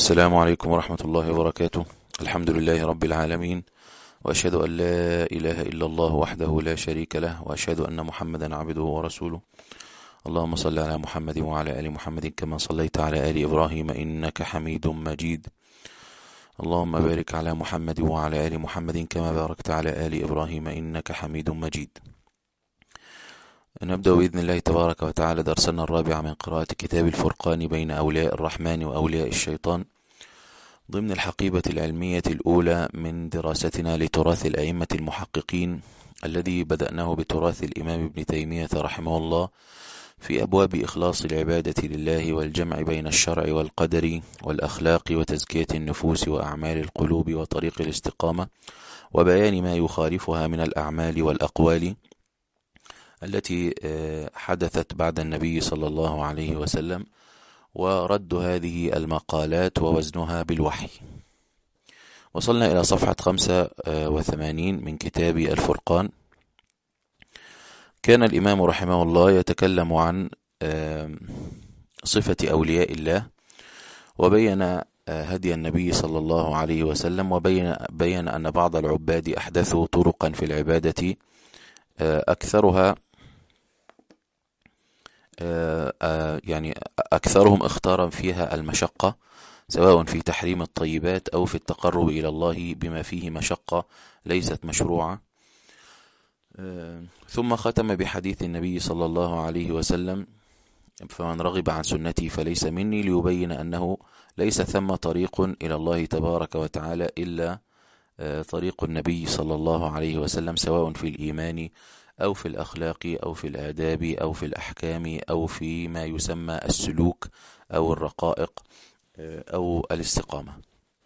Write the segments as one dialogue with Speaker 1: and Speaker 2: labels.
Speaker 1: السلام عليكم ورحمة الله وبركاته. الحمد لله رب العالمين، وأشهد أن لا إله إلا الله وحده لا شريك له، وأشهد أن محمدا عبده ورسوله. اللهم صل على محمد وعلى آل محمد كما صليت على آل إبراهيم إنك حميد مجيد. اللهم بارك على محمد وعلى آل محمد كما باركت على آل إبراهيم إنك حميد مجيد. نبدأ بإذن الله تبارك وتعالى درسنا الرابع من قراءة كتاب الفرقان بين أولياء الرحمن وأولياء الشيطان، ضمن الحقيبة العلمية الأولى من دراستنا لتراث الأئمة المحققين، الذي بدأناه بتراث الإمام ابن تيمية رحمه الله في أبواب إخلاص العبادة لله والجمع بين الشرع والقدر والأخلاق وتزكية النفوس وأعمال القلوب وطريق الاستقامة، وبيان ما يخالفها من الأعمال والأقوال التي حدثت بعد النبي صلى الله عليه وسلم، ورد هذه المقالات ووزنها بالوحي. وصلنا إلى صفحة 85 من كتاب الفرقان. كان الإمام رحمه الله يتكلم عن صفة أولياء الله، وبين هدي النبي صلى الله عليه وسلم، وبين أن بعض العباد أحدثوا طرقا في العبادة أكثرهم اختارا فيها المشقة، سواء في تحريم الطيبات أو في التقرب إلى الله بما فيه مشقة ليست مشروعة. ثم ختم بحديث النبي صلى الله عليه وسلم: فمن رغب عن سنتي فليس مني، ليبين أنه ليس ثم طريق إلى الله تبارك وتعالى إلا طريق النبي صلى الله عليه وسلم، سواء في الإيمان أو في الأخلاق أو في الآداب أو في الأحكام أو في ما يسمى السلوك أو الرقائق أو الاستقامة.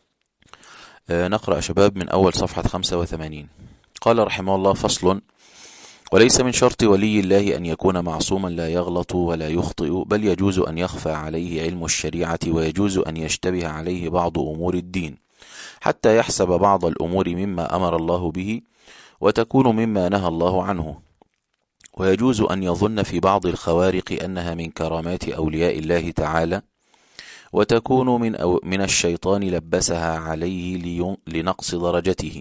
Speaker 1: نقرأ شباب من أول صفحة 85. قال رحمه الله: فصل: وليس من شرط ولي الله أن يكون معصوما لا يغلط ولا يخطئ، بل يجوز أن يخفى عليه علم الشريعة، ويجوز أن يشتبه عليه بعض أمور الدين، حتى يحسب بعض الأمور مما أمر الله به وتكون مما نهى الله عنه. ويجوز أن يظن في بعض الخوارق أنها من كرامات أولياء الله تعالى، وتكون من الشيطان لبسها عليه لنقص درجته،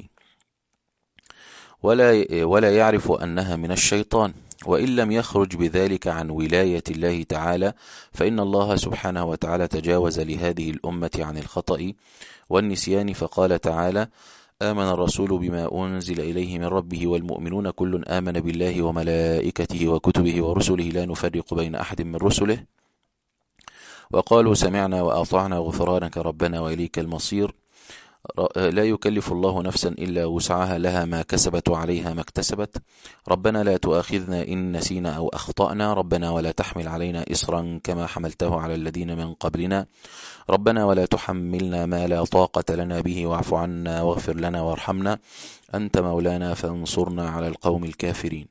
Speaker 1: ولا يعرف أنها من الشيطان، وإن لم يخرج بذلك عن ولاية الله تعالى، فإن الله سبحانه وتعالى تجاوز لهذه الأمة عن الخطأ والنسيان، فقال تعالى: آمن الرسول بما أنزل إليه من ربه والمؤمنون كل آمن بالله وملائكته وكتبه ورسله لا نفرق بين أحد من رسله، وقالوا سمعنا وأطعنا غفرانك ربنا وإليك المصير. لا يكلف الله نفسا إلا وسعها، لها ما كسبت وعليها ما اكتسبت. ربنا لا تؤاخذنا إن نسينا أو أخطأنا، ربنا ولا تحمل علينا إصرا كما حملته على الذين من قبلنا، ربنا ولا تحملنا ما لا طاقة لنا به، واعف عنا واغفر لنا وارحمنا أنت مولانا فانصرنا على القوم الكافرين.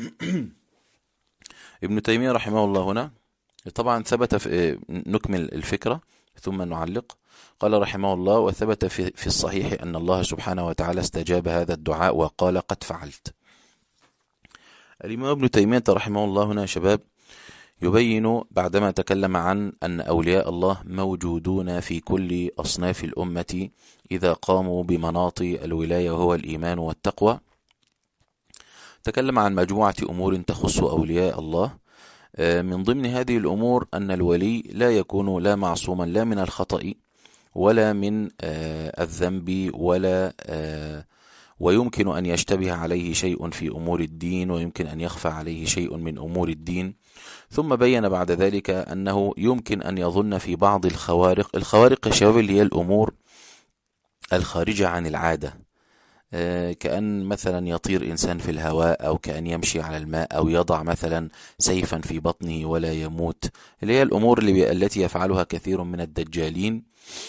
Speaker 1: ابن تيمية رحمه الله هنا طبعا ثبت في نكمل الفكرة ثم نعلق. قال رحمه الله: وثبت في الصحيح أن الله سبحانه وتعالى استجاب هذا الدعاء وقال: قد فعلت. الإمام ابن تيمية رحمه الله هنا شباب يبين بعدما تكلم عن أن أولياء الله موجودون في كل أصناف الأمة إذا قاموا بمناط الولاية وهو الإيمان والتقوى، تكلم عن مجموعة أمور تخص أولياء الله. من ضمن هذه الأمور أن الولي لا يكون لا معصوما لا من الخطأ ولا من الذنب ويمكن أن يشتبه عليه شيء في أمور الدين، ويمكن أن يخفى عليه شيء من أمور الدين. ثم بين بعد ذلك أنه يمكن أن يظن في بعض الخوارق يا شباب اللي هي الأمور الخارجة عن العادة، كأن مثلا يطير إنسان في الهواء، أو كأن يمشي على الماء، أو يضع مثلا سيفا في بطنه ولا يموت، اللي هي الأمور التي يفعلها كثير من الدجالين.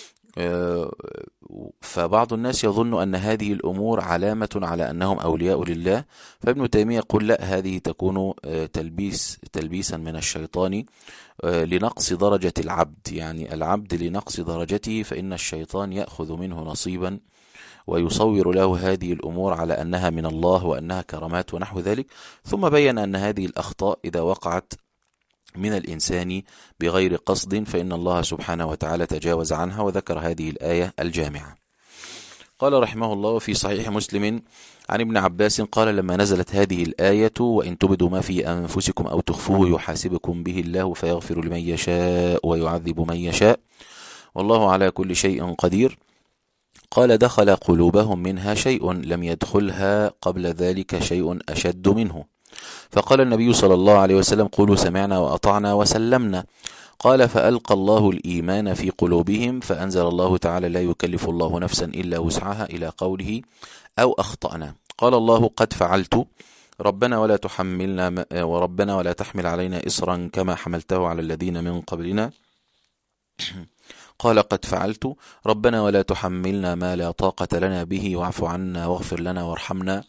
Speaker 1: فبعض الناس يظن أن هذه الأمور علامة على أنهم أولياء لله، فابن تيمية يقول لا، هذه تكون تلبيسا من الشيطان لنقص درجة العبد، يعني العبد لنقص درجته، فإن الشيطان يأخذ منه نصيبا ويصور له هذه الأمور على أنها من الله وأنها كرامات ونحو ذلك. ثم بين أن هذه الأخطاء إذا وقعت من الإنسان بغير قصد، فإن الله سبحانه وتعالى تجاوز عنها وذكر هذه الآية الجامعة. قال رحمه الله في صحيح مسلم عن ابن عباس قال: لما نزلت هذه الآية: وإن تبدوا ما في أنفسكم أو تخفوه يحاسبكم به الله فيغفر لمن يشاء ويعذب من يشاء والله على كل شيء قدير، قال: دخل قلوبهم منها شيء لم يدخلها قبل ذلك شيء أشد منه. فقال النبي صلى الله عليه وسلم: قولوا سمعنا وأطعنا وسلمنا. قال: فألقى الله الإيمان في قلوبهم، فأنزل الله تعالى: لا يكلف الله نفسا إلا وسعها، إلى قوله: أو أخطأنا. قال الله: قد فعلت، ربنا ولا تحملنا وربنا ولا تحمل علينا إصرا كما حملته على الذين من قبلنا. قال: قد فعلت، ربنا ولا تحملنا ما لا طاقة لنا به واعف عنا واغفر لنا وارحمنا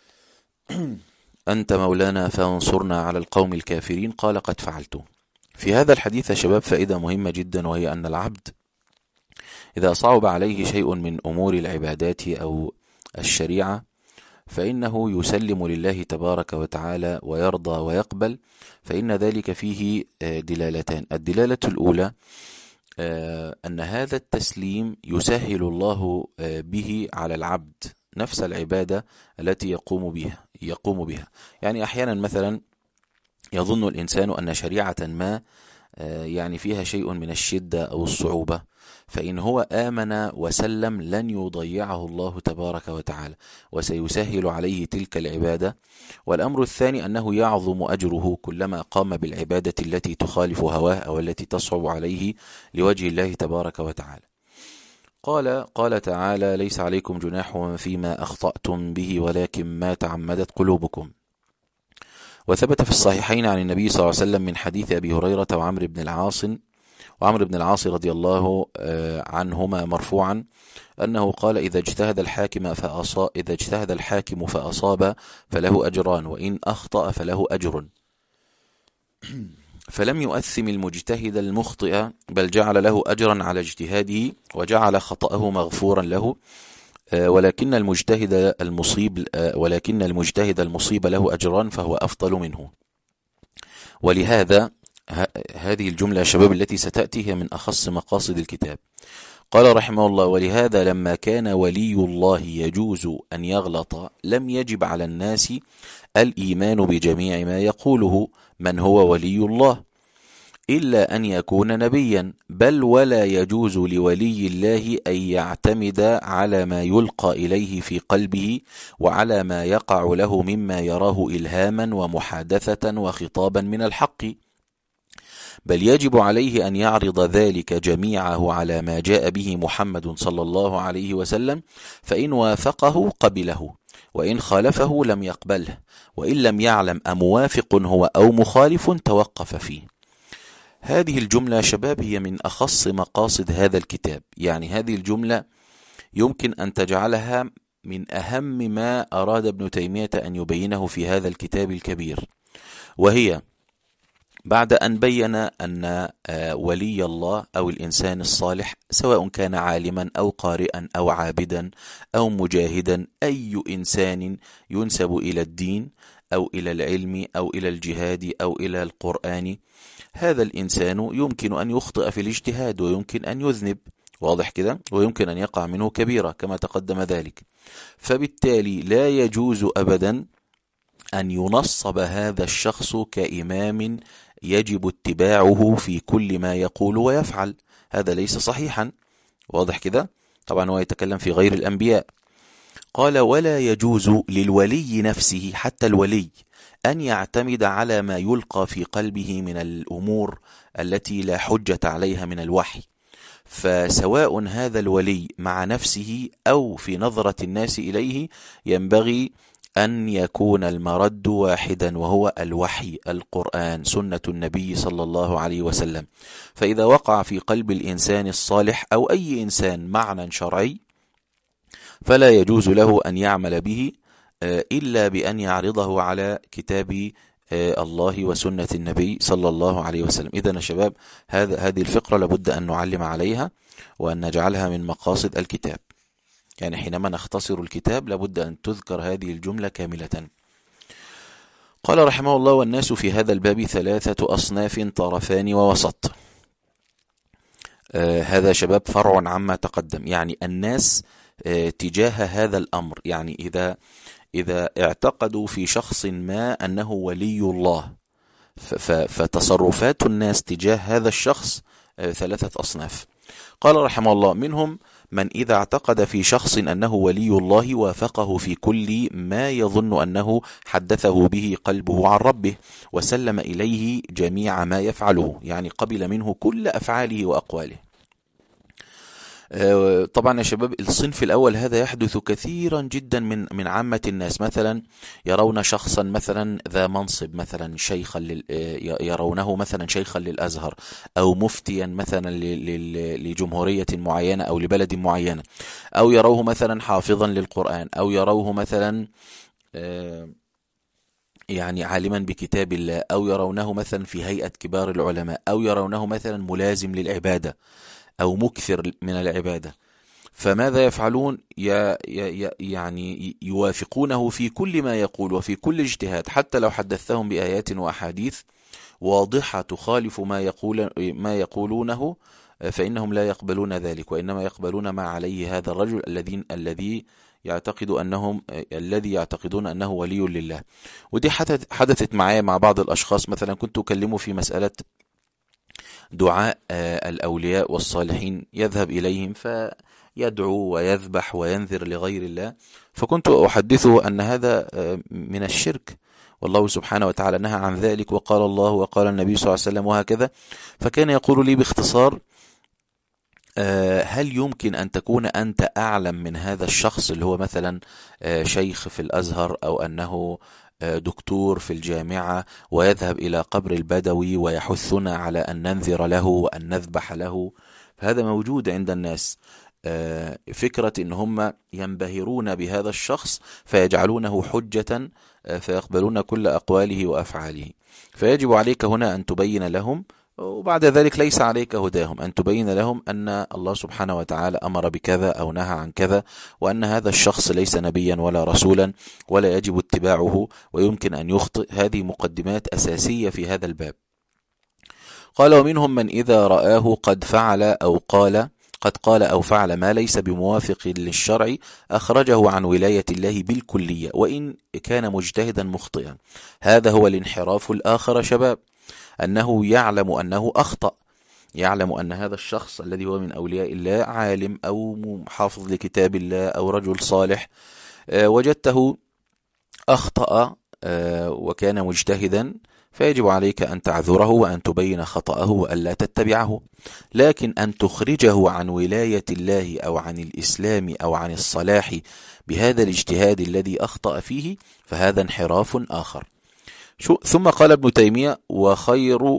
Speaker 1: أنت مولانا فانصرنا على القوم الكافرين. قال: قد فعلت. في هذا الحديث يا شباب فائدة مهمة جدا، وهي أن العبد إذا صعب عليه شيء من أمور العبادات أو الشريعة فإنه يسلم لله تبارك وتعالى ويرضى ويقبل، فإن ذلك فيه دلالتان. الدلالة الأولى أن هذا التسليم يسهل الله به على العبد نفس العبادة التي يقوم بها. يعني أحيانا مثلا يظن الإنسان أن شريعة ما يعني فيها شيء من الشدة أو الصعوبة، فإن هو آمن وسلم لن يضيعه الله تبارك وتعالى وسيسهل عليه تلك العبادة. والأمر الثاني أنه يعظم أجره كلما قام بالعبادة التي تخالف هواه أو التي تصعب عليه لوجه الله تبارك وتعالى. قال تعالى: ليس عليكم جناح فيما أخطأتم به ولكن ما تعمدت قلوبكم. وثبت في الصحيحين عن النبي صلى الله عليه وسلم من حديث أبي هريرة وعمرو بن العاص رضي الله عنهما مرفوعا أنه قال: إذا اجتهد الحاكم فأصاب فله أجران، وإن أخطأ فله أجر، فلم يؤثم المجتهد المخطئ بل جعل له أجرا على اجتهاده وجعل خطأه مغفورا له، ولكن المجتهد المصيب له أجران فهو أفضل منه. ولهذا هذه الجملة يا شباب التي ستأتي هي من أخص مقاصد الكتاب. قال رحمه الله: ولهذا لما كان ولي الله يجوز أن يغلط لم يجب على الناس الإيمان بجميع ما يقوله من هو ولي الله إلا أن يكون نبيا، بل ولا يجوز لولي الله أن يعتمد على ما يلقى إليه في قلبه وعلى ما يقع له مما يراه إلهاما ومحادثة وخطابا من الحق، بل يجب عليه أن يعرض ذلك جميعه على ما جاء به محمد صلى الله عليه وسلم، فإن وافقه قبله وإن خالفه لم يقبله، وإن لم يعلم أموافق هو أو مخالف توقف فيه. هذه الجملة شباب هي من أخص مقاصد هذا الكتاب، يعني هذه الجملة يمكن أن تجعلها من أهم ما أراد ابن تيمية أن يبينه في هذا الكتاب الكبير، وهي بعد أن بين أن ولي الله أو الإنسان الصالح سواء كان عالما أو قارئا أو عابدا أو مجاهدا، أي إنسان ينسب إلى الدين أو إلى العلم أو إلى الجهاد أو إلى القرآن، هذا الإنسان يمكن أن يخطئ في الاجتهاد ويمكن أن يذنب، واضح كده، ويمكن أن يقع منه كبيرة كما تقدم ذلك. فبالتالي لا يجوز أبدا أن ينصب هذا الشخص كإمام يجب اتباعه في كل ما يقول ويفعل، هذا ليس صحيحا، واضح كده. طبعا هو يتكلم في غير الأنبياء. قال: ولا يجوز للولي نفسه، حتى الولي، أن يعتمد على ما يلقى في قلبه من الأمور التي لا حجة عليها من الوحي، فسواء هذا الولي مع نفسه أو في نظرة الناس إليه ينبغي أن يكون المرد واحدا، وهو الوحي، القرآن، سنة النبي صلى الله عليه وسلم. فإذا وقع في قلب الإنسان الصالح أو أي إنسان معنى شرعي فلا يجوز له أن يعمل به إلا بأن يعرضه على كتاب الله وسنة النبي صلى الله عليه وسلم. إذن يا شباب هذه الفقرة لابد أن نعلم عليها وأن نجعلها من مقاصد الكتاب، يعني حينما نختصر الكتاب لابد أن تذكر هذه الجملة كاملة. قال رحمه الله: والناس في هذا الباب 3 أصناف، طرفان ووسط. هذا شباب فرع عما تقدم، يعني الناس تجاه هذا الأمر، يعني إذا اعتقدوا في شخص ما أنه ولي الله، فتصرفات الناس تجاه هذا الشخص 3 أصناف. قال رحمه الله: منهم من إذا اعتقد في شخص أنه ولي الله وافقه في كل ما يظن أنه حدثه به قلبه عن ربه، وسلم إليه جميع ما يفعله، يعني قبل منه كل أفعاله وأقواله. طبعا يا شباب، الصنف الأول هذا يحدث كثيرا جدا من عامة الناس. مثلا يرون شخصا مثلا ذا منصب، مثلا يرونه مثلا شيخا للأزهر، أو مفتيا مثلا لجمهورية معينة أو لبلد معينة، أو يروه مثلا حافظا للقرآن، أو يروه مثلا يعني عالما بكتاب الله، أو يرونه مثلا في هيئة كبار العلماء، أو يرونه مثلا ملازم للعبادة أو مكثر من العبادة. فماذا يفعلون؟ يعني يوافقونه في كل ما يقول وفي كل اجتهاد، حتى لو حدثهم بآيات وأحاديث واضحة تخالف ما يقولونه، فإنهم لا يقبلون ذلك، وإنما يقبلون ما عليه هذا الرجل الذي يعتقدون أنه ولي لله. ودي حدثت معايا مع بعض الأشخاص. مثلا كنت أكلمه في مسألة دعاء الأولياء والصالحين، يذهب إليهم فيدعو ويذبح وينذر لغير الله، فكنت أحدثه أن هذا من الشرك، والله سبحانه وتعالى نهى عن ذلك، وقال الله وقال النبي صلى الله عليه وسلم وهكذا. فكان يقول لي باختصار: هل يمكن أن تكون أنت أعلم من هذا الشخص اللي هو مثلا شيخ في الأزهر، أو أنه دكتور في الجامعة، ويذهب إلى قبر البدوي ويحثنا على أن ننذر له وأن نذبح له؟ فهذا موجود عند الناس، فكرة إن هم ينبهرون بهذا الشخص فيجعلونه حجة، فيقبلون كل أقواله وأفعاله. فيجب عليك هنا أن تبين لهم، وبعد ذلك ليس عليك هداهم، أن تبين لهم أن الله سبحانه وتعالى أمر بكذا أو نهى عن كذا، وأن هذا الشخص ليس نبيا ولا رسولا ولا يجب اتباعه، ويمكن أن يخطئ. هذه مقدمات أساسية في هذا الباب. قال: ومنهم من إذا رآه قد قال أو فعل ما ليس بموافق للشرع أخرجه عن ولاية الله بالكلية، وإن كان مجتهدا مخطئا. هذا هو الانحراف الآخر شباب، أنه يعلم أنه أخطأ، يعلم أن هذا الشخص الذي هو من أولياء الله عالم أو حافظ لكتاب الله أو رجل صالح، وجدته أخطأ وكان مجتهدا، فيجب عليك أن تعذره وأن تبين خطأه وألا تتبعه. لكن أن تخرجه عن ولاية الله أو عن الإسلام أو عن الصلاح بهذا الاجتهاد الذي أخطأ فيه، فهذا انحراف آخر. ثم قال ابن تيمية: وخير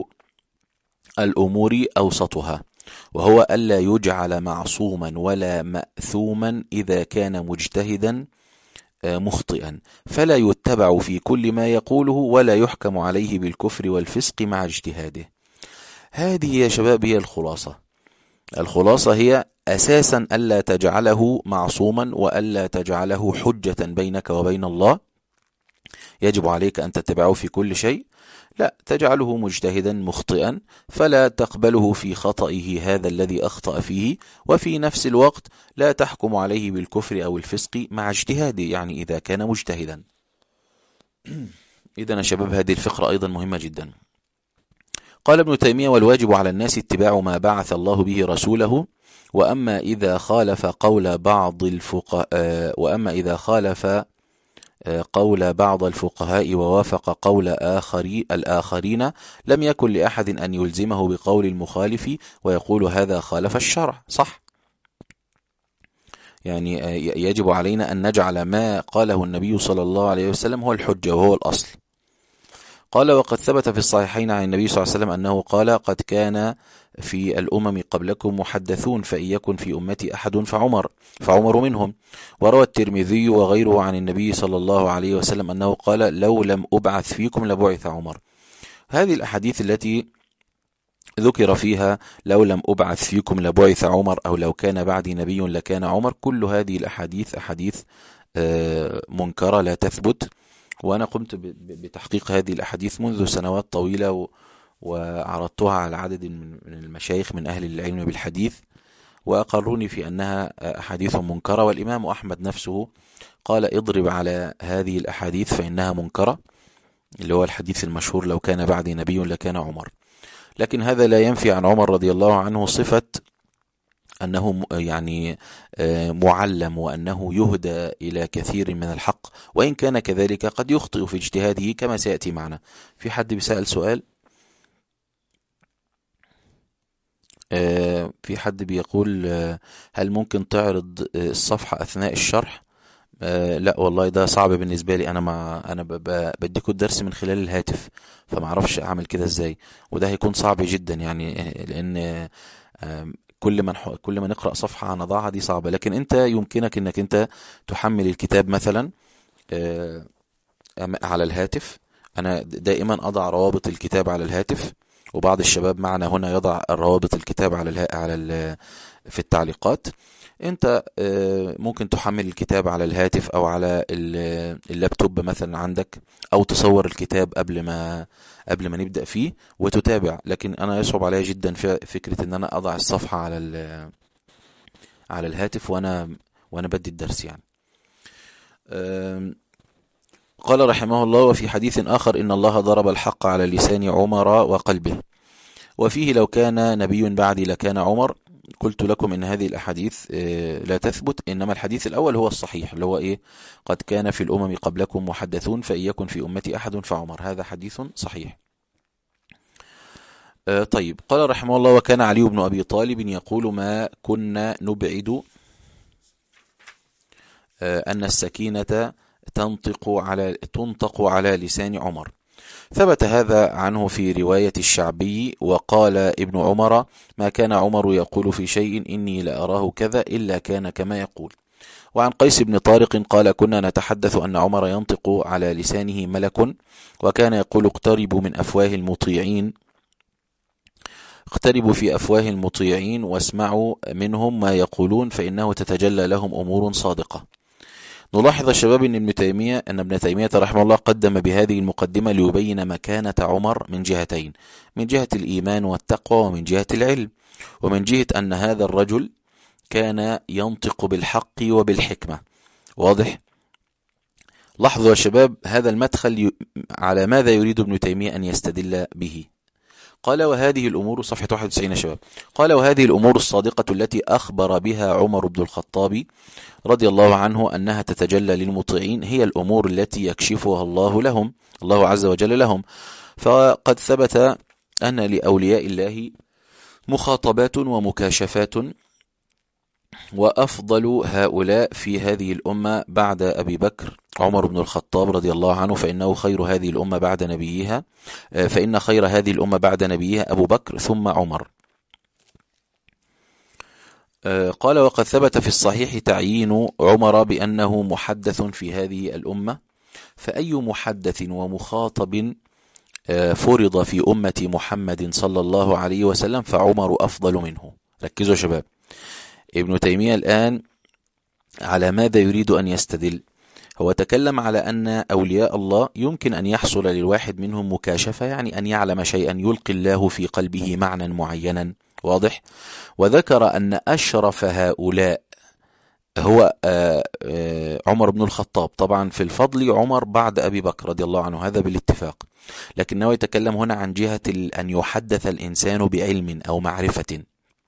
Speaker 1: الأمور أوسطها، وهو ألا يجعل معصوما ولا مأثوما إذا كان مجتهدا مخطئا، فلا يتبع في كل ما يقوله ولا يحكم عليه بالكفر والفسق مع اجتهاده. هذه يا شباب هي الخلاصة هي أساسا ألا تجعله معصوما وألا تجعله حجة بينك وبين الله، يجب عليك أن تتبعه في كل شيء، لا تجعله مجتهدا مخطئا، فلا تقبله في خطئه هذا الذي أخطأ فيه، وفي نفس الوقت لا تحكم عليه بالكفر أو الفسق مع اجتهاده، يعني إذا كان مجتهدا. إذن يا شباب هذه الفقرة أيضا مهمة جدا. قال ابن تيمية: والواجب على الناس اتباع ما بعث الله به رسوله، وأما إذا خالف قول بعض الفقهاء ووافق قول الآخرين، لم يكن لأحد أن يلزمه بقول المخالف ويقول هذا خالف الشرع. صح، يعني يجب علينا أن نجعل ما قاله النبي صلى الله عليه وسلم هو الحجة وهو الأصل. قال: وقد ثبت في الصحيحين عن النبي صلى الله عليه وسلم أنه قال: قد كان في الأمم قبلكم محدثون، فإن يكن في أمتي أحد فعمر منهم. وروى الترمذي وغيره عن النبي صلى الله عليه وسلم أنه قال: لو لم أبعث فيكم لبعث عمر. هذه الأحاديث التي ذكر فيها لو لم أبعث فيكم لبعث عمر، أو لو كان بعدي نبي لكان عمر، كل هذه الأحاديث أحاديث منكرة لا تثبت، وأنا قمت بتحقيق هذه الأحاديث منذ سنوات طويلة، وعرضتها على عدد من المشايخ من أهل العلم بالحديث، وأقروني في أنها أحاديث منكرة. والإمام أحمد نفسه قال اضرب على هذه الأحاديث فإنها منكرة، اللي هو الحديث المشهور لو كان بعدي نبي لكان عمر. لكن هذا لا ينفي عن عمر رضي الله عنه صفة أنه يعني معلم، وأنه يهدى إلى كثير من الحق، وإن كان كذلك قد يخطئ في اجتهاده كما سيأتي معنا. في حد بيسأل سؤال؟ في حد بيقول هل ممكن تعرض الصفحة أثناء الشرح؟ لا والله ده صعب بالنسبة لي. أنا بديكوا الدرس من خلال الهاتف، فما اعرفش أعمل كده إزاي، وده هيكون صعب جدا يعني، لأن كل ما نقرأ صفحة هنضعها دي صعبة. لكن أنت يمكنك أنك أنت تحمل الكتاب مثلا على الهاتف. أنا دائما أضع روابط الكتاب على الهاتف، وبعض الشباب معنا هنا يضع روابط الكتاب في التعليقات. انت ممكن تحمل الكتاب على الهاتف او على اللابتوب مثلا عندك، او تصور الكتاب قبل ما نبدأ فيه وتتابع. لكن انا يصعب عليا جدا فكرة ان انا اضع الصفحة على الهاتف وانا بدي الدرس يعني. قال رحمه الله: وفي حديث آخر إن الله ضرب الحق على لسان عمر وقلبه، وفيه لو كان نبي بعدي لكان عمر. قلت لكم إن هذه الأحاديث لا تثبت، إنما الحديث الأول هو الصحيح، اللي هو إيه؟ قد كان في الأمم قبلكم محدثون فإن يكن في أمتي أحد فعمر. هذا حديث صحيح. طيب، قال رحمه الله: وكان علي بن أبي طالب يقول: ما كنا نبعد أن السكينة تنطق على لسان عمر. ثبت هذا عنه في رواية الشعبي. وقال ابن عمر: ما كان عمر يقول في شيء إني لأراه كذا إلا كان كما يقول. وعن قيس بن طارق قال: كنا نتحدث أن عمر ينطق على لسانه ملك، وكان يقول: اقتربوا في أفواه المطيعين واسمعوا منهم ما يقولون فإنه تتجلى لهم أمور صادقة. نلاحظ الشباب أن ابن تيمية رحمه الله قدم بهذه المقدمة ليبين مكانة عمر من جهتين: من جهة الإيمان والتقوى، ومن جهة العلم، ومن جهة أن هذا الرجل كان ينطق بالحق وبالحكمة. واضح؟ لاحظوا يا شباب هذا المدخل على ماذا يريد ابن تيمية أن يستدل به. قال: وهذه الأمور، صفحة 91 يا شباب، قال: وهذه الأمور الصادقة التي أخبر بها عمر بن الخطاب رضي الله عنه أنها تتجلى للمطيعين هي الأمور التي يكشفها الله عز وجل لهم. فقد ثبت أن لأولياء الله مخاطبات ومكاشفات، وأفضل هؤلاء في هذه الأمة بعد أبي بكر عمر بن الخطاب رضي الله عنه، فإن خير هذه الأمة بعد نبيها أبو بكر ثم عمر. قال: وقد ثبت في الصحيح تعيين عمر بأنه محدث في هذه الأمة، فأي محدث ومخاطب فرض في أمة محمد صلى الله عليه وسلم فعمر أفضل منه. ركزوا يا شباب، ابن تيمية الآن على ماذا يريد أن يستدل؟ هو تكلم على أن أولياء الله يمكن أن يحصل للواحد منهم مكاشفة، يعني أن يعلم شيئا يلقي الله في قلبه معنى معينا. واضح؟ وذكر أن أشرف هؤلاء هو عمر بن الخطاب. طبعا في الفضل عمر بعد أبي بكر رضي الله عنه، هذا بالاتفاق، لكنه يتكلم هنا عن جهة أن يحدث الإنسان بعلم أو معرفة.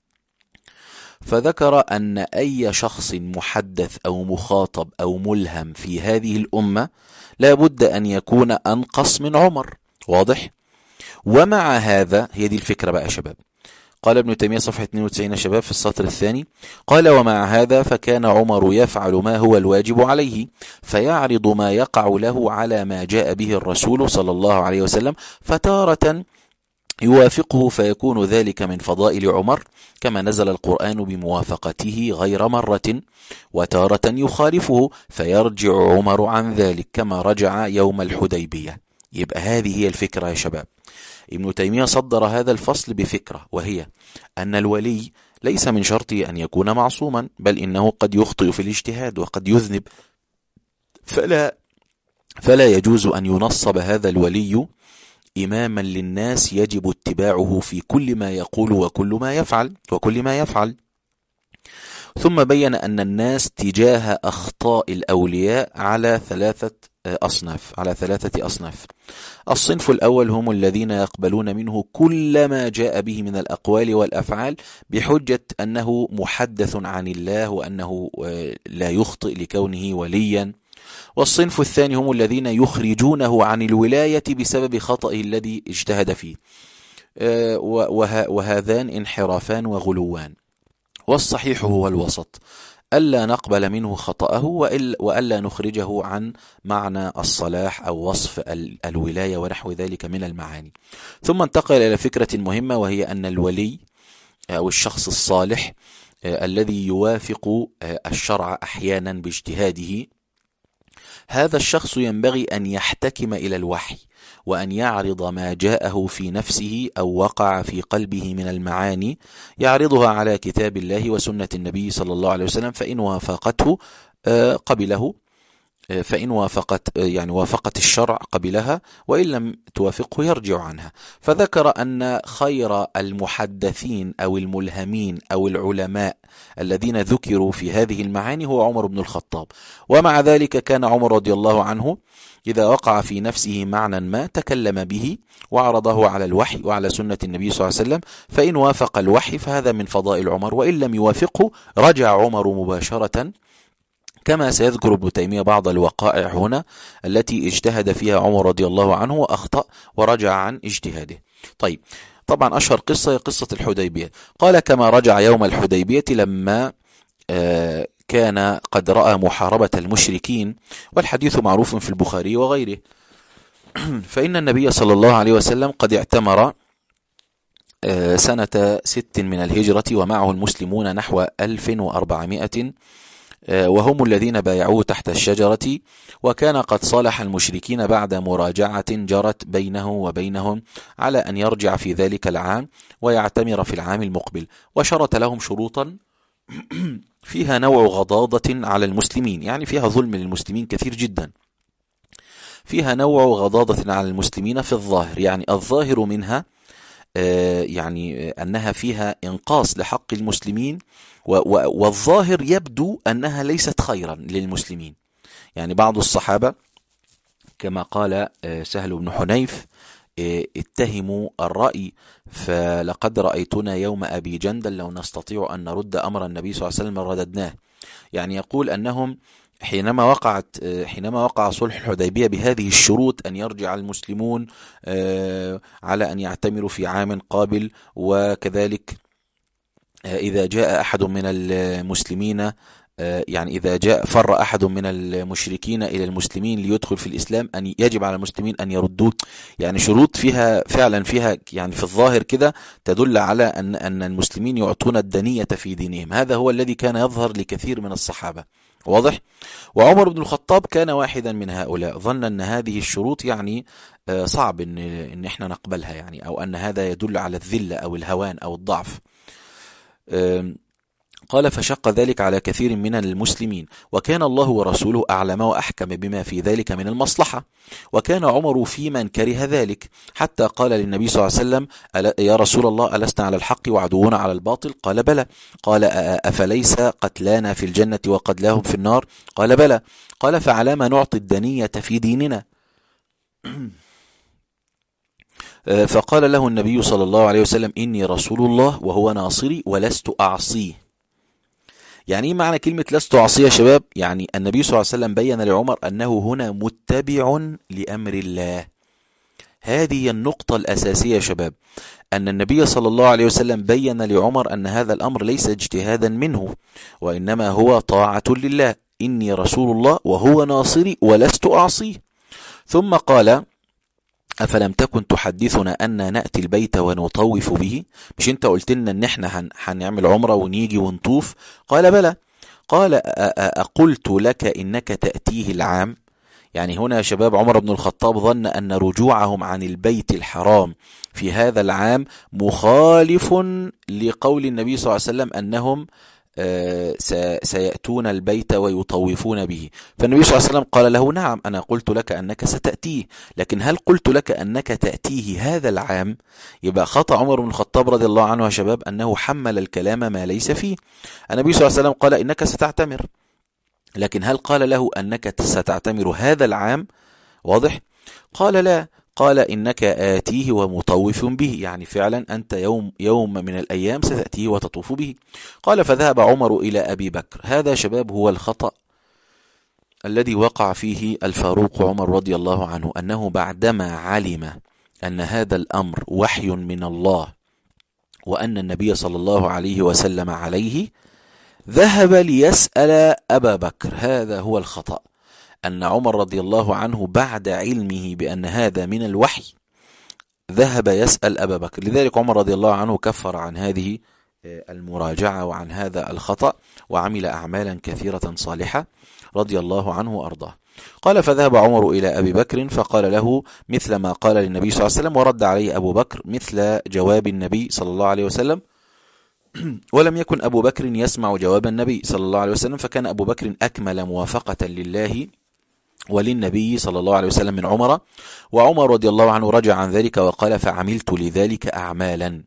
Speaker 1: فذكر أن أي شخص محدث أو مخاطب أو ملهم في هذه الأمة لا بد أن يكون أنقص من عمر. واضح؟ ومع هذا، هي دي الفكرة بقى يا شباب، قال ابن تيمية صفحة 92 يا شباب في السطر الثاني، قال: ومع هذا فكان عمر يفعل ما هو الواجب عليه، فيعرض ما يقع له على ما جاء به الرسول صلى الله عليه وسلم، فتارة يوافقه فيكون ذلك من فضائل عمر كما نزل القرآن بموافقته غير مرة، وتارة يخالفه فيرجع عمر عن ذلك كما رجع يوم الحديبية. يبقى هذه هي الفكرة يا شباب. ابن تيمية صدر هذا الفصل بفكرة، وهي أن الولي ليس من شرطه أن يكون معصوما، بل إنه قد يخطئ في الاجتهاد وقد يذنب، فلا فلا يجوز أن ينصب هذا الولي إماما للناس يجب اتباعه في كل ما يقول وكل ما يفعل. ثم بين أن الناس تجاه أخطاء الأولياء على ثلاثة أصناف. الصنف الأول هم الذين يقبلون منه كل ما جاء به من الأقوال والأفعال بحجة أنه محدث عن الله وأنه لا يخطئ لكونه وليا. والصنف الثاني هم الذين يخرجونه عن الولاية بسبب خطئه الذي اجتهد فيه، وهذان انحرافان وغلوان. والصحيح هو الوسط، ألا نقبل منه خطأه وألا نخرجه عن معنى الصلاح أو وصف الولاية ونحو ذلك من المعاني. ثم انتقل إلى فكرة مهمة، وهي أن الولي أو الشخص الصالح الذي يوافق الشرع أحيانا باجتهاده، هذا الشخص ينبغي أن يحتكم إلى الوحي وأن يعرض ما جاءه في نفسه أو وقع في قلبه من المعاني، يعرضها على كتاب الله وسنة النبي صلى الله عليه وسلم، فإن وافقته قبله، فإن وافقت الشرع قبلها، وإن لم توافقه يرجع عنها. فذكر أن خير المحدثين أو الملهمين أو العلماء الذين ذكروا في هذه المعاني هو عمر بن الخطاب. ومع ذلك كان عمر رضي الله عنه إذا وقع في نفسه معنى ما تكلم به وعرضه على الوحي وعلى سنة النبي صلى الله عليه وسلم، فإن وافق الوحي فهذا من فضائل عمر، وإن لم يوافقه رجع عمر مباشرة، كما سيذكر ابن تيمية بعض الوقائع هنا التي اجتهد فيها عمر رضي الله عنه وأخطأ ورجع عن اجتهاده. طيب، طبعا أشهر قصة هي قصة الحديبية. قال: كما رجع يوم الحديبية لما كان قد رأى محاربة المشركين، والحديث معروف في البخاري وغيره. فإن النبي صلى الله عليه وسلم قد اعتمر سنة 6 من الهجرة، ومعه المسلمون نحو 1400، وهم الذين بايعوه تحت الشجرة. وكان قد صالح المشركين بعد مراجعة جرت بينه وبينهم على أن يرجع في ذلك العام ويعتمر في العام المقبل، وشرط لهم شروطا فيها نوع غضاضة على المسلمين، يعني فيها ظلم للمسلمين كثير جدا، فيها نوع غضاضة على المسلمين في الظاهر، يعني الظاهر منها يعني أنها فيها إنقاص لحق المسلمين، والظاهر يبدو أنها ليست خيرا للمسلمين. يعني بعض الصحابة كما قال سهل بن حنيف اتهموا الرأي، فلقد رأيتنا يوم أبي جندل لو نستطيع أن نرد أمر النبي صلى الله عليه وسلم رددناه. يعني يقول أنهم حينما وقع صلح الحديبية بهذه الشروط، أن يرجع المسلمون على أن يعتمروا في عام قابل، وكذلك إذا جاء أحد من المسلمين، يعني إذا فر أحد من المشركين إلى المسلمين ليدخل في الإسلام، أن يجب على المسلمين أن يردوه. يعني شروط فيها فعلا يعني في الظاهر كده تدل على أن المسلمين يعطون الدنية في دينهم. هذا هو الذي كان يظهر لكثير من الصحابة، واضح؟ وعمر بن الخطاب كان واحدا من هؤلاء، ظن أن هذه الشروط يعني صعب إن احنا نقبلها، يعني أو أن هذا يدل على الذلة أو الهوان أو الضعف. قال: فشق ذلك على كثير من المسلمين، وكان الله ورسوله أعلم وأحكم بما في ذلك من المصلحة، وكان عمر في من كره ذلك، حتى قال للنبي صلى الله عليه وسلم: يا رسول الله، ألسنا على الحق وعدونا على الباطل؟ قال: بلى. قال: أفليس قتلانا في الجنة وقتلاهم في النار؟ قال: بلى. قال: فعلى ما نعطي الدنية في ديننا؟ فقال له النبي صلى الله عليه وسلم: إني رسول الله وهو ناصري ولست أعصيه. يعني ايه معنى كلمة لست أعصيه يا شباب؟ يعني النبي صلى الله عليه وسلم بين لعمر أنه هنا متبع لأمر الله. هذه النقطة الأساسية يا شباب، أن النبي صلى الله عليه وسلم بين لعمر أن هذا الأمر ليس اجتهادا منه، وإنما هو طاعة لله. إني رسول الله وهو ناصري ولست أعصيه. ثم قال: أفلم تكن تحدثنا أن نأتي البيت ونطوف به؟ مش انت قلت لنا ان احنا هنعمل عمرة ونيجي ونطوف؟ قال: بلى. قال: أقلت لك إنك تأتيه العام؟ يعني هنا يا شباب عمر بن الخطاب ظن أن رجوعهم عن البيت الحرام في هذا العام مخالف لقول النبي صلى الله عليه وسلم أنهم سيأتون البيت ويطوفون به. فالنبي صلى الله عليه وسلم قال له نعم، أنا قلت لك أنك ستأتيه، لكن هل قلت لك أنك تأتيه هذا العام؟ يبقى خطأ عمر بن الخطاب رضي الله عنه يا شباب أنه حمل الكلام ما ليس فيه. النبي صلى الله عليه وسلم قال إنك ستعتمر، لكن هل قال له أنك ستعتمر هذا العام؟ واضح؟ قال لا، قال إنك آتيه ومطوف به، يعني فعلا أنت يوم من الأيام ستأتيه وتطوف به. قال فذهب عمر إلى أبي بكر. هذا شباب هو الخطأ الذي وقع فيه الفاروق عمر رضي الله عنه، أنه بعدما علم أن هذا الأمر وحي من الله وأن النبي صلى الله عليه وسلم عليه، ذهب ليسأل أبا بكر. هذا هو الخطأ، أن عمر رضي الله عنه بعد علمه بأن هذا من الوحي ذهب يسأل أبا بكر. لذلك عمر رضي الله عنه كفر عن هذه المراجعة وعن هذا الخطأ، وعمل أعمالا كثيرة صالحة رضي الله عنه وأرضاه. قال فذهب عمر إلى أبي بكر فقال له مثل ما قال للنبي صلى الله عليه وسلم، ورد عليه أبو بكر مثل جواب النبي صلى الله عليه وسلم. ولم يكن أبو بكر يسمع جواب النبي صلى الله عليه وسلم، فكان أبو بكر أكمل موافقة لله وللنبي صلى الله عليه وسلم من عمر. وعمر رضي الله عنه رجع عن ذلك وقال فعملت لذلك أعمالا.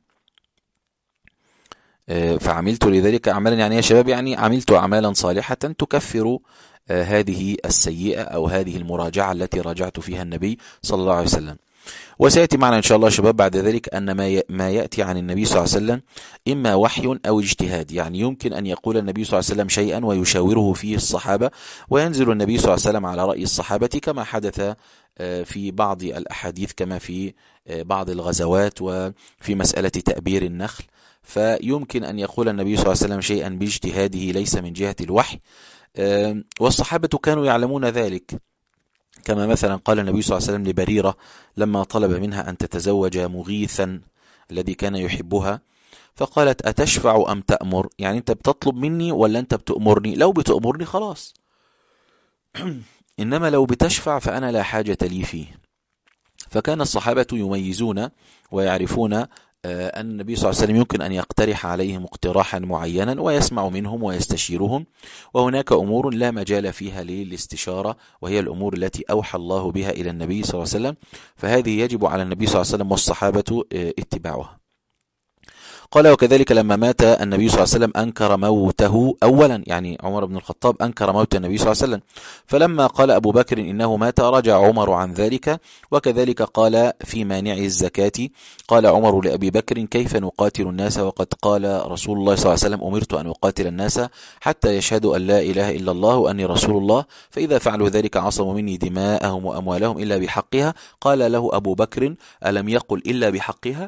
Speaker 1: يعني يا شباب، يعني عملت أعمالا صالحة تكفر هذه السيئة أو هذه المراجعة التي راجعت فيها النبي صلى الله عليه وسلم. وسيأتي معنا إن شاء الله شباب بعد ذلك أن ما يأتي عن النبي صلى الله عليه وسلم إما وحي أو اجتهاد. يعني يمكن أن يقول النبي صلى الله عليه وسلم شيئا ويشاوره فيه الصحابة، وينزل النبي صلى الله عليه وسلم على رأي الصحابة كما حدث في بعض الأحاديث، كما في بعض الغزوات وفي مسألة تأبير النخل. فيمكن أن يقول النبي صلى الله عليه وسلم شيئا باجتهاده ليس من جهة الوحي، والصحابة كانوا يعلمون ذلك. كما مثلا قال النبي صلى الله عليه وسلم لبريرة لما طلب منها أن تتزوج مغيثا الذي كان يحبها، فقالت أتشفع أم تأمر؟ يعني أنت بتطلب مني ولا أنت بتأمرني؟ لو بتأمرني خلاص، إنما لو بتشفع فأنا لا حاجة لي فيه. فكان الصحابة يميزون ويعرفون أن النبي صلى الله عليه وسلم يمكن أن يقترح عليهم اقتراحا معينا ويسمع منهم ويستشيرهم، وهناك أمور لا مجال فيها للاستشارة، وهي الأمور التي أوحى الله بها إلى النبي صلى الله عليه وسلم، فهذه يجب على النبي صلى الله عليه وسلم والصحابة اتباعها. قال وكذلك لما مات النبي صلى الله عليه وسلم أنكر موته أولا، يعني عمر بن الخطاب أنكر موت النبي صلى الله عليه وسلم، فلما قال أبو بكر إنه مات رجع عمر عن ذلك. وكذلك قال في مانع الزكاة، قال عمر لأبي بكر كيف نقاتل الناس وقد قال رسول الله صلى الله عليه وسلم أمرت أن أقاتل الناس حتى يشهدوا أن لا إله إلا الله وأني رسول الله، فإذا فعلوا ذلك عصموا مني دماءهم وأموالهم إلا بحقها. قال له أبو بكر ألم يقل إلا بحقها؟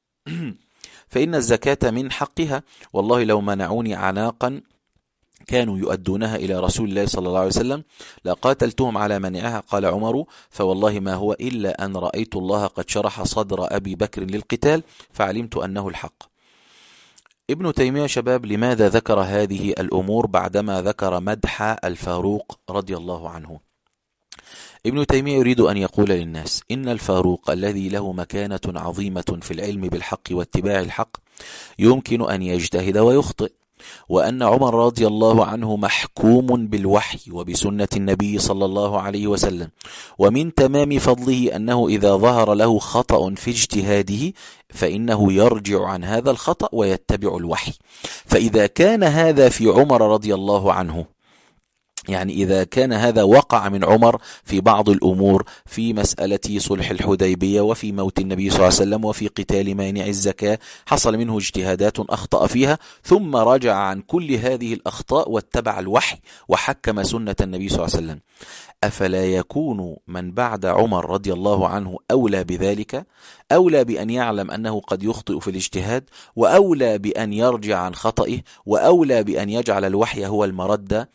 Speaker 1: فإن الزكاة من حقها، والله لو منعوني عناقا كانوا يؤدونها إلى رسول الله صلى الله عليه وسلم لقاتلتهم على منعها. قال عمر فوالله ما هو إلا أن رأيت الله قد شرح صدر أبي بكر للقتال فعلمت أنه الحق. ابن تيمية شباب لماذا ذكر هذه الأمور بعدما ذكر مدح الفاروق رضي الله عنه؟ ابن تيمية يريد أن يقول للناس إن الفاروق الذي له مكانة عظيمة في العلم بالحق واتباع الحق يمكن أن يجتهد ويخطئ، وأن عمر رضي الله عنه محكوم بالوحي وبسنة النبي صلى الله عليه وسلم، ومن تمام فضله أنه إذا ظهر له خطأ في اجتهاده فإنه يرجع عن هذا الخطأ ويتبع الوحي. فإذا كان هذا في عمر رضي الله عنه، يعني إذا كان هذا وقع من عمر في بعض الأمور في مسألة صلح الحديبية وفي موت النبي صلى الله عليه وسلم وفي قتال مانع الزكاة حصل منه اجتهادات أخطأ فيها، ثم رجع عن كل هذه الأخطاء واتبع الوحي وحكم سنة النبي صلى الله عليه وسلم، أفلا يكون من بعد عمر رضي الله عنه أولى بذلك؟ أولى بأن يعلم أنه قد يخطئ في الاجتهاد، وأولى بأن يرجع عن خطئه، وأولى بأن يجعل الوحي هو المرد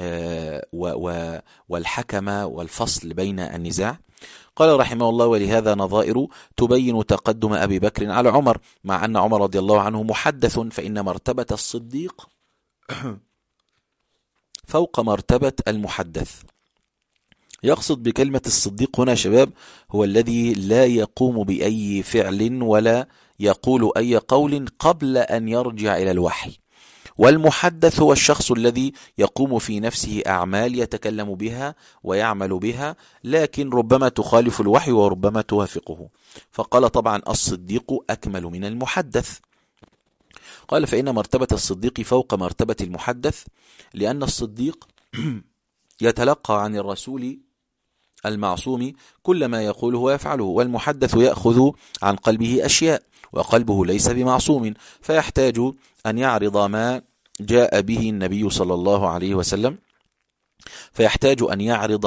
Speaker 1: والحكم والفصل بين النزاع. قال رحمه الله ولهذا نظائر تبين تقدم أبي بكر على عمر، مع أن عمر رضي الله عنه محدث، فإن مرتبة الصديق فوق مرتبة المحدث. يقصد بكلمة الصديق هنا شباب هو الذي لا يقوم بأي فعل ولا يقول أي قول قبل أن يرجع إلى الوحي، والمحدث هو الشخص الذي يقوم في نفسه أعمال يتكلم بها ويعمل بها، لكن ربما تخالف الوحي وربما توافقه. فقال طبعا الصديق أكمل من المحدث. قال فإن مرتبة الصديق فوق مرتبة المحدث، لأن الصديق يتلقى عن الرسول المعصوم كل ما يقوله ويفعله، والمحدث يأخذ عن قلبه أشياء وقلبه ليس بمعصوم، فيحتاج أن يعرض ما جاء به النبي صلى الله عليه وسلم، فيحتاج أن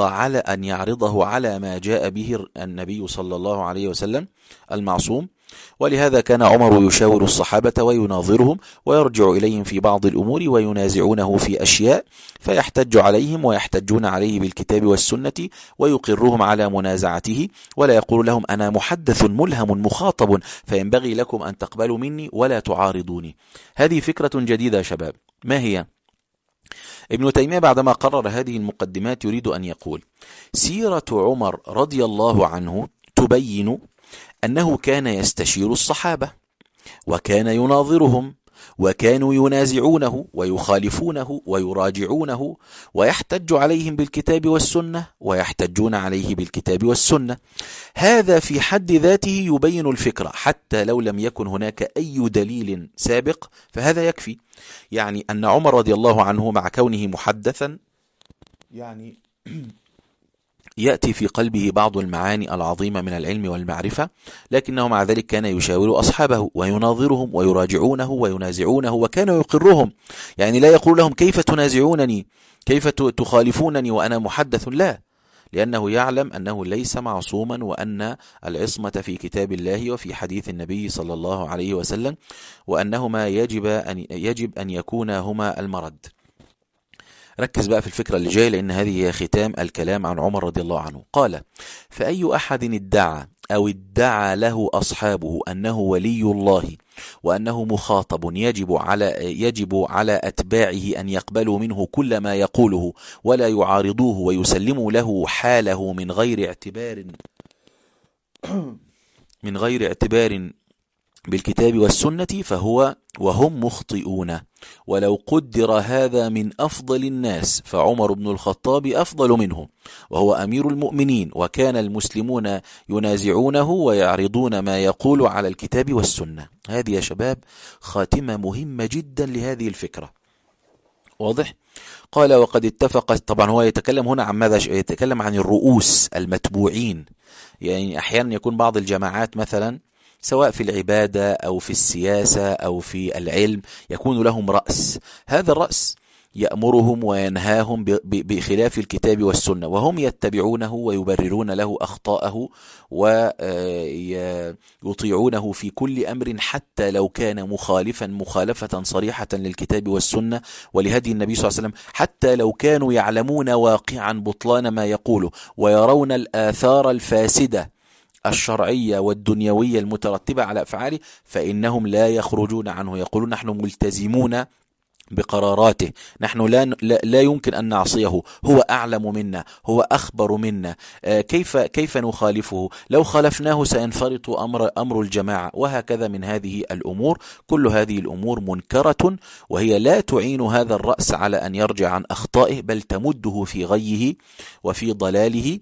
Speaker 1: يعرضه على ما جاء به النبي صلى الله عليه وسلم المعصوم. ولهذا كان عمر يشاور الصحابة ويناظرهم ويرجع إليهم في بعض الأمور وينازعونه في أشياء، فيحتج عليهم ويحتجون عليه بالكتاب والسنة ويقرهم على منازعته، ولا يقول لهم أنا محدث ملهم مخاطب فينبغي لكم أن تقبلوا مني ولا تعارضوني. هذه فكرة جديدة يا شباب. ما هي؟ ابن تيمية بعدما قرر هذه المقدمات يريد أن يقول سيرة عمر رضي الله عنه تبين أنه كان يستشير الصحابة وكان يناظرهم، وكانوا ينازعونه ويخالفونه ويراجعونه، ويحتج عليهم بالكتاب والسنة ويحتجون عليه بالكتاب والسنة. هذا في حد ذاته يبين الفكرة، حتى لو لم يكن هناك أي دليل سابق فهذا يكفي. يعني أن عمر رضي الله عنه مع كونه محدثا يعني يأتي في قلبه بعض المعاني العظيمة من العلم والمعرفة، لكنه مع ذلك كان يشاور أصحابه ويناظرهم ويراجعونه وينازعونه، وكان يقرهم. يعني لا يقول لهم كيف تنازعونني، كيف تخالفونني وأنا محدث، لا، لأنه يعلم أنه ليس معصوما، وأن العصمة في كتاب الله وفي حديث النبي صلى الله عليه وسلم، وأنهما يجب أن يكونا هما المرد. ركز بقى في الفكرة اللي جاي، لأن هذه هي ختام الكلام عن عمر رضي الله عنه. قال فأي أحد ادعى له أصحابه أنه ولي الله وأنه مخاطب يجب على أتباعه أن يقبلوا منه كل ما يقوله ولا يعارضوه ويسلموا له حاله من غير اعتبار بالكتاب والسنة وهم مخطئون. ولو قدر هذا من أفضل الناس فعمر بن الخطاب أفضل منه، وهو أمير المؤمنين، وكان المسلمون ينازعونه ويعرضون ما يقول على الكتاب والسنة. هذه يا شباب خاتمة مهمة جدا لهذه الفكرة. واضح؟ قال وقد اتفق. طبعا هو يتكلم هنا عن ماذا؟ يتكلم عن الرؤوس المتبوعين. يعني أحيانا يكون بعض الجماعات مثلا سواء في العبادة أو في السياسة أو في العلم يكون لهم رأس، هذا الرأس يأمرهم وينهاهم بخلاف الكتاب والسنة، وهم يتبعونه ويبررون له أخطاءه ويطيعونه في كل أمر حتى لو كان مخالفة صريحة للكتاب والسنة ولهدي النبي صلى الله عليه وسلم، حتى لو كانوا يعلمون واقعا بطلان ما يقوله ويرون الآثار الفاسدة الشرعية والدنيوية المترتبة على أفعاله، فإنهم لا يخرجون عنه، يقولون نحن ملتزمون بقراراته، نحن لا يمكن أن نعصيه، هو أعلم منا، هو أخبر منا، كيف نخالفه؟ لو خالفناه سينفرط أمر الجماعة، وهكذا من هذه الأمور. كل هذه الأمور منكرة، وهي لا تعين هذا الرأس على أن يرجع عن أخطائه، بل تمده في غيه وفي ضلاله،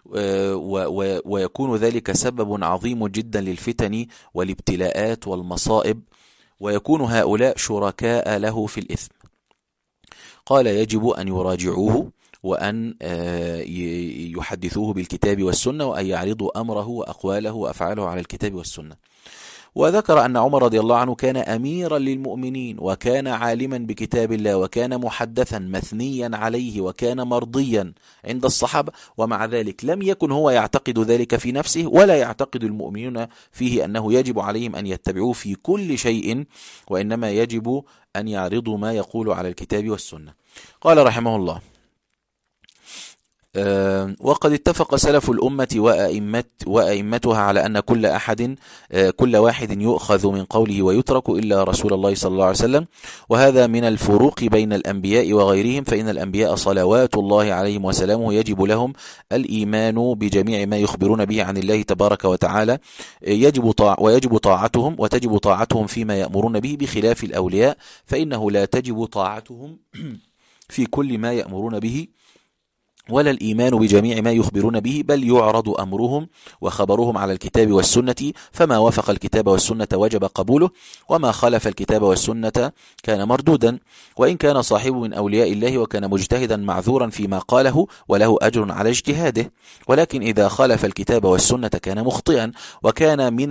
Speaker 1: ويكون ذلك سبب عظيم جدا للفتن والابتلاءات والمصائب، ويكون هؤلاء شركاء له في الإثم. قال يجب أن يراجعوه وأن يحدثوه بالكتاب والسنة، وأن يعرضوا أمره وأقواله وأفعاله على الكتاب والسنة. وذكر أن عمر رضي الله عنه كان أميرا للمؤمنين، وكان عالما بكتاب الله، وكان محدثا مثنيا عليه، وكان مرضيا عند الصحابة، ومع ذلك لم يكن هو يعتقد ذلك في نفسه، ولا يعتقد المؤمنون فيه أنه يجب عليهم أن يتبعوه في كل شيء، وإنما يجب أن يعرضوا ما يقول على الكتاب والسنة. قال رحمه الله وقد اتفق سلف الأمة وأئمتها على أن كل واحد يؤخذ من قوله ويترك إلا رسول الله صلى الله عليه وسلم، وهذا من الفروق بين الأنبياء وغيرهم، فإن الأنبياء صلوات الله عليهم وسلامه يجب لهم الإيمان بجميع ما يخبرون به عن الله تبارك وتعالى، ويجب طاعتهم وتجب طاعتهم فيما يأمرون به، بخلاف الأولياء فإنه لا تجب طاعتهم في كل ما يأمرون به ولا الإيمان بجميع ما يخبرون به، بل يعرض أمرهم وخبرهم على الكتاب والسنة، فما وافق الكتاب والسنة وجب قبوله، وما خالف الكتاب والسنة كان مردودا، وإن كان صاحبه من أولياء الله وكان مجتهدا معذورا فيما قاله وله أجر على اجتهاده، ولكن إذا خالف الكتاب والسنة كان مخطئا، وكان من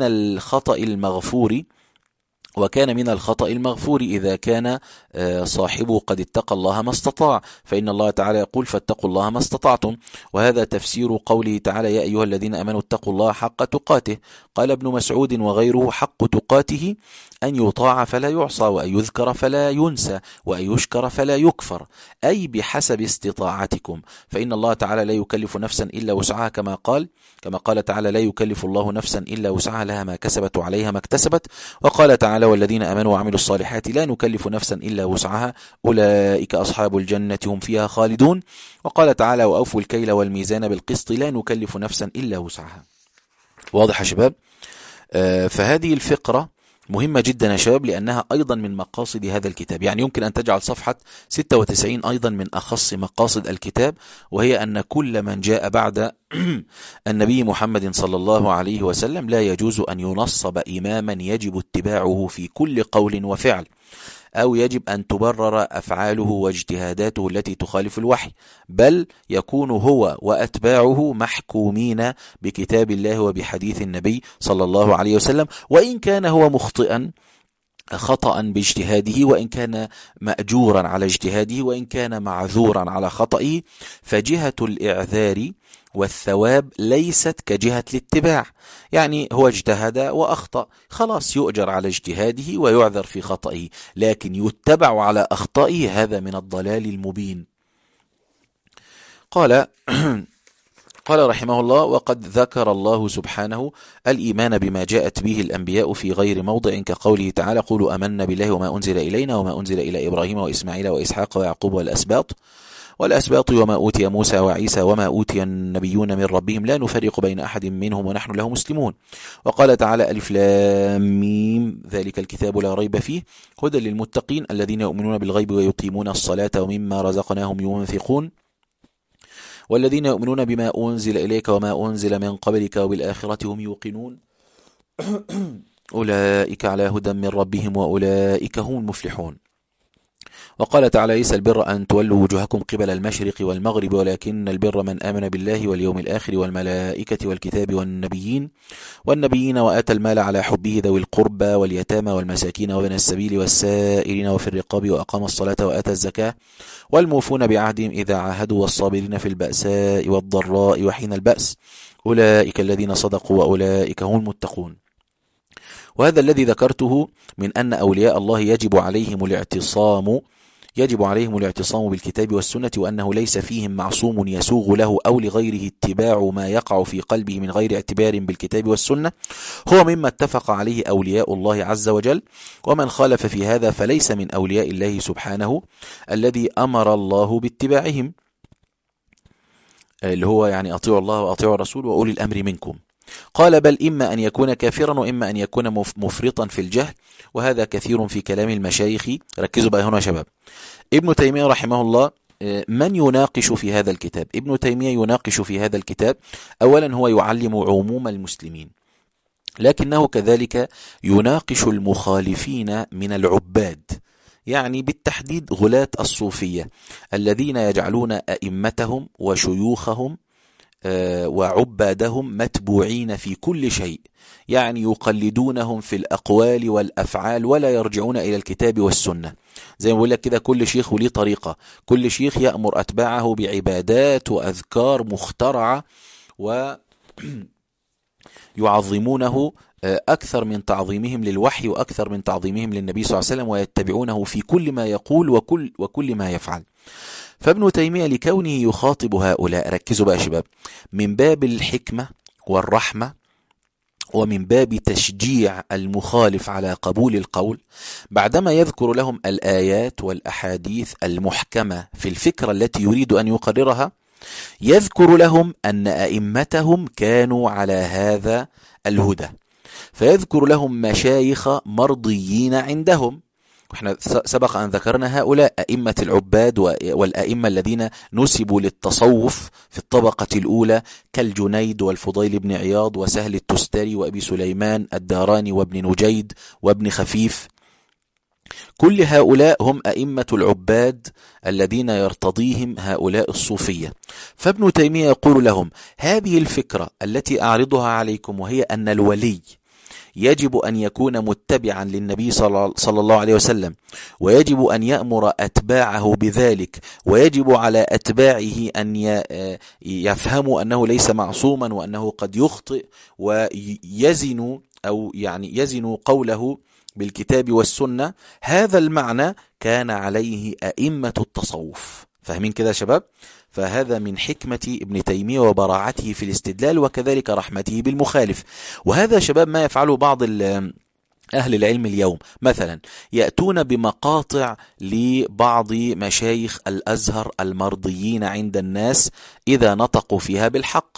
Speaker 1: الخطأ المغفور إذا كان صاحبه قد اتقى الله ما استطاع، فإن الله تعالى يقول فاتقوا الله ما استطعتم، وهذا تفسير قوله تعالى يا أيها الذين آمنوا اتقوا الله حق تقاته. قال ابن مسعود وغيره حق تقاته أن يطاع فلا يعصى، وأن يذكر فلا ينسى، وأن يشكر فلا يكفر، أي بحسب استطاعتكم، فإن الله تعالى لا يكلف نفسا إلا وسعها، كما قال تعالى لا يكلف الله نفسا إلا وسعها لها ما كسبت وعليها ما اكتسبت، وقال تعالى والذين آمنوا وعملوا الصالحات لا نكلف نفسا إلا وسعها أولئك أصحاب الجنة هم فيها خالدون، وقال تعالى وأوفوا الكيل والميزان بالقسط لا نكلف نفسا إلا وسعها. واضح يا شباب؟ فهذه الفقرة مهمة جدا يا شباب، لأنها أيضا من مقاصد هذا الكتاب، يعني يمكن أن تجعل صفحة 96 أيضا من أخص مقاصد الكتاب، وهي أن كل من جاء بعد النبي محمد صلى الله عليه وسلم لا يجوز أن ينصب إماما يجب اتباعه في كل قول وفعل، أو يجب أن تبرر أفعاله واجتهاداته التي تخالف الوحي، بل يكون هو وأتباعه محكومين بكتاب الله وبحديث النبي صلى الله عليه وسلم، وإن كان هو مخطئا خطأ باجتهاده، وإن كان مأجورا على اجتهاده، وإن كان معذورا على خطئه، فجهة الإعذار والثواب ليست كجهة الاتباع، يعني هو اجتهد وأخطأ خلاص يؤجر على اجتهاده ويعذر في خطئه، لكن يتبع على أخطئه هذا من الضلال المبين. قال رحمه الله وقد ذكر الله سبحانه الإيمان بما جاءت به الأنبياء في غير موضع، كقوله تعالى قولوا أمنا بالله وما أنزل إلينا وما أنزل إلى إبراهيم وإسماعيل وإسحاق ويعقوب والأسباط وما أوتي موسى وعيسى وما أوتي النبيون من ربهم لا نفرق بين أحد منهم ونحن له مسلمون. وقال تعالى ألف لام ميم ذلك الكتاب لا ريب فيه هدى للمتقين الذين يؤمنون بالغيب ويقيمون الصلاة ومما رزقناهم ينفقون والذين يؤمنون بما أنزل إليك وما أنزل من قبلك وبالآخرة هم يوقنون أولئك على هدى من ربهم وأولئك هم المفلحون. وقال تعالى ليس البر أن تولوا وجوهكم قبل المشرق والمغرب ولكن البر من آمن بالله واليوم الآخر والملائكة والكتاب والنبيين وآتى المال على حبه ذوي القربى واليتامى والمساكين وابن السبيل والسائلين وفي الرقاب وأقام الصلاة وآتى الزكاة والموفون بعهدهم إذا عاهدوا والصابرين في البأساء والضراء وحين البأس أولئك الذين صدقوا وأولئك هم المتقون. وهذا الذي ذكرته من أن أولياء الله يجب عليهم الاعتصام بالكتاب والسنة، وأنه ليس فيهم معصوم يسوغ له أو لغيره اتباع ما يقع في قلبه من غير اعتبار بالكتاب والسنة، هو مما اتفق عليه أولياء الله عز وجل، ومن خالف في هذا فليس من أولياء الله سبحانه الذي أمر الله باتباعهم، اللي هو يعني أطيعوا الله وأطيعوا الرسول وأولي الأمر منكم. قال بل إما أن يكون كافرا وإما أن يكون مفرطا في الجهل، وهذا كثير في كلام المشايخ. ركزوا بقى هنا يا شباب. ابن تيمية رحمه الله من يناقش في هذا الكتاب؟ ابن تيمية يناقش في هذا الكتاب أولا هو يعلم عموم المسلمين، لكنه كذلك يناقش المخالفين من العباد، يعني بالتحديد غلاة الصوفية الذين يجعلون أئمتهم وشيوخهم وعبادهم متبوعين في كل شيء، يعني يقلدونهم في الأقوال والأفعال ولا يرجعون إلى الكتاب والسنة. زي ما بقول لك كده كل شيخ وليه طريقة، كل شيخ يأمر أتباعه بعبادات وأذكار مخترعة ويعظمونه أكثر من تعظيمهم للوحي وأكثر من تعظيمهم للنبي صلى الله عليه وسلم، ويتبعونه في كل ما يقول وكل ما يفعل. فابن تيمية لكونه يخاطب هؤلاء، ركزوا بقى شباب، من باب الحكمة والرحمة ومن باب تشجيع المخالف على قبول القول، بعدما يذكر لهم الآيات والأحاديث المحكمة في الفكرة التي يريد أن يقررها، يذكر لهم أن أئمتهم كانوا على هذا الهدى، فيذكر لهم مشايخ مرضيين عندهم. احنا سبق أن ذكرنا هؤلاء أئمة العباد والأئمة الذين نسبوا للتصوف في الطبقة الأولى كالجنيد والفضيل بن عياض وسهل التستري وأبي سليمان الداراني وابن نجيد وابن خفيف. كل هؤلاء هم أئمة العباد الذين يرتضيهم هؤلاء الصوفية. فابن تيمية يقول لهم هذه الفكرة التي أعرضها عليكم، وهي أن الولي يجب أن يكون متبعا للنبي صلى الله عليه وسلم، ويجب أن يأمر أتباعه بذلك، ويجب على أتباعه أن يفهموا أنه ليس معصوما وأنه قد يخطئ ويزن أو يعني يزن قوله بالكتاب والسنة. هذا المعنى كان عليه أئمة التصوف. فاهمين كده يا شباب؟ فهذا من حكمة ابن تيمية وبراعته في الاستدلال، وكذلك رحمته بالمخالف. وهذا شباب ما يفعله بعض أهل العلم اليوم، مثلا يأتون بمقاطع لبعض مشايخ الأزهر المرضيين عند الناس إذا نطقوا فيها بالحق،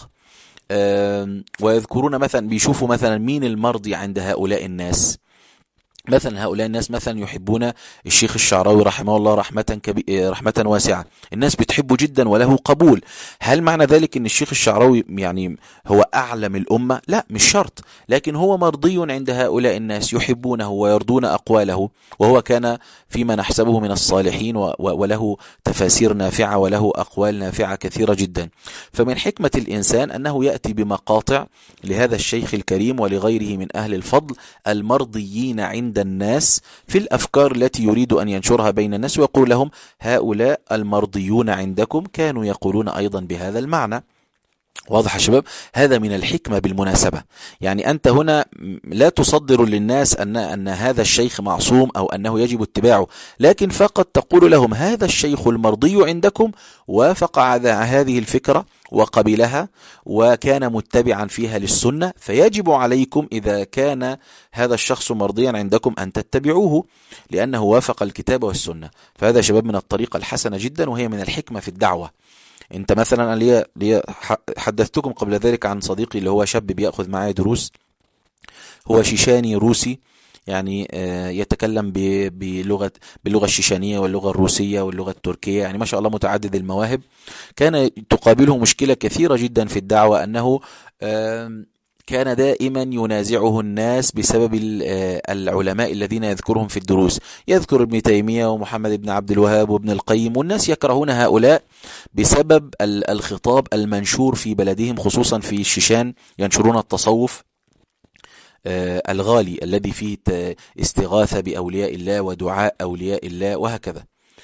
Speaker 1: ويذكرون مثلا، بيشوفوا مثلا مين المرضي عند هؤلاء الناس. مثلا هؤلاء الناس مثلا يحبون الشيخ الشعراوي رحمه الله رحمة واسعة، الناس بتحبه جدا وله قبول. هل معنى ذلك ان الشيخ الشعراوي يعني هو أعلم الأمة؟ لا، مش شرط، لكن هو مرضي عند هؤلاء الناس، يحبونه ويرضون أقواله، وهو كان فيما نحسبه من الصالحين وله تفاسير نافعة وله أقوال نافعة كثيرة جدا. فمن حكمة الإنسان أنه يأتي بمقاطع لهذا الشيخ الكريم ولغيره من أهل الفضل المرضيين عند الناس في الأفكار التي يريد أن ينشرها بين الناس، ويقول لهم هؤلاء المرضيون عندكم كانوا يقولون أيضا بهذا المعنى. واضح يا شباب؟ هذا من الحكمة بالمناسبة. يعني أنت هنا لا تصدر للناس أن هذا الشيخ معصوم أو أنه يجب اتباعه، لكن فقط تقول لهم هذا الشيخ المرضي عندكم وافق على هذه الفكرة وقبلها وكان متبعا فيها للسنة، فيجب عليكم إذا كان هذا الشخص مرضيا عندكم أن تتبعوه لأنه وافق الكتاب والسنة. فهذا شباب من الطريقة الحسنة جدا، وهي من الحكمة في الدعوة. انت مثلا لي حدثتكم قبل ذلك عن صديقي اللي هو شاب بيأخذ معي دروس، هو شيشاني روسي، يعني يتكلم باللغة الشيشانية واللغة الروسية واللغة التركية، يعني ما شاء الله متعدد المواهب. كان تقابله مشكلة كثيرة جدا في الدعوة، أنه كان دائما ينازعه الناس بسبب العلماء الذين يذكرهم في الدروس، يذكر ابن تيمية ومحمد بن عبد الوهاب وابن القيم، والناس يكرهون هؤلاء بسبب الخطاب المنشور في بلدهم، خصوصا في الشيشان ينشرون التصوف الغالي الذي فيه استغاثة بأولياء الله ودعاء أولياء الله وهكذا.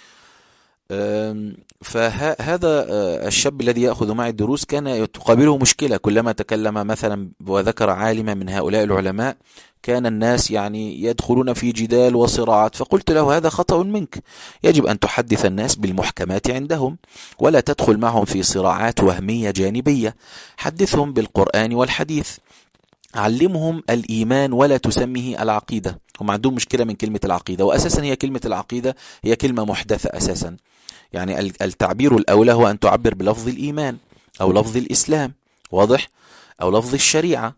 Speaker 1: فهذا الشاب الذي يأخذ معي الدروس كان تقابله مشكلة، كلما تكلم مثلا وذكر عالما من هؤلاء العلماء كان الناس يعني يدخلون في جدال وصراعات. فقلت له هذا خطأ منك، يجب أن تحدث الناس بالمحكمات عندهم ولا تدخل معهم في صراعات وهمية جانبية، حدثهم بالقرآن والحديث، علمهم الإيمان ولا تسميه العقيدة. هم عندهم مشكلة من كلمة العقيدة، وأساسا هي كلمة العقيدة هي كلمة محدثة أساسا. يعني التعبير الأولى هو أن تعبر بلفظ الإيمان أو لفظ الإسلام، واضح، أو لفظ الشريعة.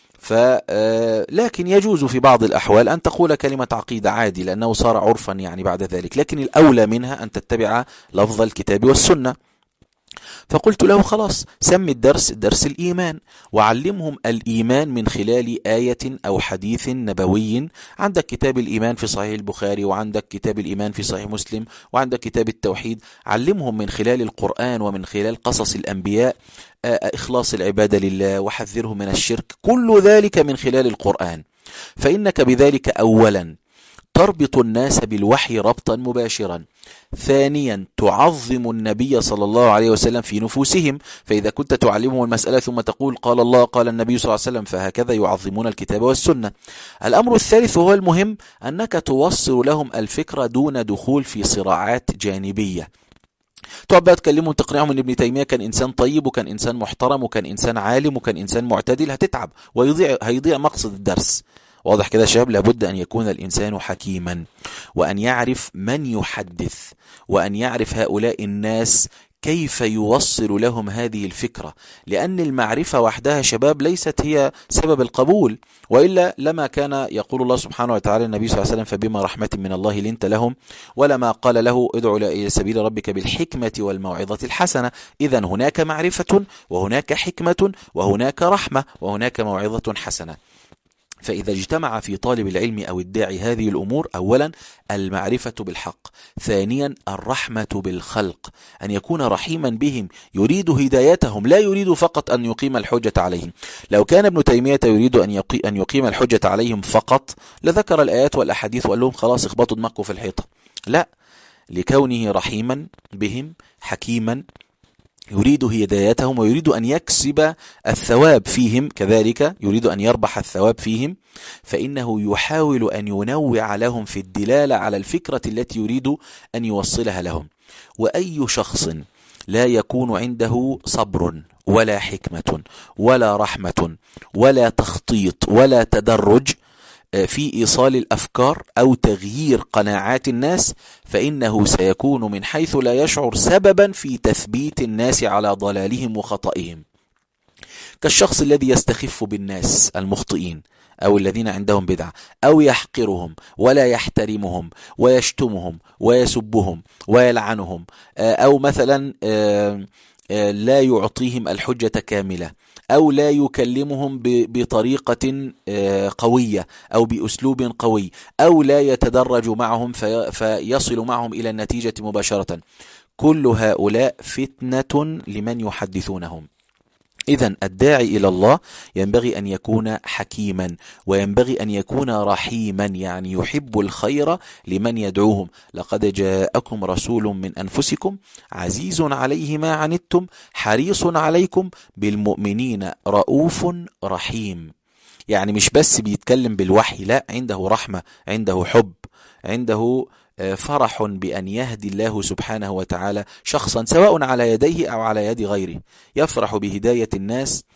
Speaker 1: لكن يجوز في بعض الأحوال أن تقول كلمة عقيدة عادي، لأنه صار عرفا يعني بعد ذلك، لكن الأولى منها أن تتبع لفظ الكتاب والسنة. فقلت له خلاص سمي الدرس درس الإيمان، وعلمهم الإيمان من خلال آية أو حديث نبوي. عندك كتاب الإيمان في صحيح البخاري، وعندك كتاب الإيمان في صحيح مسلم، وعندك كتاب التوحيد. علمهم من خلال القرآن ومن خلال قصص الأنبياء إخلاص العبادة لله، وحذرهم من الشرك، كل ذلك من خلال القرآن. فإنك بذلك أولا تربط الناس بالوحي ربطا مباشرا، ثانيا تعظم النبي صلى الله عليه وسلم في نفوسهم، فإذا كنت تعلمهم المسألة ثم تقول قال الله قال النبي صلى الله عليه وسلم، فهكذا يعظمون الكتاب والسنة. الأمر الثالث وهو المهم، أنك توصل لهم الفكرة دون دخول في صراعات جانبية. تقعد بقى تكلمهم تقنعهم ان ابن تيمية كان انسان طيب وكان انسان محترم وكان انسان عالم وكان انسان معتدل، هتتعب هيضيع مقصد الدرس. واضح كده يا شباب؟ لابد أن يكون الإنسان حكيما، وأن يعرف من يحدث، وأن يعرف هؤلاء الناس كيف يوصل لهم هذه الفكرة، لأن المعرفة وحدها شباب ليست هي سبب القبول، وإلا لما كان يقول الله سبحانه وتعالى النبي صلى الله عليه وسلم فبما رحمة من الله لنت لهم، ولما قال له ادع إلى سبيل ربك بالحكمة والموعظة الحسنة. إذن هناك معرفة وهناك حكمة وهناك رحمة وهناك موعظة حسنة. فإذا اجتمع في طالب العلم أو الداعي هذه الأمور: أولا المعرفة بالحق، ثانيا الرحمة بالخلق، أن يكون رحيما بهم، يريد هدايتهم، لا يريد فقط أن يقيم الحجة عليهم. لو كان ابن تيمية يريد أن يقيم الحجة عليهم فقط لذكر الآيات والأحاديث وقال لهم خلاص اخبطوا دماغكم في الحيطة. لا، لكونه رحيما بهم حكيما يريد هدايتهم ويريد أن يكسب الثواب فيهم، كذلك يريد أن يربح الثواب فيهم، فإنه يحاول أن ينوع لهم في الدلالة على الفكرة التي يريد أن يوصلها لهم. وأي شخص لا يكون عنده صبر ولا حكمة ولا رحمة ولا تخطيط ولا تدرج في إيصال الأفكار أو تغيير قناعات الناس، فإنه سيكون من حيث لا يشعر سببا في تثبيت الناس على ضلالهم وخطئهم، كالشخص الذي يستخف بالناس المخطئين أو الذين عندهم بدعة، أو يحقرهم ولا يحترمهم ويشتمهم ويسبهم ويلعنهم، أو مثلا لا يعطيهم الحجة كاملة، أو لا يكلمهم بطريقة قوية أو بأسلوب قوي، أو لا يتدرج معهم فيصل معهم إلى النتيجة مباشرة. كل هؤلاء فتنة لمن يحدثونهم. إذن الداعي إلى الله ينبغي أن يكون حكيما، وينبغي أن يكون رحيما، يعني يحب الخير لمن يدعوهم. لقد جاءكم رسول من أنفسكم عزيز عليه ما عنتم حريص عليكم بالمؤمنين رؤوف رحيم. يعني مش بس بيتكلم بالوحي، لا، عنده رحمة، عنده حب، عنده فرح بأن يهدي الله سبحانه وتعالى شخصا سواء على يديه أو على يد غيره، يفرح بهداية الناس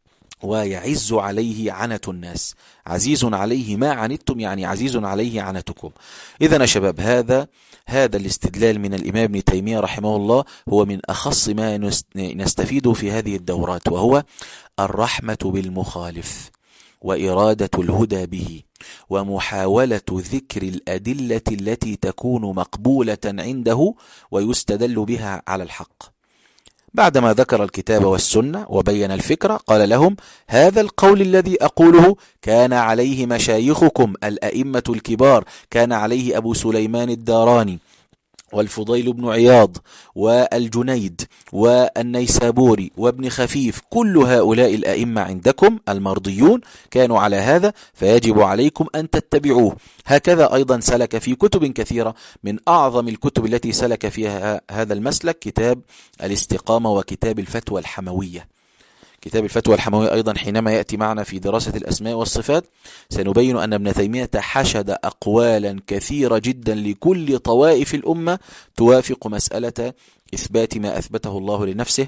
Speaker 1: ويعز عليه عنة الناس. عزيز عليه ما عنتم يعني عزيز عليه عنتكم. إذن يا شباب هذا الاستدلال من الإمام ابن تيمية رحمه الله هو من أخص ما نستفيده في هذه الدورات، وهو الرحمة بالمخالف وإرادة الهدى به، ومحاولة ذكر الأدلة التي تكون مقبولة عنده ويستدل بها على الحق. بعدما ذكر الكتاب والسنة وبين الفكرة قال لهم: هذا القول الذي أقوله كان عليه مشايخكم الأئمة الكبار، كان عليه أبو سليمان الداراني والفضيل بن عياض والجنيد والنيسابوري وابن خفيف، كل هؤلاء الأئمة عندكم المرضيون كانوا على هذا، فيجب عليكم أن تتبعوه. هكذا أيضا سلك في كتب كثيرة، من أعظم الكتب التي سلك فيها هذا المسلك كتاب الاستقامة وكتاب الفتوى الحموية. كتاب الفتوى الحموية أيضا حينما يأتي معنا في دراسة الأسماء والصفات سنبين أن ابن تيمية حشد أقوالا كثيرة جدا لكل طوائف الأمة توافق مسألة إثبات ما أثبته الله لنفسه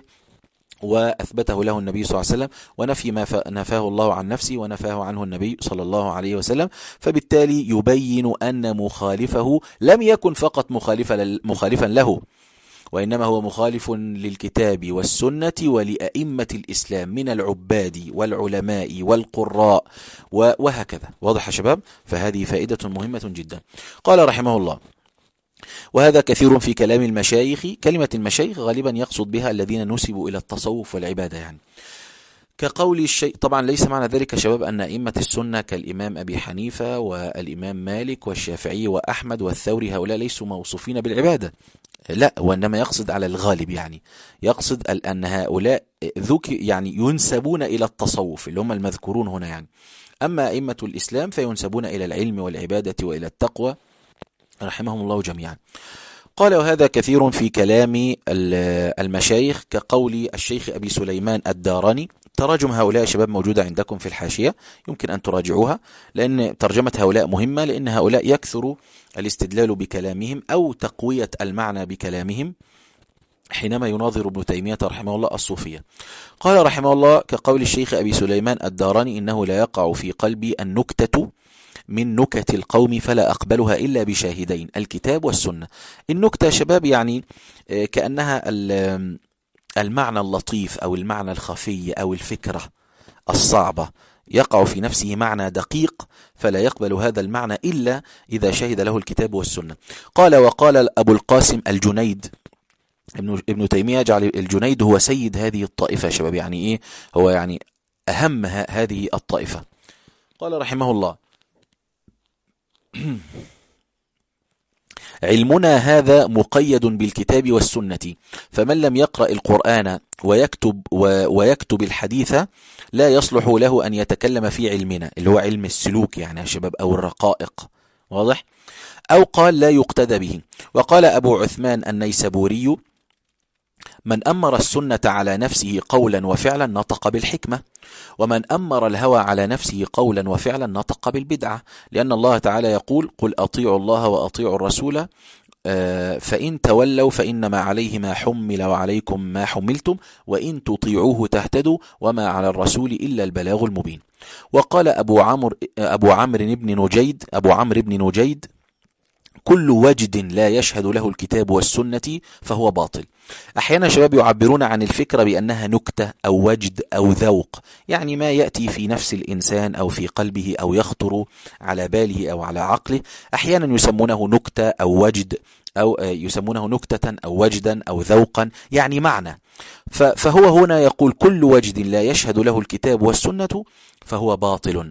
Speaker 1: وأثبته له النبي صلى الله عليه وسلم، ونفي ما نفاه الله عن نفسه ونفاه عنه النبي صلى الله عليه وسلم. فبالتالي يبين أن مخالفه لم يكن فقط مخالفا له، وإنما هو مخالف للكتاب والسنة ولأئمة الإسلام من العباد والعلماء والقراء وهكذا. واضح يا شباب؟ فهذه فائدة مهمة جدا. قال رحمه الله: وهذا كثير في كلام المشايخ. كلمة المشايخ غالبا يقصد بها الذين نسبوا إلى التصوف والعبادة، يعني كقول الشيء. طبعا ليس معنى ذلك يا شباب أن أئمة السنة كالإمام أبي حنيفة والإمام مالك والشافعي وأحمد والثوري هؤلاء ليسوا موصوفين بالعبادة، لا، وإنما يقصد على الغالب، يعني يقصد أن هؤلاء يعني ينسبون إلى التصوف اللي هم المذكورون هنا يعني. أما أئمة الإسلام فينسبون إلى العلم والعبادة وإلى التقوى رحمهم الله جميعا. قال: وهذا كثير في كلام المشايخ كقول الشيخ أبي سليمان الداراني. تراجم هؤلاء شباب موجودة عندكم في الحاشية، يمكن أن تراجعوها، لأن ترجمة هؤلاء مهمة، لأن هؤلاء يكثر الاستدلال بكلامهم أو تقوية المعنى بكلامهم. حينما يناظر ابن تيمية رحمه الله الصوفية. قال رحمه الله كقول الشيخ أبي سليمان الداراني: إنه لا يقع في قلبي النكتة من نكت القوم فلا أقبلها إلا بشاهدين، الكتاب والسنة. النكتة شباب يعني كأنها المعنى اللطيف أو المعنى الخفي أو الفكرة الصعبة، يقع في نفسه معنى دقيق فلا يقبل هذا المعنى إلا إذا شهد له الكتاب والسنة. قال: وقال أبو القاسم الجنيد، ابن تيمية جعل الجنيد هو سيد هذه الطائفة شباب، يعني إيه هو؟ يعني أهم هذه الطائفة. قال رحمه الله: علمنا هذا مقيد بالكتاب والسنة، فمن لم يقرأ القرآن ويكتب الحديث لا يصلح له أن يتكلم في علمنا، اللي هو علم السلوك يعني يا شباب، أو الرقائق، واضح؟ أو قال لا يقتدى به. وقال أبو عثمان النيسابوري: من أمر السنة على نفسه قولا وفعلا نطق بالحكمة، ومن أمر الهوى على نفسه قولا وفعلا نطق بالبدعة، لأن الله تعالى يقول: قل أطيعوا الله وأطيعوا الرسول فإن تولوا فإنما عليه ما حمل وعليكم ما حملتم وإن تطيعوه تهتدوا وما على الرسول إلا البلاغ المبين. وقال أبو عمرو بن نجيد: كل وجد لا يشهد له الكتاب والسنة فهو باطل. أحيانا شباب يعبرون عن الفكرة بأنها نكتة أو وجد أو ذوق، يعني ما يأتي في نفس الإنسان أو في قلبه أو يخطر على باله أو على عقله. أحيانا يسمونه نكتة أو وجد، أو يسمونه نكتة أو وجدا أو ذوقا، يعني معنى. فهو هنا يقول: كل وجد لا يشهد له الكتاب والسنة فهو باطل.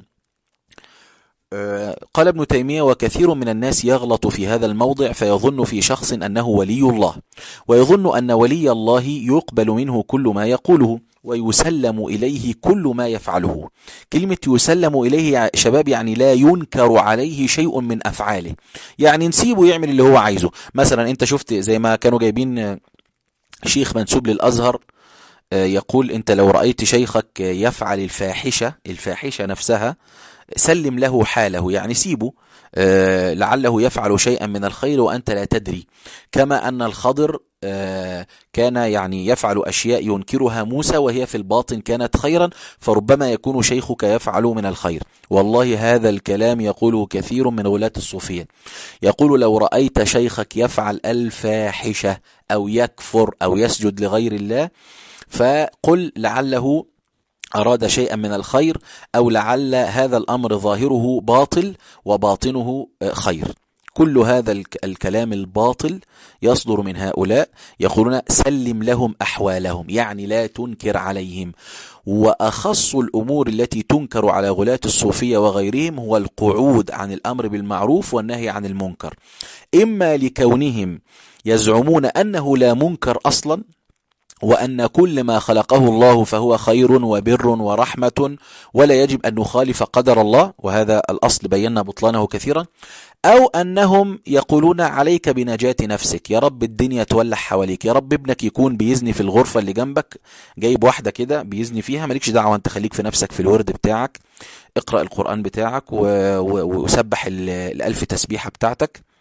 Speaker 1: قال ابن تيمية: وكثير من الناس يغلط في هذا الموضع فيظن في شخص أنه ولي الله، ويظن أن ولي الله يقبل منه كل ما يقوله ويسلم إليه كل ما يفعله. كلمة يسلم إليه يا شباب يعني لا ينكر عليه شيء من أفعاله، يعني نسيبه يعمل اللي هو عايزه. مثلا أنت شفت زي ما كانوا جايبين شيخ منسوب للأزهر يقول: أنت لو رأيت شيخك يفعل الفاحشة نفسها سلم له حاله، يعني سيبه لعله يفعل شيئا من الخير وأنت لا تدري. كما أن الخضر كان يعني يفعل أشياء ينكرها موسى وهي في الباطن كانت خيرا، فربما يكون شيخك يفعل من الخير. والله هذا الكلام يقوله كثير من غلاة الصوفية، يقول: لو رأيت شيخك يفعل الفاحشة أو يكفر أو يسجد لغير الله فقل لعله أراد شيئا من الخير، أو لعل هذا الأمر ظاهره باطل وباطنه خير. كل هذا الكلام الباطل يصدر من هؤلاء، يقولون: سلم لهم أحوالهم، يعني لا تنكر عليهم. وأخص الأمور التي تنكر على غلاة الصوفية وغيرهم هو القعود عن الأمر بالمعروف والنهي عن المنكر، إما لكونهم يزعمون أنه لا منكر أصلا، وأن كل ما خلقه الله فهو خير وبر ورحمة ولا يجب أن نخالف قدر الله، وهذا الأصل بينا بطلانه كثيرا، أو أنهم يقولون: عليك بنجاة نفسك، يا رب الدنيا تولع حواليك، يا رب ابنك يكون بيزني في الغرفة اللي جنبك، جايب واحدة كده بيزني فيها، مالكش دعوة، انت خليك في نفسك في الورد بتاعك، اقرأ القرآن بتاعك وسبح الألف تسبيحة بتاعتك،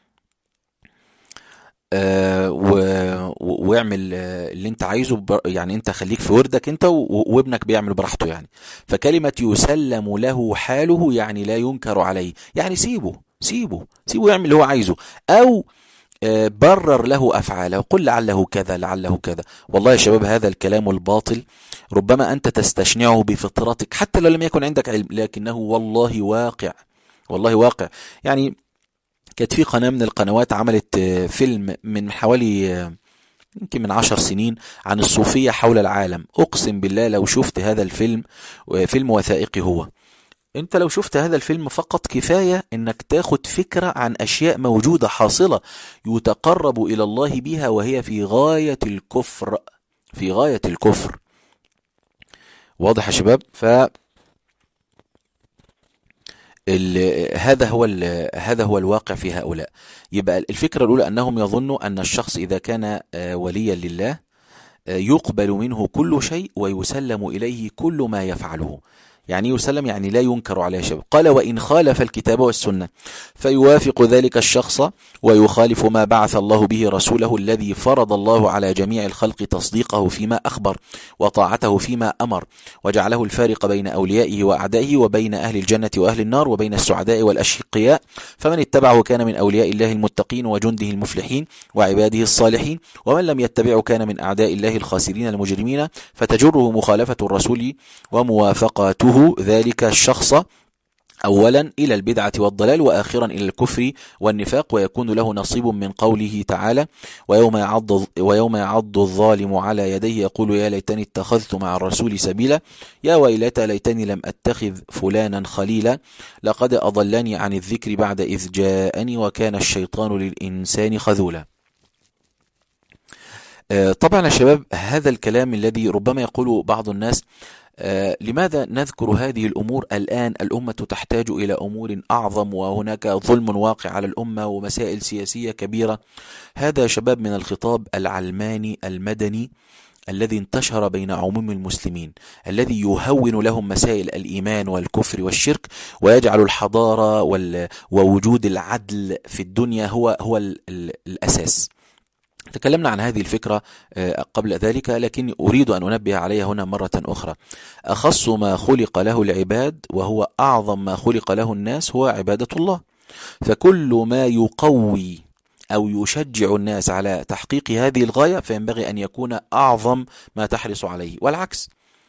Speaker 1: واعمل اللي انت عايزه، يعني انت خليك في وردك انت وابنك بيعمل براحته. يعني فكلمة يسلم له حاله يعني لا ينكر عليه، يعني سيبه يعمل اللي هو عايزه، او برر له أفعاله، قل لعله كذا لعله كذا. والله يا شباب هذا الكلام الباطل ربما أنت تستشنعه بفطرتك حتى لو لم يكن عندك علم، لكنه والله واقع. يعني كانت في قناة من القنوات عملت فيلم من حوالي يمكن من 10 سنين عن الصوفية حول العالم. أقسم بالله لو شفت هذا الفيلم، فيلم وثائقي هو، انت لو شفت هذا الفيلم فقط كفاية انك تاخد فكرة عن اشياء موجودة حاصلة يتقرب الى الله بها وهي في غاية الكفر. واضح يا شباب؟ هذا هو الواقع في هؤلاء. يبقى الفكرة الأولى أنهم يظنوا أن الشخص إذا كان وليا لله يقبل منه كل شيء ويسلم إليه كل ما يفعله. يعني يسلم يعني لا ينكر عليه شباب. قال وإن خالف الكتاب والسنة فيوافق ذلك الشخص ويخالف ما بعث الله به رسوله الذي فرض الله على جميع الخلق تصديقه فيما أخبر وطاعته فيما أمر، وجعله الفارق بين أوليائه وأعدائه وبين أهل الجنة وأهل النار وبين السعداء والأشقياء، فمن اتبعه كان من أولياء الله المتقين وجنده المفلحين وعباده الصالحين، ومن لم يتبعه كان من أعداء الله الخاسرين المجرمين، فتجره مخالفة الرسول وموافقته ذلك الشخص أولا إلى البدعة والضلال وآخرا إلى الكفر والنفاق، ويكون له نصيب من قوله تعالى ويوم يعض الظالم على يديه يقول يا ليتني اتخذت مع الرسول سبيلا، يا ويلتى ليتني لم أتخذ فلانا خليلا، لقد أضلني عن الذكر بعد إذ جاءني وكان الشيطان للإنسان خذولا. طبعا يا شباب هذا الكلام الذي ربما يقول بعض الناس لماذا نذكر هذه الأمور الآن؟ الأمة تحتاج إلى أمور أعظم، وهناك ظلم واقع على الأمة ومسائل سياسية كبيرة. هذا شباب من الخطاب العلماني المدني الذي انتشر بين عموم المسلمين، الذي يهون لهم مسائل الإيمان والكفر والشرك، ويجعل الحضارة ووجود العدل في الدنيا هو الأساس. تكلمنا عن هذه الفكرة قبل ذلك، لكن أريد أن أنبه عليها هنا مرة أخرى. أخص ما خلق له العباد وهو أعظم ما خلق له الناس هو عبادة الله، فكل ما يقوي أو يشجع الناس على تحقيق هذه الغاية فينبغي أن يكون أعظم ما تحرص عليه، والعكس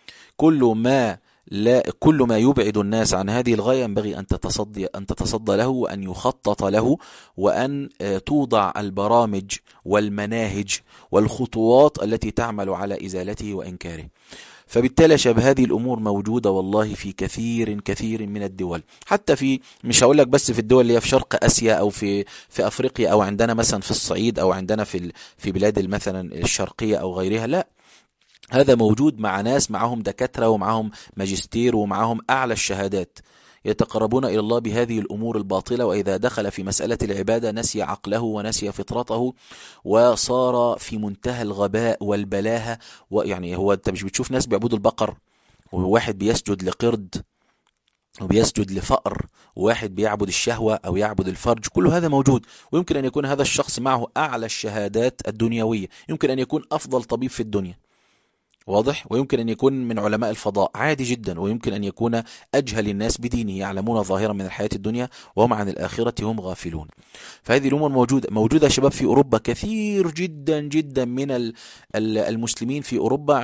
Speaker 1: كل ما يبعد الناس عن هذه الغاية ينبغي أن تتصدى له، وأن يخطط له، وأن توضع البرامج والمناهج والخطوات التي تعمل على إزالته وإنكاره. فبالتالي شبه هذه الأمور موجودة والله في كثير من الدول، حتى مش هقول لك بس في الدول اللي هي في شرق آسيا أو في أفريقيا، أو عندنا مثلا في الصعيد، أو عندنا في بلاد مثلا الشرقية أو غيرها، لا، هذا موجود مع ناس معهم دكاترة ومعهم ماجستير ومعهم أعلى الشهادات، يتقربون إلى الله بهذه الأمور الباطلة، وإذا دخل في مسألة العبادة نسي عقله ونسي فطرته وصار في منتهى الغباء والبلاهة. ويعني أنت مش بتشوف ناس بيعبدوا البقر، وواحد بيسجد لقرد وبيسجد لفأر، وواحد بيعبد الشهوة أو يعبد الفرج، كل هذا موجود. ويمكن أن يكون هذا الشخص معه أعلى الشهادات الدنيوية، يمكن أن يكون أفضل طبيب في الدنيا، واضح، ويمكن أن يكون من علماء الفضاء عادي جدا، ويمكن أن يكون أجهل الناس بدينه، يعلمون ظاهرا من الحياة الدنيا وهم عن الآخرة هم غافلون. فهذه الأمور موجودة شباب في أوروبا، كثير جدا من المسلمين في أوروبا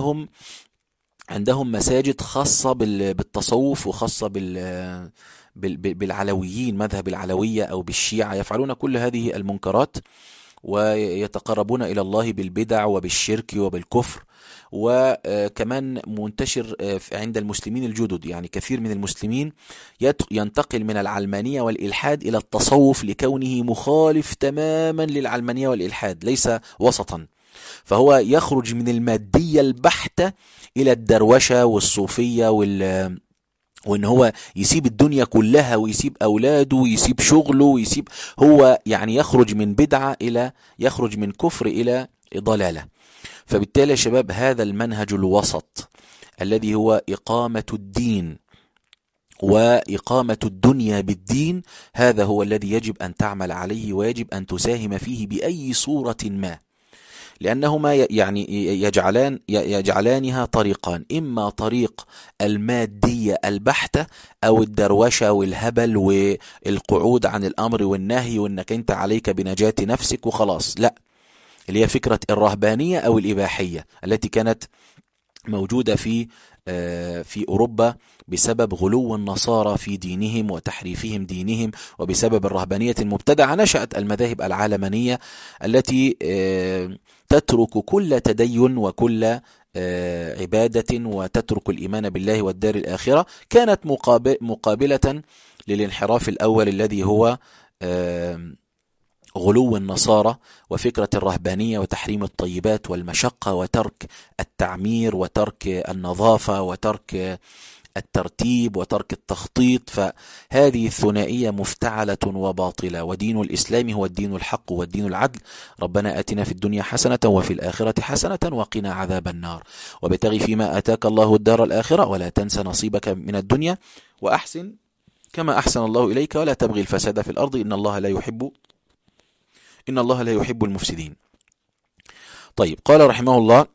Speaker 1: عندهم مساجد خاصة بالتصوف، وخاصة بالعلويين، مذهب العلوية أو بالشيعة، يفعلون كل هذه المنكرات ويتقربون إلى الله بالبدع وبالشرك وبالكفر. وكمان منتشر عند المسلمين الجدد، يعني كثير من المسلمين ينتقل من العلمانية والإلحاد إلى التصوف لكونه مخالف تماما للعلمانية والإلحاد، ليس وسطا، فهو يخرج من المادية البحتة إلى الدروشة والصوفية وإن هو يسيب الدنيا كلها ويسيب أولاده ويسيب شغله هو يعني يخرج من كفر إلى ضلالة. فبالتالي يا شباب هذا المنهج الوسط الذي هو إقامة الدين وإقامة الدنيا بالدين، هذا هو الذي يجب أن تعمل عليه ويجب أن تساهم فيه بأي صورة ما، لأنهما يعني يجعلانها طريقان: إما طريق المادية البحتة، أو الدروشة والهبل والقعود عن الأمر والنهي، وإنك أنت عليك بنجاة نفسك وخلاص، لا، اللي هي فكرة الرهبانية أو الإباحية التي كانت موجودة في أوروبا بسبب غلو النصارى في دينهم وتحريفهم دينهم، وبسبب الرهبانية المبتدعة نشأت المذاهب العالمانية التي تترك كل تدين وكل عبادة وتترك الإيمان بالله والدار الآخرة، كانت مقابلة للانحراف الأول الذي هو غلو النصارى وفكرة الرهبانية وتحريم الطيبات والمشقة وترك التعمير وترك النظافة وترك الترتيب وترك التخطيط، فهذه الثنائية مفتعلة وباطلة. ودين الإسلام هو الدين الحق والدين العدل. ربنا آتنا في الدنيا حسنة وفي الآخرة حسنة وقنا عذاب النار، وابتغ فيما آتاك الله الدار الآخرة ولا تنس نصيبك من الدنيا وأحسن كما أحسن الله إليك ولا تبغي الفساد في الأرض إن الله لا يحب المفسدين. طيب، قال رحمه الله: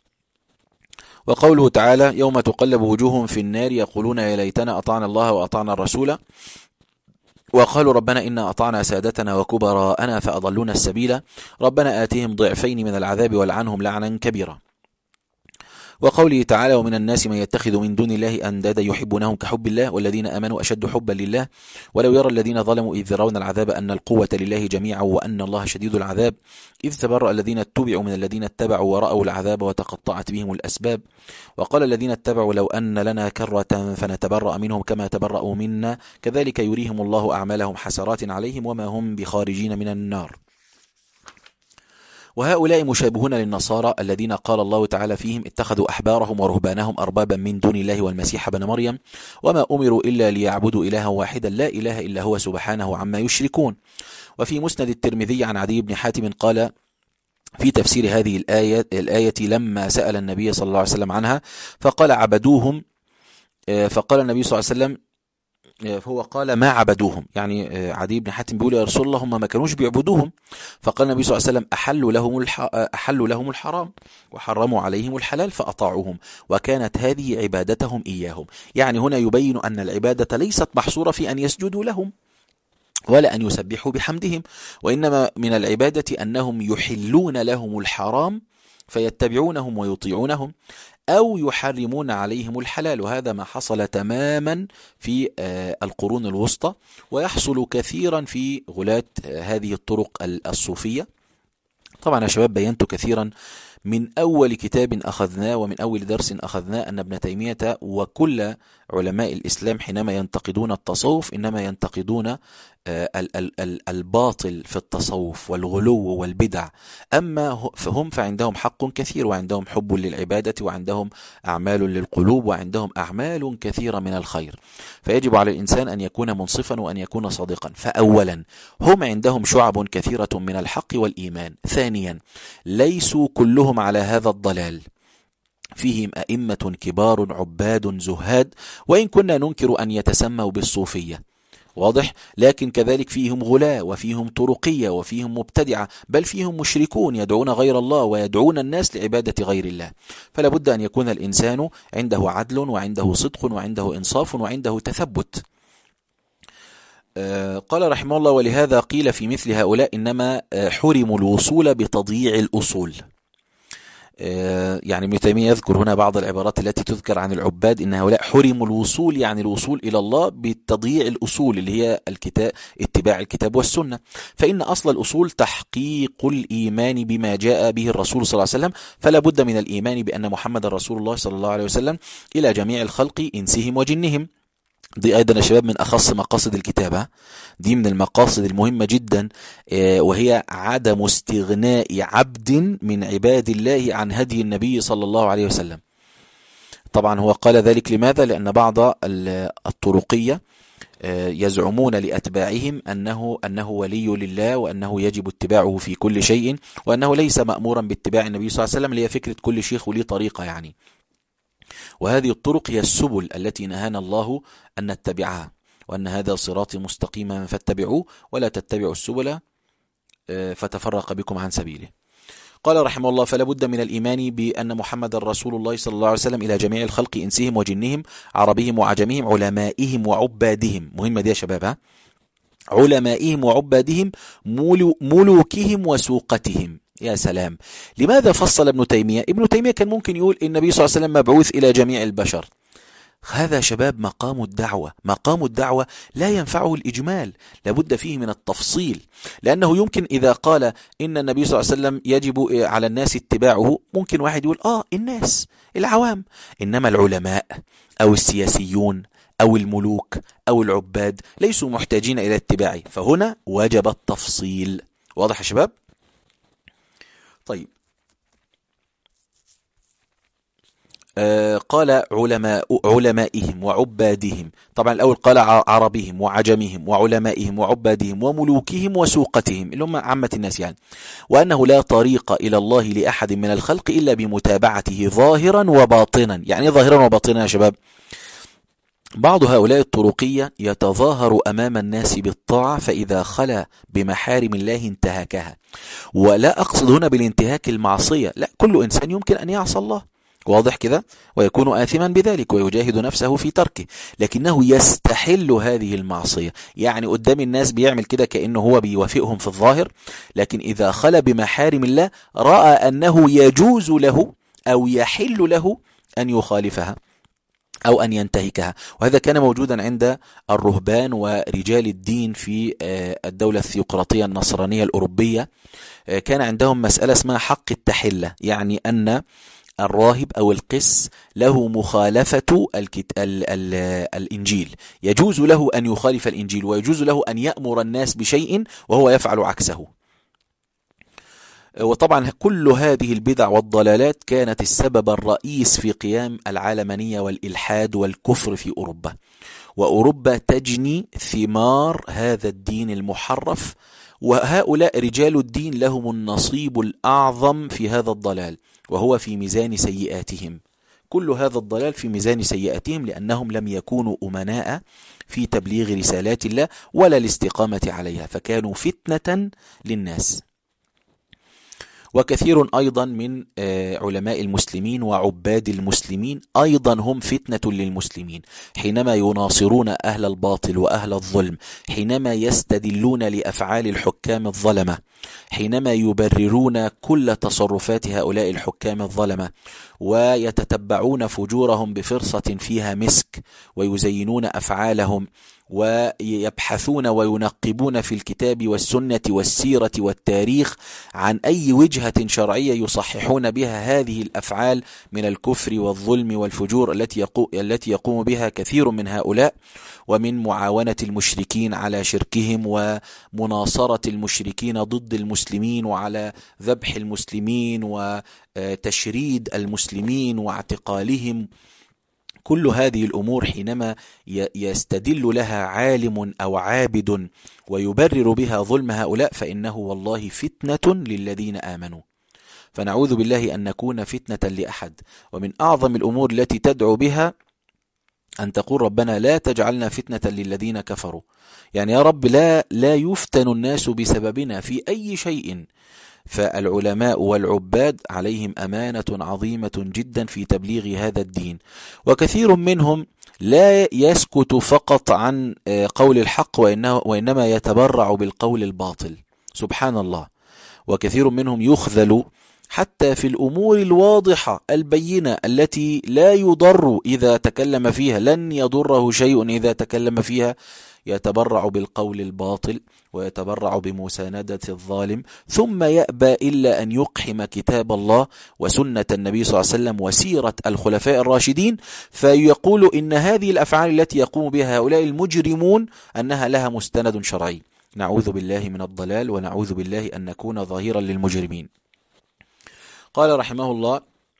Speaker 1: وقوله تعالى: يوم تقلب وجوههم في النار يقولون يا ليتنا أطعنا الله وأطعنا الرسول وقالوا ربنا إنا أطعنا سادتنا وكبراءنا فأضلونا السبيل ربنا آتهم ضعفين من العذاب والعنهم لعنا كبيرا. وقوله تعالى: ومن الناس من يتخذ من دون الله أندادا يحبونهم كحب الله والذين آمنوا أشد حبا لله ولو يرى الذين ظلموا إذ يرون العذاب أن القوة لله جميعا وأن الله شديد العذاب إذ تبرأ الذين اتبعوا من الذين اتبعوا ورأوا العذاب وتقطعت بهم الأسباب وقال الذين اتبعوا لو أن لنا كرة فنتبرأ منهم كما تبرأوا منا كذلك يريهم الله أعمالهم حسرات عليهم وما هم بخارجين من النار. وهؤلاء مشابهون للنصارى الذين قال الله تعالى فيهم: اتخذوا أحبارهم ورهبانهم أربابا من دون الله والمسيح ابن مريم وما أمروا إلا ليعبدوا إلها واحدا لا إله إلا هو سبحانه عما يشركون. وفي مسند الترمذي عن عدي بن حاتم قال في تفسير هذه الآية لما سأل النبي صلى الله عليه وسلم عنها فقال عبدوهم، فقال النبي صلى الله عليه وسلم هو قال ما عبدوهم، يعني عدي بن حاتم بيقول يا رسول الله هم ما كانوش بيعبدوهم. فقال النبي صلى الله عليه وسلم أحلوا لهم الحرام وحرموا عليهم الحلال فأطاعوهم وكانت هذه عبادتهم إياهم. يعني هنا يبين أن العبادة ليست محصورة في أن يسجدوا لهم ولا أن يسبحوا بحمدهم، وإنما من العبادة أنهم يحلون لهم الحرام فيتبعونهم ويطيعونهم أو يحرمون عليهم الحلال. وهذا ما حصل تماما في القرون الوسطى ويحصل كثيرا في غلاة هذه الطرق الصوفية. طبعا يا شباب بينت كثيرا من أول كتاب أخذناه ومن أول درس أخذناه أن ابن تيمية وكل علماء الإسلام حينما ينتقدون التصوف إنما ينتقدون الباطل في التصوف والغلو والبدع، أما فهم فعندهم حق كثير وعندهم حب للعبادة وعندهم أعمال للقلوب وعندهم أعمال كثيرة من الخير. فيجب على الإنسان أن يكون منصفا وأن يكون صادقا. فأولا هم عندهم شعب كثيرة من الحق والإيمان. ثانيا ليسوا كلهم على هذا الضلال، فيهم أئمة كبار عباد زهاد وإن كنا ننكر أن يتسموا بالصوفية، واضح، لكن كذلك فيهم غلاة وفيهم طرقية وفيهم مبتدعة بل فيهم مشركون يدعون غير الله ويدعون الناس لعبادة غير الله. فلا بد أن يكون الإنسان عنده عدل وعنده صدق وعنده إنصاف وعنده تثبت. قال رحمه الله: ولهذا قيل في مثل هؤلاء إنما حرموا الوصول بتضييع الأصول. يعني ابن تيمية يذكر هنا بعض العبارات التي تذكر عن العباد إن هؤلاء حرموا الوصول، يعني الوصول إلى الله بتضييع الأصول اللي هي اتباع الكتاب والسنة. فإن أصل الأصول تحقيق الإيمان بما جاء به الرسول صلى الله عليه وسلم، فلا بد من الإيمان بأن محمد رسول الله صلى الله عليه وسلم إلى جميع الخلق إنسهم وجنهم. دي أيضا يا شباب من أخص مقاصد الكتابة، دي من المقاصد المهمة جدا، وهي عدم استغناء عبد من عباد الله عن هدي النبي صلى الله عليه وسلم. طبعا هو قال ذلك لماذا؟ لأن بعض الطرقية يزعمون لأتباعهم أنه ولي لله وأنه يجب اتباعه في كل شيء وأنه ليس مأمورا باتباع النبي صلى الله عليه وسلم، اللي هي فكرة كل شيخ وليه طريقة يعني. وهذه الطرق هي السبل التي نهانا الله أن نتبعها، وأن هذا صراطي مستقيما فاتبعوه ولا تتبعوا السبل فتفرق بكم عن سبيله. قال رحمه الله: فلا بد من الإيمان بأن محمد رسول الله صلى الله عليه وسلم إلى جميع الخلق إنسهم وجنهم عربهم وعجمهم علمائهم وعبادهم. مهمة دي يا شباب، علمائهم وعبادهم ملوكهم وسوقتهم. يا سلام، لماذا فصل ابن تيمية؟ ابن تيمية كان ممكن يقول النبي صلى الله عليه وسلم مبعوث إلى جميع البشر. هذا شباب مقام الدعوة، مقام الدعوة لا ينفعه الإجمال، لابد فيه من التفصيل، لأنه يمكن إذا قال إن النبي صلى الله عليه وسلم يجب على الناس اتباعه ممكن واحد يقول الناس العوام، إنما العلماء أو السياسيون أو الملوك أو العباد ليسوا محتاجين إلى اتباعه، فهنا وجب التفصيل. واضح يا شباب؟ طيب، قال علمائهم وعبادهم. طبعا الأول قال عربهم وعجمهم وعلمائهم وعبادهم وملوكهم وسوقتهم اللي هم عامة الناس يعني. وأنه لا طريق إلى الله لأحد من الخلق إلا بمتابعته ظاهرا وباطنا. يعني ظاهرا وباطنا يا شباب؟ بعض هؤلاء الطرقية يتظاهر أمام الناس بالطاعة، فإذا خلا بمحارم الله انتهكها. ولا أقصد هنا بالانتهاك المعصية، لا، كل إنسان يمكن أن يعصى الله، واضح كده، ويكون آثما بذلك ويجاهد نفسه في تركه، لكنه يستحل هذه المعصية. يعني قدام الناس بيعمل كده كأنه هو بيوافقهم في الظاهر، لكن إذا خلا بمحارم الله رأى أنه يجوز له أو يحل له أن يخالفها أو أن ينتهكها. وهذا كان موجودا عند الرهبان ورجال الدين في الدولة الثيوقراطية النصرانية الأوروبية. كان عندهم مسألة اسمها حق التحلة، يعني أن الراهب أو القس له مخالفة الإنجيل، يجوز له أن يخالف الإنجيل ويجوز له أن يأمر الناس بشيء وهو يفعل عكسه. وطبعا كل هذه البدع والضلالات كانت السبب الرئيس في قيام العلمانية والإلحاد والكفر في أوروبا. وأوروبا تجني ثمار هذا الدين المحرف، وهؤلاء رجال الدين لهم النصيب الأعظم في هذا الضلال، وهو في ميزان سيئاتهم. كل هذا الضلال في ميزان سيئاتهم، لأنهم لم يكونوا أمناء في تبليغ رسالات الله ولا الاستقامة عليها، فكانوا فتنة للناس. وكثير أيضا من علماء المسلمين وعباد المسلمين أيضا هم فتنة للمسلمين، حينما يناصرون أهل الباطل وأهل الظلم، حينما يستدلون لأفعال الحكام الظلمة، حينما يبررون كل تصرفات هؤلاء الحكام الظلمة ويتتبعون فجورهم بفرصة فيها مسك، ويزينون أفعالهم ويبحثون وينقبون في الكتاب والسنة والسيرة والتاريخ عن أي وجهة شرعية يصححون بها هذه الأفعال من الكفر والظلم والفجور التي يقوم بها كثير من هؤلاء، ومن معاونة المشركين على شركهم ومناصرة المشركين ضد المسلمين وعلى ذبح المسلمين وتشريد المسلمين واعتقالهم. كل هذه الأمور حينما يستدل لها عالم أو عابد ويبرر بها ظلم هؤلاء، فإنه والله فتنة للذين آمنوا. فنعوذ بالله أن نكون فتنة لأحد. ومن أعظم الأمور التي تدعو بها أن تقول ربنا لا تجعلنا فتنة للذين كفروا، يعني يا رب لا يفتن الناس بسببنا في أي شيء. فالعلماء والعباد عليهم أمانة عظيمة جدا في تبليغ هذا الدين، وكثير منهم لا يسكت فقط عن قول الحق وإنما يتبرع بالقول الباطل، سبحان الله. وكثير منهم يخذل حتى في الأمور الواضحة البينة التي لا يضر إذا تكلم فيها، لن يضره شيء إذا تكلم فيها، يتبرع بالقول الباطل ويتبرع بمساندة الظالم، ثم يأبى إلا أن يقحم كتاب الله وسنة النبي صلى الله عليه وسلم وسيرة الخلفاء الراشدين، فيقول إن هذه الأفعال التي يقوم بها هؤلاء المجرمون أنها لها مستند شرعي. نعوذ بالله من الضلال، ونعوذ بالله أن نكون ظهيرا للمجرمين. قال رحمه الله: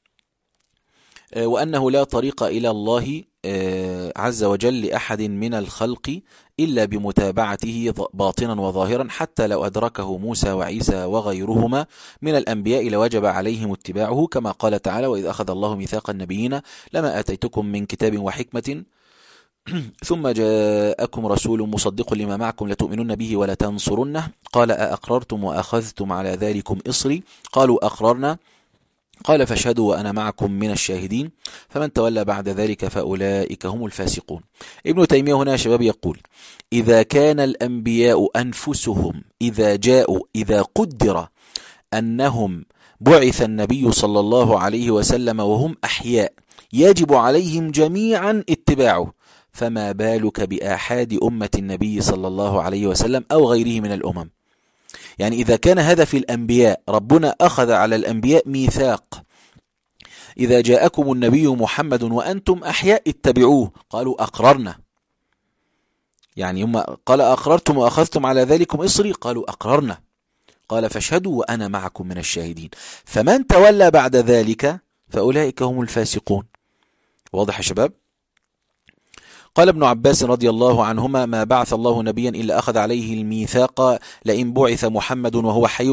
Speaker 1: وأنه لا طريق إلى الله عز وجل لأحد من الخلق إلا بمتابعته باطنا وظاهرا، حتى لو أدركه موسى وعيسى وغيرهما من الأنبياء لوجب عليهم اتباعه، كما قال تعالى: وإذ أخذ الله ميثاق النبيين لما آتيتكم من كتاب وحكمة ثم جاءكم رسول مصدق لما معكم لتؤمنن به ولا تنصرنه، قال أأقررتم وأخذتم على ذلكم إصري، قالوا أقررنا، قال فاشهدوا وأنا معكم من الشاهدين، فمن تولى بعد ذلك فأولئك هم الفاسقون. ابن تيمية هنا يا شباب يقول: إذا كان الأنبياء أنفسهم إذا قدر أنهم بعث النبي صلى الله عليه وسلم وهم أحياء يجب عليهم جميعا اتباعه، فما بالك بآحاد أمة النبي صلى الله عليه وسلم أو غيره من الأمم. يعني إذا كان هذا في الأنبياء، ربنا أخذ على الأنبياء ميثاق: إذا جاءكم النبي محمد وأنتم أحياء اتبعوه، قالوا أقررنا. يعني هم قال أقررتم وأخذتم على ذلكم إصري، قالوا أقررنا، قال فاشهدوا وأنا معكم من الشاهدين، فمن تولى بعد ذلك فأولئك هم الفاسقون. واضح يا شباب؟ قال ابن عباس رضي الله عنهما: ما بعث الله نبيا إلا أخذ عليه الميثاق لئن بعث محمد وهو حي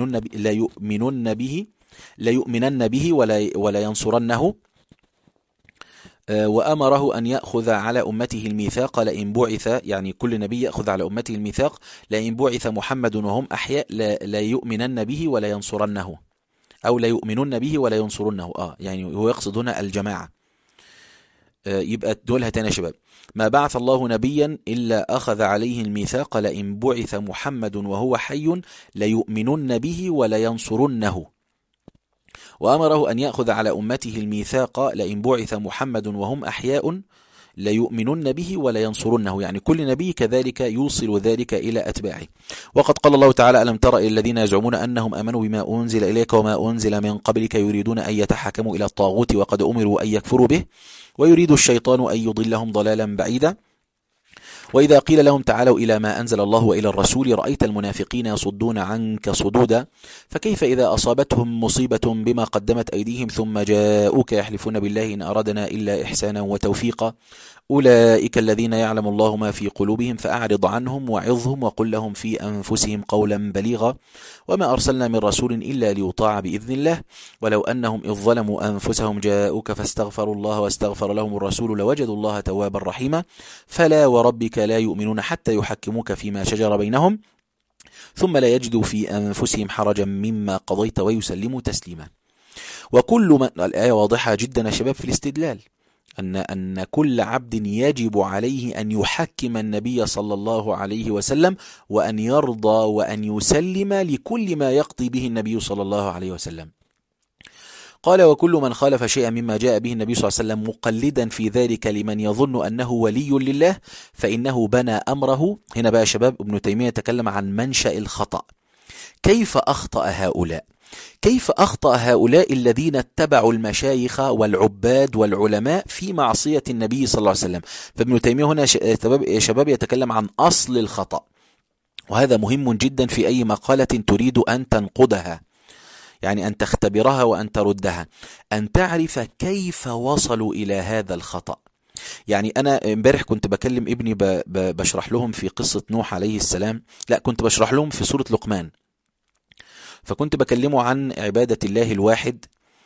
Speaker 1: ليؤمنن به ولا ينصرنه. وأمره أن يأخذ على أمته الميثاق لئن بعث، يعني كل نبي يأخذ على أمته الميثاق لئن بعث محمد وهم أحياء لا يؤمنن به ولا ينصرنه، أو لا يؤمنن به ولا ينصرنه. يعني هو يقصد هنا الجماعة. يبقى دولها تاني يا شباب: ما بعث الله نبيا إلا أخذ عليه الميثاق لئن بعث محمد وهو حي ليؤمنن به ولا ينصرنه. وأمره أن يأخذ على أمته الميثاق لئن بعث محمد وهم أحياء ليؤمنن به ولا ينصرنه، يعني كل نبي كذلك يوصل ذلك إلى أتباعه. وقد قال الله تعالى: ألم تر إلى الذين يزعمون أنهم آمنوا بما أنزل إليك وما أنزل من قبلك يريدون أن يتحكموا إلى الطاغوت وقد أمروا أن يكفروا به ويريد الشيطان أن يضلهم ضلالا بعيدا. وإذا قيل لهم تعالوا إلى ما أنزل الله وإلى الرسول رأيت المنافقين يصدون عنك صدودا فكيف إذا أصابتهم مصيبة بما قدمت أيديهم ثم جاءوك يحلفون بالله إن أردنا إلا إحسانا وتوفيقا أولئك الذين يعلم الله ما في قلوبهم فأعرض عنهم وعظهم وقل لهم في أنفسهم قولا بليغا وما أرسلنا من رسول إلا ليطاع بإذن الله ولو أنهم إذ ظلموا أنفسهم جاءوك فاستغفروا الله واستغفر لهم الرسول لوجدوا الله توابا رحيما فلا وربك لا يؤمنون حتى يحكموك فيما شجر بينهم ثم لا يجدوا في أنفسهم حرجا مما قضيت ويسلموا تسليما. وكل من الآية واضحة جدا يا شباب في الاستدلال أن كل عبد يجب عليه أن يحكم النبي صلى الله عليه وسلم وأن يرضى وأن يسلم لكل ما يقضي به النبي صلى الله عليه وسلم. قال: وكل من خالف شيئا مما جاء به النبي صلى الله عليه وسلم مقلدا في ذلك لمن يظن أنه ولي لله فإنه بنى أمره. هنا بقى يا شباب ابن تيمية يتكلم عن منشأ الخطأ. كيف أخطأ هؤلاء؟ كيف أخطأ هؤلاء الذين اتبعوا المشايخ والعباد والعلماء في معصية النبي صلى الله عليه وسلم؟ فابن تيمية هنا يا شباب يتكلم عن أصل الخطأ، وهذا مهم جدا في أي مقالة تريد أن تنقدها، يعني أن تختبرها وأن تردها، أن تعرف كيف وصلوا إلى هذا الخطأ. يعني أنا امبارح كنت بكلم ابني بشرح لهم في قصة نوح عليه السلام، لا كنت بشرح لهم في سورة لقمان، فكنت بكلمه عن عبادة الله الواحد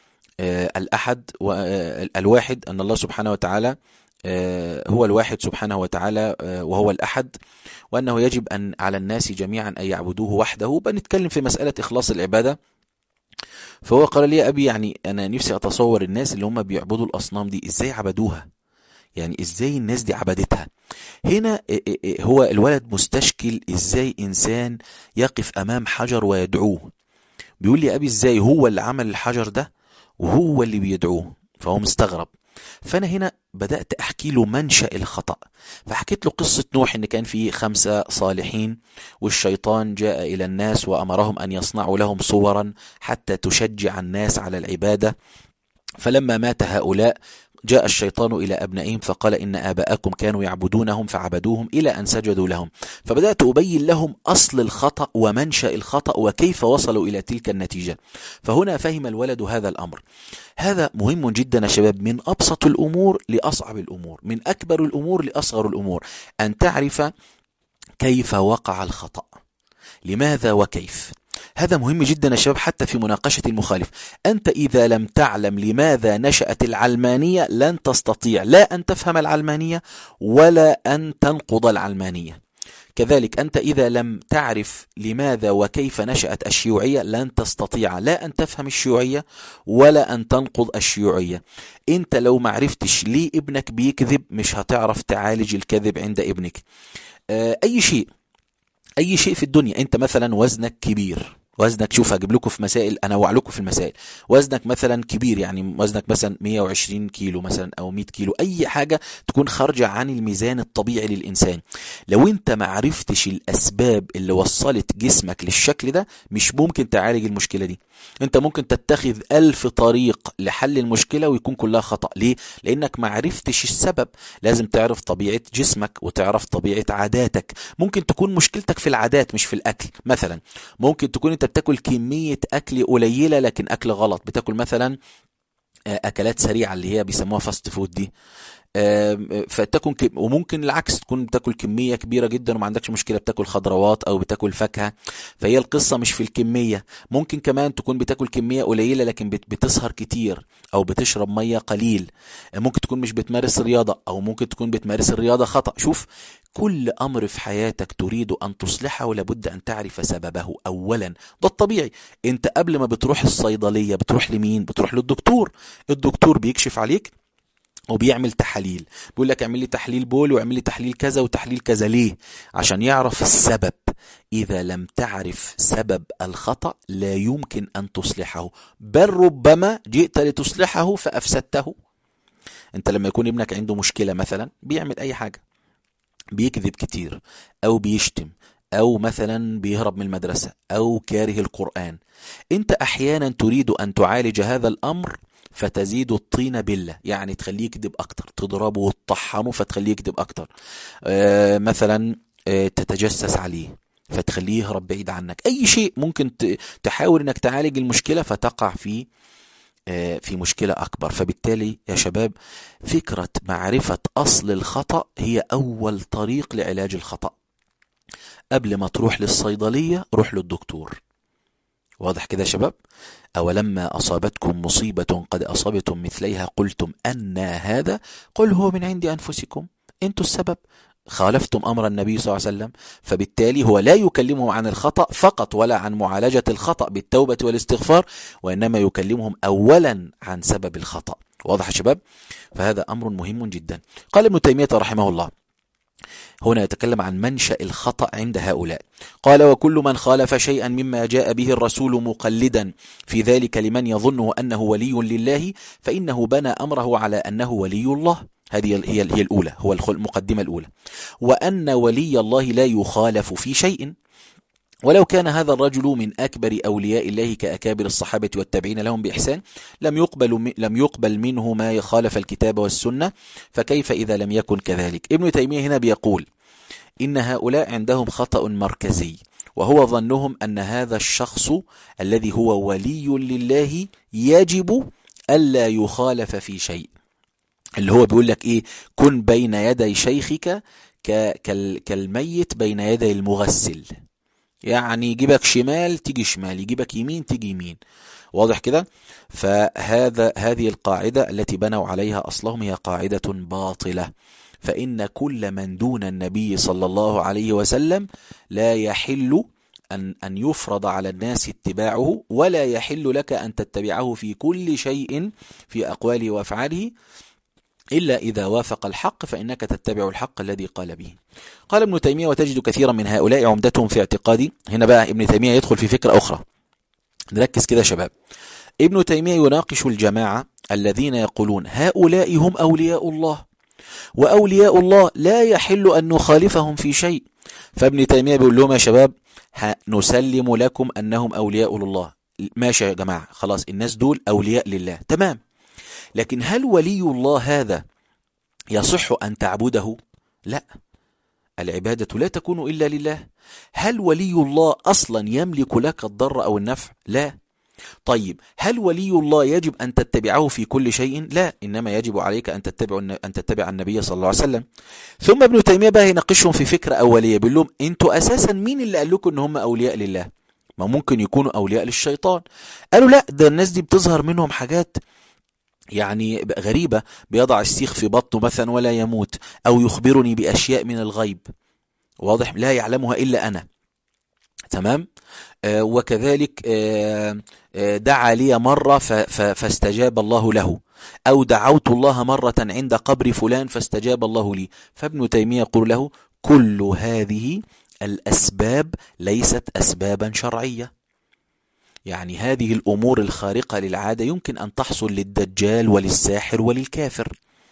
Speaker 1: الأحد والواحد، أن الله سبحانه وتعالى هو الواحد سبحانه وتعالى وهو الأحد، وأنه يجب أن على الناس جميعا أن يعبدوه وحده. بنتكلم في مسألة إخلاص العبادة. فهو قال لي: يا أبي يعني أنا نفسي أتصور الناس اللي هم بيعبدوا الأصنام دي إزاي عبدوها، يعني إزاي الناس دي عبدتها. هنا هو الولد مستشكل إزاي إنسان يقف أمام حجر ويدعوه. بيقول لي: أبي إزاي هو اللي عمل الحجر ده وهو اللي بيدعوه؟ فهو مستغرب. فأنا هنا بدأت أحكي له منشأ الخطأ، فحكيت له قصة نوح إن كان في 5 صالحين والشيطان جاء إلى الناس وأمرهم أن يصنعوا لهم صورا حتى تشجع الناس على العبادة، فلما مات هؤلاء جاء الشيطان إلى أبنائهم فقال: إن آباءكم كانوا يعبدونهم فعبدوهم إلى أن سجدوا لهم. فبدأت أبين لهم أصل الخطأ ومنشأ الخطأ وكيف وصلوا إلى تلك النتيجة. فهنا فهم الولد هذا الأمر. هذا مهم جدا يا شباب، من أبسط الأمور لأصعب الأمور، من أكبر الأمور لأصغر الأمور، أن تعرف كيف وقع الخطأ، لماذا وكيف. هذا مهم جدا يا شباب حتى في مناقشة المخالف. أنت إذا لم تعلم لماذا نشأت العلمانية لن تستطيع لا أن تفهم العلمانية ولا أن تنقض العلمانية. كذلك أنت إذا لم تعرف لماذا وكيف نشأت الشيوعية لن تستطيع لا أن تفهم الشيوعية ولا أن تنقض الشيوعية. أنت لو معرفتش ليه ابنك بيكذب مش هتعرف تعالج الكذب عند ابنك. أي شيء في الدنيا، أنت مثلا وزنك كبير، وزنك شوف هجيب لكم في مسائل، أنوع لكم في المسائل، وزنك مثلا كبير يعني وزنك مثلا 120 كيلو مثلا أو 100 كيلو، أي حاجة تكون خارجة عن الميزان الطبيعي للإنسان، لو أنت معرفتش الأسباب اللي وصلت جسمك للشكل ده مش ممكن تعالج المشكلة دي. أنت ممكن تتخذ 1000 طريق لحل المشكلة ويكون كلها خطأ. ليه؟ لأنك معرفتش السبب. لازم تعرف طبيعة جسمك وتعرف طبيعة عاداتك. ممكن تكون مشكلتك في العادات مش في الأكل. مثلا ممكن تكون أنت بتاكل كمية أكل قليلة لكن أكل غلط، بتاكل مثلا اكلات سريعه اللي هي بيسموها فاست فود دي. وممكن العكس، تكون بتاكل كميه كبيره جدا وما عندكش مشكله، بتاكل خضروات او بتاكل فاكهه. فهي القصه مش في الكميه، ممكن كمان تكون بتاكل كميه قليله لكن بتسهر كتير او بتشرب ميه قليل. ممكن تكون مش بتمارس رياضه، او ممكن تكون بتمارس الرياضه خطأ. شوف، كل امر في حياتك تريد ان تصلحه لابد ان تعرف سببه اولا. ده الطبيعي. انت قبل ما بتروح الصيدليه بتروح لمين؟ بتروح للدكتور. الدكتور بيكشف عليك وبيعمل تحاليل، بيقول لك اعمل لي تحليل بول واعمل لي تحليل كذا وتحليل كذا. ليه؟ عشان يعرف السبب. إذا لم تعرف سبب الخطأ لا يمكن أن تصلحه، بل ربما جئت لتصلحه فأفسدته. أنت لما يكون ابنك عنده مشكلة مثلا، بيعمل أي حاجة، بيكذب كتير أو بيشتم أو مثلا بيهرب من المدرسة أو كاره القرآن، أنت أحيانا تريد أن تعالج هذا الأمر فتزيد الطين بلة، يعني تخليه يكذب أكتر، تضربه وتطحنه فتخليه يكذب أكتر. مثلا تتجسس عليه فتخليه يهرب بعيد عنك. أي شيء ممكن تحاول أنك تعالج المشكلة فتقع في مشكلة أكبر. فبالتالي يا شباب، فكرة معرفة أصل الخطأ هي أول طريق لعلاج الخطأ. قبل ما تروح للصيدلية روح للدكتور. واضح كده يا شباب؟ أولما أصابتكم مصيبة قد أصابتم مثليها قلتم أن هذا، قل هو من عند أنفسكم، أنتوا السبب، خالفتم أمر النبي صلى الله عليه وسلم. فبالتالي هو لا يكلمهم عن الخطأ فقط ولا عن معالجة الخطأ بالتوبة والاستغفار، وإنما يكلمهم أولا عن سبب الخطأ. واضح يا شباب؟ فهذا أمر مهم جدا. قال ابن تيمية رحمه الله، هنا يتكلم عن منشأ الخطأ عند هؤلاء. قال: وكل من خالف شيئا مما جاء به الرسول مقلدا في ذلك لمن يظنه أنه ولي لله فإنه بنى أمره على أنه ولي الله. هذه هي الأولى، هو المقدمة الأولى. وأن ولي الله لا يخالف في شيء، ولو كان هذا الرجل من أكبر أولياء الله كأكابر الصحابة والتابعين لهم بإحسان لم يقبل منه ما يخالف الكتاب والسنة، فكيف إذا لم يكن كذلك؟ ابن تيمية هنا بيقول إن هؤلاء عندهم خطأ مركزي، وهو ظنهم أن هذا الشخص الذي هو ولي لله يجب ألا يخالف في شيء. اللي هو بيقول لك إيه؟ كن بين يدي شيخك كالميت بين يدي المغسل، يعني يجيبك شمال تيجي شمال، يجيبك يمين تيجي يمين. واضح كده؟ هذه القاعدة التي بنوا عليها أصلهم هي قاعدة باطلة. فإن كل من دون النبي صلى الله عليه وسلم لا يحل أن يفرض على الناس اتباعه، ولا يحل لك أن تتبعه في كل شيء في أقواله وأفعاله، إلا إذا وافق الحق فإنك تتبع الحق الذي قال به. قال ابن تيمية: وتجد كثيرا من هؤلاء عمدتهم في اعتقادي. هنا بقى ابن تيمية يدخل في فكرة أخرى، نركز كده شباب. ابن تيمية يناقش الجماعة الذين يقولون هؤلاء هم أولياء الله، وأولياء الله لا يحل أن نخالفهم في شيء. فابن تيمية بيقول لهم: يا شباب، نسلم لكم أنهم أولياء الله، ماشي يا جماعة، خلاص الناس دول أولياء لله، تمام. لكن هل ولي الله هذا يصح أن تعبده؟ لا، العبادة لا تكون إلا لله. هل ولي الله أصلا يملك لك الضر أو النفع؟ لا. طيب، هل ولي الله يجب أن تتبعه في كل شيء؟ لا، إنما يجب عليك أن تتبع النبي صلى الله عليه وسلم. ثم ابن تيمية بقى يناقشهم في فكرة أولية، بيقول لهم: أنتوا أساسا مين اللي قال لكم إن هم أولياء لله؟ ما ممكن يكونوا أولياء للشيطان. قالوا: لا، ده الناس دي بتظهر منهم حاجات يعني غريبة، بيضع السيخ في بطنه مثلا ولا يموت، أو يخبرني بأشياء من الغيب، واضح، لا يعلمها إلا أنا، تمام. وكذلك دعا لي مرة فاستجاب الله له، أو دعوت الله مرة عند قبر فلان فاستجاب الله لي. فابن تيمية يقول له: كل هذه الأسباب ليست أسبابا شرعية. يعني هذه الأمور الخارقة للعادة يمكن أن تحصل للدجال وللساحر وللكافر،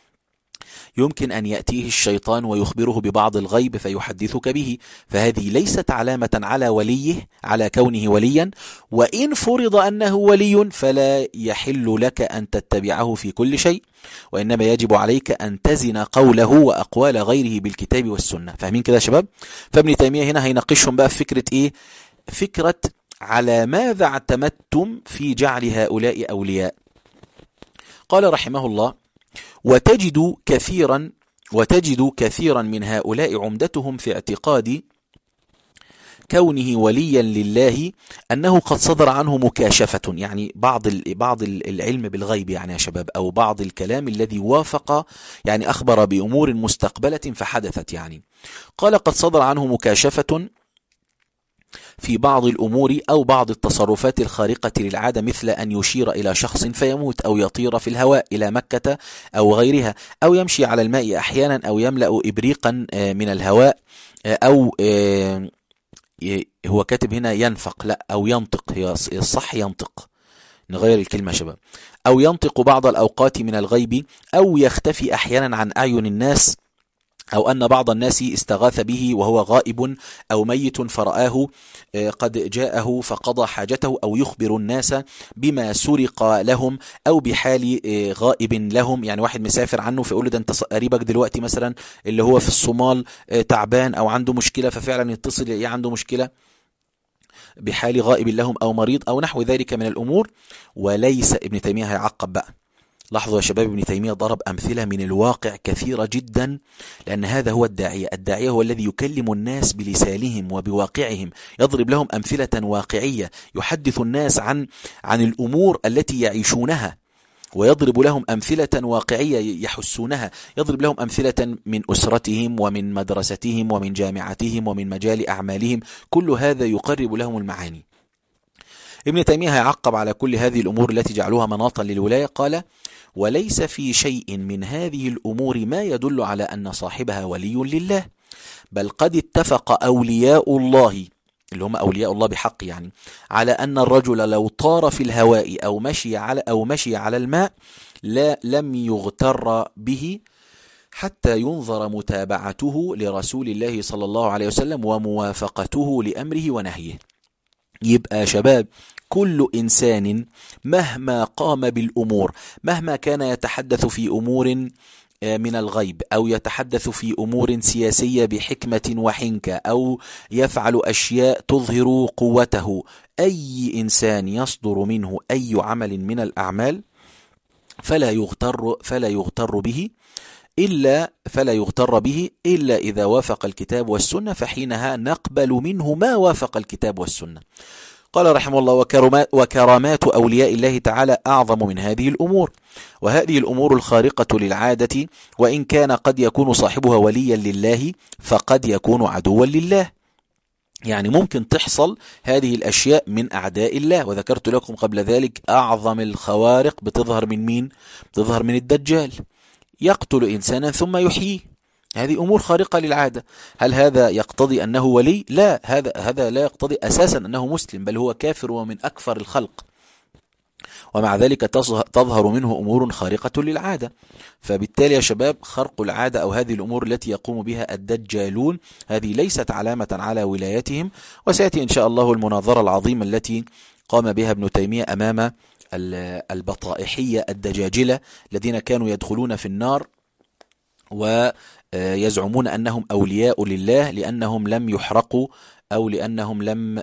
Speaker 1: يمكن أن يأتيه الشيطان ويخبره ببعض الغيب فيحدثك به، فهذه ليست علامة على وليه، على كونه وليا. وإن فرض أنه ولي فلا يحل لك أن تتبعه في كل شيء، وإنما يجب عليك أن تزن قوله وأقوال غيره بالكتاب والسنة. فاهمين كده يا شباب؟ فابن تيمية هنا هيناقشهم بقى في فكرة إيه؟ فكرة على ماذا اعتمدتم في جعل هؤلاء أولياء؟ قال رحمه الله: وتجد كثيرا من هؤلاء عمدتهم في اعتقاد كونه وليا لله أنه قد صدر عنه مكاشفة، يعني بعض العلم بالغيب يعني يا شباب، أو بعض الكلام الذي وافق، يعني أخبر بأمور مستقبلة فحدثت. يعني قال: قد صدر عنه مكاشفة في بعض الأمور أو بعض التصرفات الخارقة للعادة، مثل أن يشير إلى شخص فيموت، أو يطير في الهواء إلى مكة أو غيرها، أو يمشي على الماء أحيانا، أو يملأ إبريقا من الهواء، أو هو كاتب هنا ينفق، لا، أو ينطق، هي الصح ينطق، نغير الكلمة شباب، أو ينطق بعض الأوقات من الغيب، أو يختفي أحيانا عن أعين الناس، أو أن بعض الناس استغاث به وهو غائب أو ميت فرآه قد جاءه فقضى حاجته، أو يخبر الناس بما سرق لهم، أو بحال غائب لهم، يعني واحد مسافر عنه فيقول له: ده أنت قريبك دلوقتي مثلا اللي هو في الصومال تعبان أو عنده مشكلة، ففعلا يتصل عنده مشكلة بحال غائب لهم أو مريض أو نحو ذلك من الأمور. وليس، ابن تيمية هيعقب بقى، لاحظوا يا شباب، ابن تيمية ضرب أمثلة من الواقع كثيرة جدا، لأن هذا هو الداعية. الداعية هو الذي يكلم الناس بلسانهم وبواقعهم، يضرب لهم أمثلة واقعية، يحدث الناس عن الأمور التي يعيشونها، ويضرب لهم أمثلة واقعية يحسونها، يضرب لهم أمثلة من أسرتهم ومن مدرستهم ومن جامعتهم ومن مجال أعمالهم، كل هذا يقرب لهم المعاني. ابن تيمية يعقب على كل هذه الأمور التي جعلوها مناطا للولاية، قال: وليس في شيء من هذه الأمور ما يدل على أن صاحبها ولي لله، بل قد اتفق أولياء الله، اللي هم أولياء الله بحق يعني، على أن الرجل لو طار في الهواء أو مشي على الماء لم يغتر به حتى ينظر متابعته لرسول الله صلى الله عليه وسلم وموافقته لأمره ونهيه. يبقى شباب، كل إنسان مهما قام بالأمور، مهما كان يتحدث في أمور من الغيب، أو يتحدث في أمور سياسية بحكمة وحنكة، أو يفعل أشياء تظهر قوته، أي إنسان يصدر منه أي عمل من الأعمال فلا يغتر به إلا إذا وافق الكتاب والسنة، فحينها نقبل منه ما وافق الكتاب والسنة. قال رحمه الله: وكرامات أولياء الله تعالى أعظم من هذه الأمور، وهذه الأمور الخارقة للعادة وإن كان قد يكون صاحبها وليا لله فقد يكون عدوا لله. يعني ممكن تحصل هذه الأشياء من أعداء الله، وذكرت لكم قبل ذلك أعظم الخوارق بتظهر من مين؟ بتظهر من الدجال، يقتل إنسانا ثم يحييه، هذه أمور خارقة للعادة. هل هذا يقتضي أنه ولي؟ لا، هذا لا يقتضي أساسا أنه مسلم، بل هو كافر ومن أكفر الخلق، ومع ذلك تظهر منه أمور خارقة للعادة. فبالتالي يا شباب، خرق العادة أو هذه الأمور التي يقوم بها الدجالون هذه ليست علامة على ولايتهم. وسيأتي إن شاء الله المناظرة العظيمة التي قام بها ابن تيمية أمام البطائحية الدجاجلة الذين كانوا يدخلون في النار ويزعمون أنهم أولياء لله لأنهم لم يحرقوا، أو لأنهم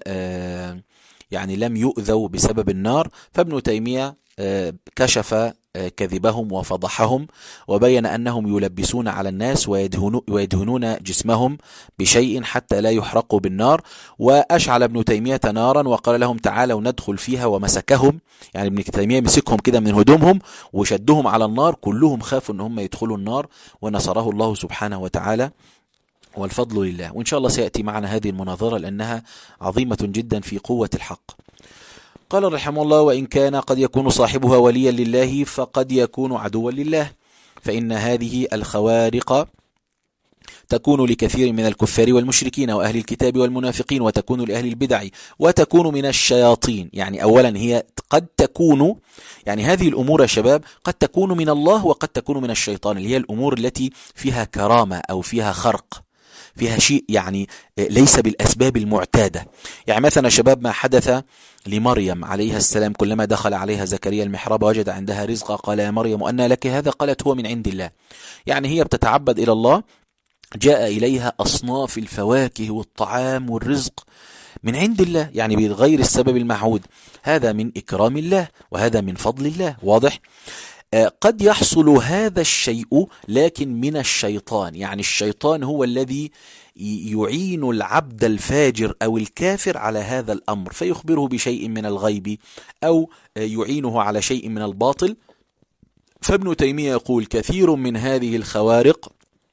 Speaker 1: لم يؤذوا بسبب النار. فابن تيمية كشف كذبهم وفضحهم، وبين أنهم يلبسون على الناس ويدهنون جسمهم بشيء حتى لا يحرقوا بالنار. وأشعل ابن تيمية نارا وقال لهم: تعالوا ندخل فيها، ومسكهم، يعني ابن تيمية مسكهم كده من هدومهم وشدهم على النار، كلهم خافوا أنهم يدخلوا النار، ونصره الله سبحانه وتعالى، والفضل لله. وإن شاء الله سيأتي معنا هذه المناظرة لأنها عظيمة جدا في قوة الحق. قال رحمه الله: وإن كان قد يكون صاحبها وليا لله فقد يكون عدوا لله، فإن هذه الخوارق تكون لكثير من الكفار والمشركين وأهل الكتاب والمنافقين، وتكون لأهل البدع، وتكون من الشياطين. يعني أولا هي قد تكون، يعني هذه الأمور يا شباب قد تكون من الله وقد تكون من الشيطان، اللي هي الأمور التي فيها كرامة أو فيها خرق، فيها شيء يعني ليس بالأسباب المعتادة. يعني مثلا شباب ما حدث لمريم عليها السلام، كلما دخل عليها زكريا المحراب وجد عندها رزقا قال: يا مريم أنى لك هذا؟ قالت: هو من عند الله. يعني هي بتتعبد إلى الله، جاء إليها أصناف الفواكه والطعام والرزق من عند الله، يعني بغير السبب المعهود. هذا من إكرام الله وهذا من فضل الله، واضح؟ قد يحصل هذا الشيء لكن من الشيطان، يعني الشيطان هو الذي يعين العبد الفاجر أو الكافر على هذا الأمر، فيخبره بشيء من الغيب أو يعينه على شيء من الباطل. فابن تيمية يقول كثير من هذه الخوارق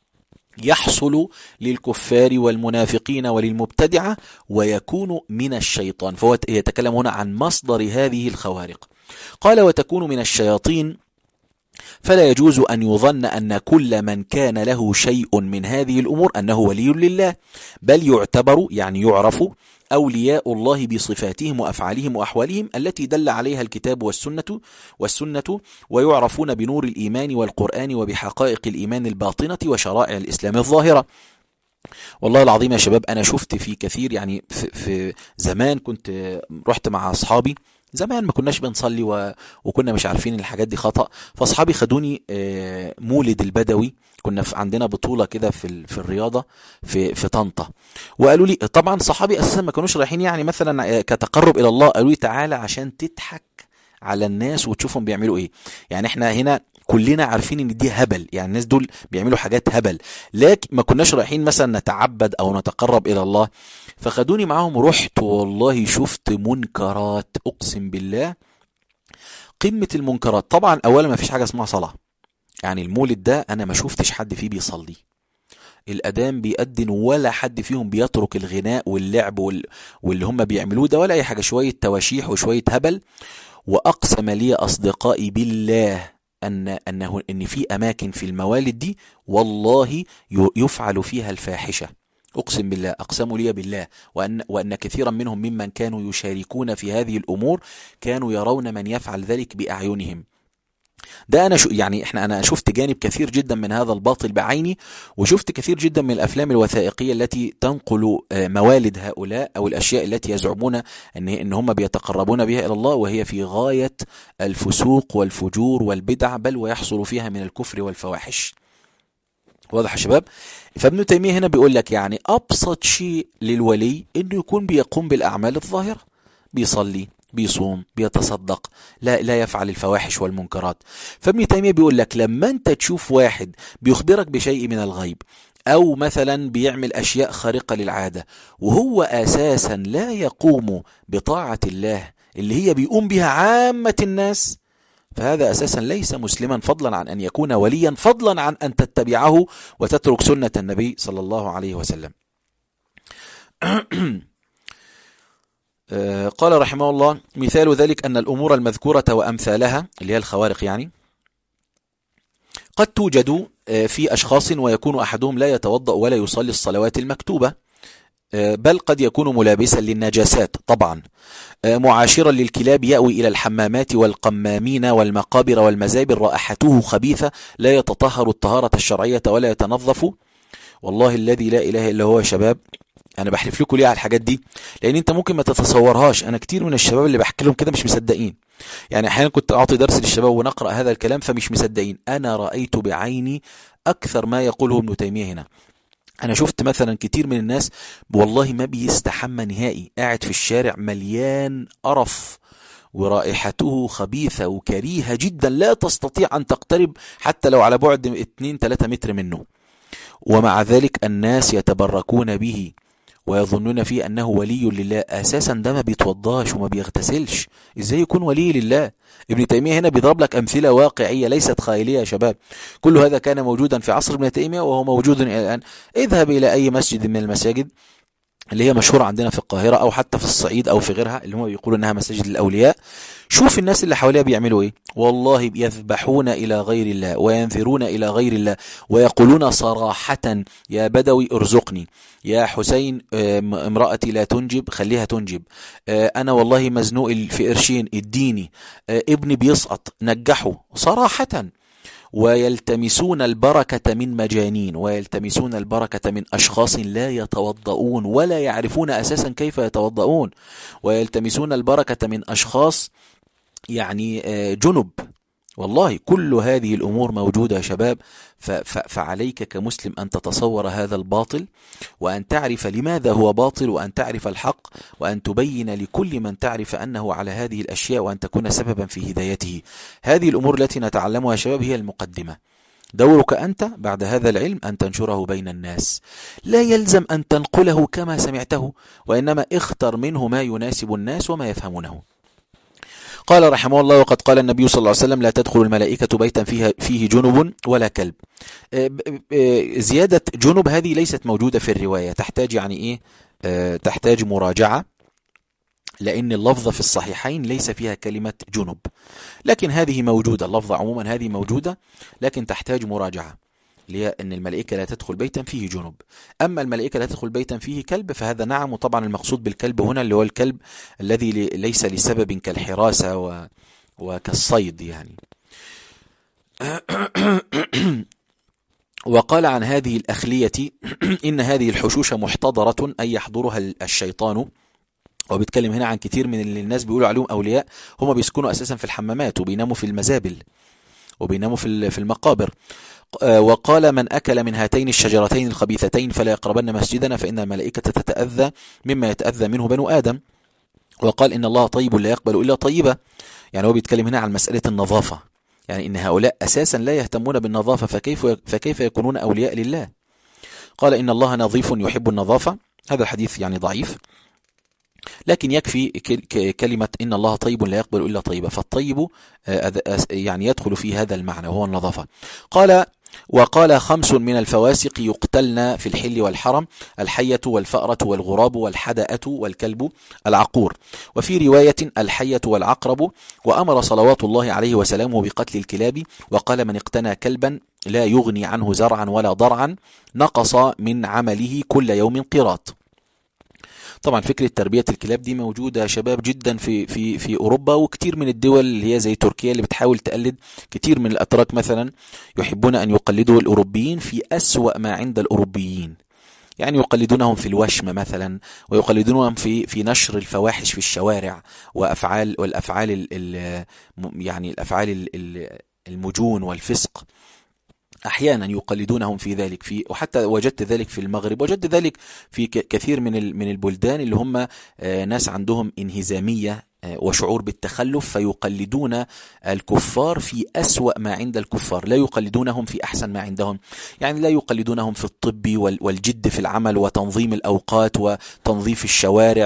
Speaker 1: يحصل للكفار والمنافقين وللمبتدعة ويكون من الشيطان، فهو يتكلم هنا عن مصدر هذه الخوارق. قال وتكون من الشياطين، فلا يجوز أن يظن أن كل من كان له شيء من هذه الأمور أنه ولي لله، بل يعتبر يعني يعرف أولياء الله بصفاتهم وأفعالهم وأحوالهم التي دل عليها الكتاب والسنة ويعرفون بنور الإيمان والقرآن وبحقائق الإيمان الباطنة وشرائع الإسلام الظاهرة. والله العظيم يا شباب أنا شفت في كثير، يعني في زمان كنت رحت مع أصحابي، زمان ما كناش بنصلي وكنا مش عارفين الحاجات دي خطأ، فاصحابي خدوني مولد البدوي، كنا عندنا بطولة كده في الرياضة في طنطا، وقالوا لي طبعا صحابي اساسا ما كانوش رايحين يعني مثلا كتقرب الى الله، قالوا لي تعالى عشان تضحك على الناس وتشوفهم بيعملوا ايه. يعني احنا هنا كلنا عارفين ان دي هبل، يعني الناس دول بيعملوا حاجات هبل، لكن ما كناش رايحين مثلا نتعبد او نتقرب الى الله. فخدوني معاهم، رحت والله شفت منكرات اقسم بالله قمة المنكرات. طبعا اولا ما فيش حاجة اسمها صلاة، يعني المولد ده انا ما شفتش حد فيه بيصلي، الأذان بيأذن ولا حد فيهم بيترك الغناء واللعب واللي هم بيعملوه ده ولا أي حاجة، شوية تواشيح وشوية هبل. وأقسم لي أصدقائي بالله أن في أماكن في الموالد دي والله يفعل فيها الفاحشة، أقسم بالله، أقسموا لي بالله، وأن كثيرا منهم ممن كانوا يشاركون في هذه الأمور كانوا يرون من يفعل ذلك بأعينهم. ده يعني انا شفت جانب كثير جدا من هذا الباطل بعيني، وشفت كثير جدا من الافلام الوثائقيه التي تنقل موالد هؤلاء او الاشياء التي يزعمون ان هم بيتقربون بها الى الله، وهي في غايه الفسوق والفجور والبدع، بل ويحصل فيها من الكفر والفواحش. واضح يا شباب؟ فابن تيميه هنا بيقول لك يعني ابسط شيء للولي انه يكون بيقوم بالاعمال الظاهره، بيصلي، بيصوم، بيتصدق، لا يفعل الفواحش والمنكرات. فابن تيمية بيقول لك لما انت تشوف واحد بيخبرك بشيء من الغيب او مثلا بيعمل اشياء خارقة للعادة وهو اساسا لا يقوم بطاعة الله اللي هي بيقوم بها عامة الناس، فهذا اساسا ليس مسلما، فضلا عن ان يكون وليا، فضلا عن ان تتبعه وتترك سنة النبي صلى الله عليه وسلم. قال رحمه الله مثال ذلك أن الأمور المذكورة وأمثالها اللي هي الخوارق يعني قد توجد في أشخاص ويكون أحدهم لا يتوضأ ولا يصلي الصلوات المكتوبة، بل قد يكون ملابسا للنجاسات طبعا، معاشرا للكلاب يأوي إلى الحمامات والقمامين والمقابر والمزابر، رائحته خبيثة لا يتطهر الطهارة الشرعية ولا يتنظف. والله الذي لا إله إلا هو يا شباب انا بحلف لكم ليه على الحاجات دي، لان انت ممكن ما تتصورهاش. انا كتير من الشباب اللي بحكي لهم كده مش مصدقين، يعني احيانا كنت اعطي درس للشباب ونقرأ هذا الكلام فمش مصدقين. انا رأيت بعيني اكثر ما يقوله ابن تيمية هنا. انا شفت مثلا كتير من الناس والله ما بيستحمى نهائي، قاعد في الشارع مليان قرف ورائحته خبيثة وكريهة جدا، لا تستطيع ان تقترب حتى لو على بعد 2-3 متر منه، ومع ذلك الناس يتبركون به ويظنون فيه أنه ولي لله. أساسا ده ما بيتوضاش وما بيغتسلش، إزاي يكون ولي لله؟ ابن تيمية هنا بيضرب لك أمثلة واقعية ليست خيالية يا شباب. كل هذا كان موجودا في عصر ابن تيمية وهو موجود الآن. اذهب إلى أي مسجد من المساجد اللي هي مشهورة عندنا في القاهرة أو حتى في الصعيد أو في غيرها اللي هم بيقولوا أنها مساجد الأولياء، شوف الناس اللي حواليها بيعملوا إيه. والله يذبحون إلى غير الله وينذرون إلى غير الله ويقولون صراحة يا بدوي ارزقني، يا حسين امرأتي لا تنجب خليها تنجب، أنا والله مزنوق في قرشين اديني، ابني بيسقط نجحه، صراحة. ويلتمسون البركة من مجانين، ويلتمسون البركة من أشخاص لا يتوضؤون ولا يعرفون أساسا كيف يتوضؤون، ويلتمسون البركة من أشخاص يعني جنب، والله كل هذه الأمور موجودة يا شباب. فعليك كمسلم أن تتصور هذا الباطل، وأن تعرف لماذا هو باطل، وأن تعرف الحق، وأن تبين لكل من تعرف أنه على هذه الأشياء، وأن تكون سببا في هدايته. هذه الأمور التي نتعلمها يا شباب هي المقدمة. دورك أنت بعد هذا العلم أن تنشره بين الناس، لا يلزم أن تنقله كما سمعته، وإنما اختر منه ما يناسب الناس وما يفهمونه. قال رحمه الله: وقد قال النبي صلى الله عليه وسلم: لا تدخل الملائكة بيتا فيه جنب ولا كلب. زيادة جنب هذه ليست موجودة في الرواية، تحتاج يعني إيه؟ تحتاج مراجعة، لأن اللفظة في الصحيحين ليس فيها كلمة جنب، لكن هذه موجودة، اللفظة عموما هذه موجودة، لكن تحتاج مراجعة، لأن الملائكة لا تدخل بيتا فيه جنب. أما الملائكة لا تدخل بيتا فيه كلب فهذا نعم، وطبعا المقصود بالكلب هنا اللي هو الكلب الذي ليس لسبب كالحراسة وكالصيد يعني. وقال عن هذه الأخلية: إن هذه الحشوش محتضرة، أي يحضرها الشيطان. وبيتكلم هنا عن كتير من اللي الناس بيقولوا عليهم أولياء، هم بيسكنوا أساسا في الحمامات، وبيناموا في المزابل، وبيناموا في المقابر. وقال: من أكل من هاتين الشجرتين الخبيثتين فلا يقربن مسجدنا، فإن الملائكة تتأذى مما يتأذى منه بنو آدم. وقال: إن الله طيب لا يقبل إلا طيبة. يعني هو بيتكلم هنا عن مسألة النظافة، يعني إن هؤلاء أساسا لا يهتمون بالنظافة، فكيف يكونون أولياء لله؟ قال: إن الله نظيف يحب النظافة. هذا الحديث يعني ضعيف، لكن يكفي كلمة إن الله طيب لا يقبل إلا طيبة، فالطيب يعني يدخل في هذا المعنى وهو النظافة. وقال: 5 من الفواسق يقتلن في الحل والحرم: الحية والفأرة والغراب والحدأة والكلب العقور. وفي رواية: الحية والعقرب. وأمر صلوات الله عليه وسلامه بقتل الكلاب، وقال: من اقتنى كلبا لا يغني عنه زرعا ولا ضرعا نقص من عمله كل يوم قيراط. طبعا فكرة تربية الكلاب دي موجودة يا شباب جدا في أوروبا، وكتير من الدول اللي هي زي تركيا اللي بتحاول تقلد. كتير من الأتراك مثلا يحبون أن يقلدوا الأوروبيين في أسوأ ما عند الأوروبيين، يعني يقلدونهم في الوشم مثلا، ويقلدونهم في نشر الفواحش في الشوارع، والأفعال يعني الأفعال المجون والفسق. أحيانا يقلدونهم في ذلك، وحتى وجدت ذلك في المغرب، وجدت ذلك في كثير من البلدان اللي هم ناس عندهم انهزامية وشعور بالتخلف، فيقلدون الكفار في أسوأ ما عند الكفار، لا يقلدونهم في أحسن ما عندهم. يعني لا يقلدونهم في الطب والجد في العمل وتنظيم الأوقات وتنظيف الشوارع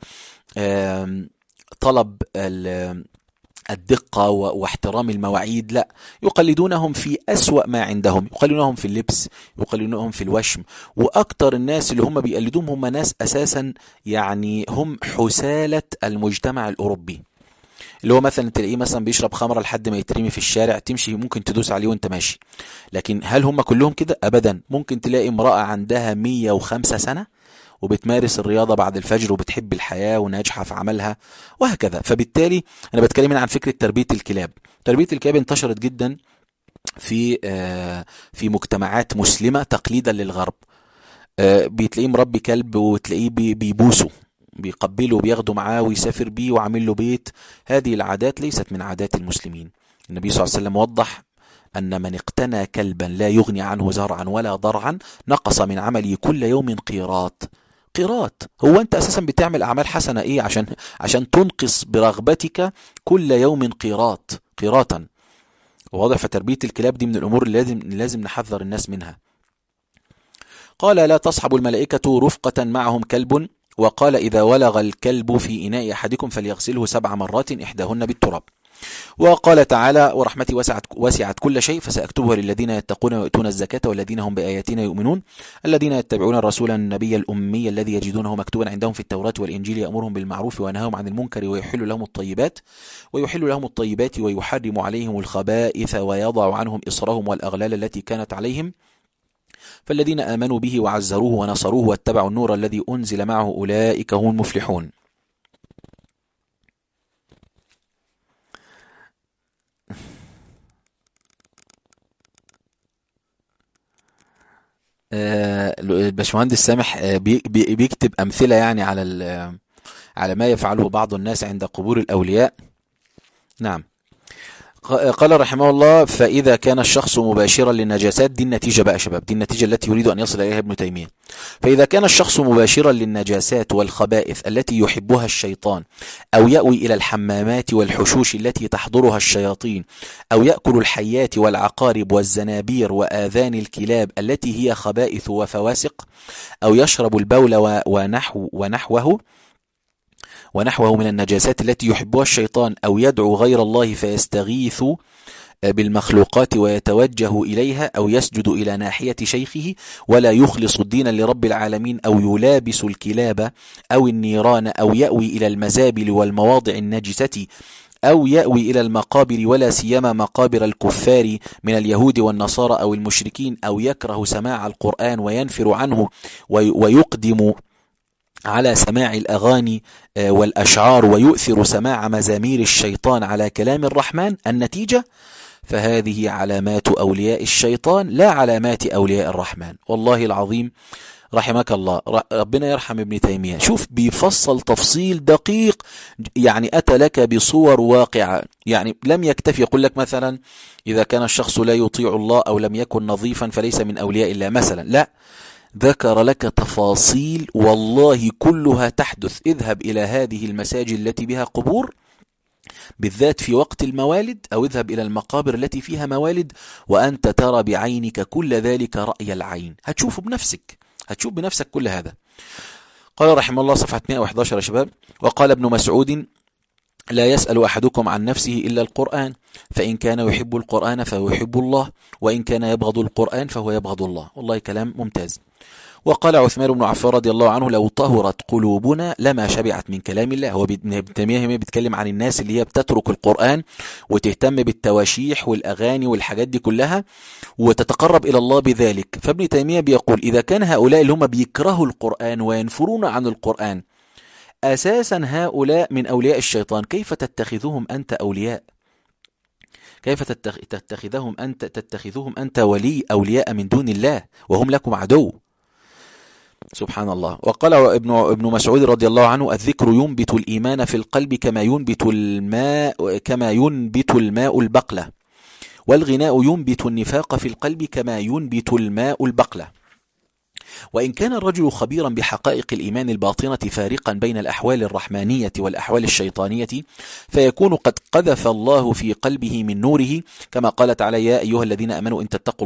Speaker 1: وطلب الدقة واحترام المواعيد، لا، يقلدونهم في أسوأ ما عندهم، يقلدونهم في اللبس، يقلدونهم في الوشم. وأكتر الناس اللي هم بيقلدوهم هم ناس أساسا يعني هم حسالة المجتمع الأوروبي، اللي هو مثلا تلاقيه مثلا بيشرب خمرة لحد ما يترمي في الشارع، تمشي ممكن تدوس عليه وانت ماشي. لكن هل هم كلهم كده؟ أبدا. ممكن تلاقي امرأة عندها 105 سنة وبتمارس الرياضة بعد الفجر، وبتحب الحياة وناجحة في عملها، وهكذا. فبالتالي أنا بتكلم عن فكرة تربية الكلاب. تربية الكلاب انتشرت جدا في مجتمعات مسلمة تقليدا للغرب. بتلاقيه مربي كلب، وتلاقيه بيبوسه، بيقبله وبياخده معاه ويسافر بيه وعامل له بيت. هذه العادات ليست من عادات المسلمين. النبي صلى الله عليه وسلم وضح أن من اقتنى كلبا لا يغني عنه زرعا ولا ضرعا نقص من عمله كل يوم قيراط. قيراط. هو أنت أساسا بتعمل أعمال حسنة إيه عشان تنقص برغبتك كل يوم قيراطا. واضح؟ فتربية الكلاب دي من الأمور اللي لازم نحذر الناس منها. قال: لا تصحب الملائكة رفقة معهم كلب. وقال: إذا ولغ الكلب في إناء أحدكم فليغسله 7 مرات إحداهن بالتراب. وقال تعالى: ورحمتي وسعت كل شيء فسأكتبها للذين يتقون ويؤتون الزكاة والذين هم بآياتنا يؤمنون الذين يتبعون الرسول النبي الأمي الذي يجدونه مكتوبا عندهم في التوراة والإنجيل يأمرهم بالمعروف وينهاهم عن المنكر ويحل لهم الطيبات ويحرم عليهم الخبائث ويضع عنهم إصرهم والأغلال التي كانت عليهم فالذين آمنوا به وعزروه ونصروه واتبعوا النور الذي أنزل معه أولئك هم المفلحون. الباشمهندس سامح بيكتب أمثلة يعني على ما يفعله بعض الناس عند قبور الأولياء. نعم. قال رحمه الله: فإذا كان الشخص مباشرا للنجاسات، دي النتيجة بقى يا شباب، دي النتيجة التي يريد أن يصل إليها ابن تيمية. فإذا كان الشخص مباشرا للنجاسات والخبائث التي يحبها الشيطان، أو يأوي إلى الحمامات والحشوش التي تحضرها الشياطين، أو يأكل الحيات والعقارب والزنابير وآذان الكلاب التي هي خبائث وفواسق، أو يشرب البول ونحوه من النجاسات التي يحبها الشيطان، أو يدعو غير الله فيستغيث بالمخلوقات ويتوجه إليها، أو يسجد إلى ناحية شيخه ولا يخلص الدين لرب العالمين، أو يلابس الكلاب أو النيران، أو يأوي إلى المزابل والمواضع النجسة، أو يأوي إلى المقابر ولا سيما مقابر الكفار من اليهود والنصارى أو المشركين، أو يكره سماع القرآن وينفر عنه ويقدم على سماع الأغاني والأشعار، ويؤثر سماع مزامير الشيطان على كلام الرحمن، النتيجة فهذه علامات أولياء الشيطان لا علامات أولياء الرحمن. والله العظيم رحمك الله، ربنا يرحم ابن تيمية، شوف بيفصل تفصيل دقيق، يعني أتى لك بصور واقعة، يعني لم يكتفي يقول لك مثلا إذا كان الشخص لا يطيع الله أو لم يكن نظيفا فليس من أولياء الله مثلا، لا، ذكر لك تفاصيل والله كلها تحدث. اذهب إلى هذه المساجد التي بها قبور بالذات في وقت الموالد، أو اذهب إلى المقابر التي فيها موالد وأنت ترى بعينك كل ذلك رأي العين، هتشوف بنفسك كل هذا. قال رحمه الله صفحة 111 يا شباب: وقال ابن مسعود: لا يسأل أحدكم عن نفسه إلا القرآن، فإن كان يحب القرآن فهو يحب الله، وإن كان يبغض القرآن فهو يبغض الله. والله كلام ممتاز. وقال عثمان بن عفان رضي الله عنه: لو طهرت قلوبنا لما شبعت من كلام الله. هو ابن تيمية بيتكلم عن الناس اللي هي بتترك القرآن وتهتم بالتواشيح والأغاني والحاجات دي كلها وتتقرب إلى الله بذلك. فابن تيمية بيقول: إذا كان هؤلاء اللي هم بيكرهوا القرآن وينفرون عن القرآن أساسا هؤلاء من أولياء الشيطان، كيف تتخذهم أنت أولياء؟ كيف تتخذهم أنت ولي أولياء من دون الله وهم لكم عدو؟ سبحان الله. وقال ابن مسعود رضي الله عنه: الذكر ينبت الإيمان في القلب كما ينبت الماء البقلة، والغناء ينبت النفاق في القلب كما ينبت الماء البقلة. وإن كان الرجل خبيرا بحقائق الإيمان الباطنة فارقا بين الأحوال الرحمانية والأحوال الشيطانية، فيكون قد قذف الله في قلبه من نوره، كما قال تعالى: يا أيها الذين آمنوا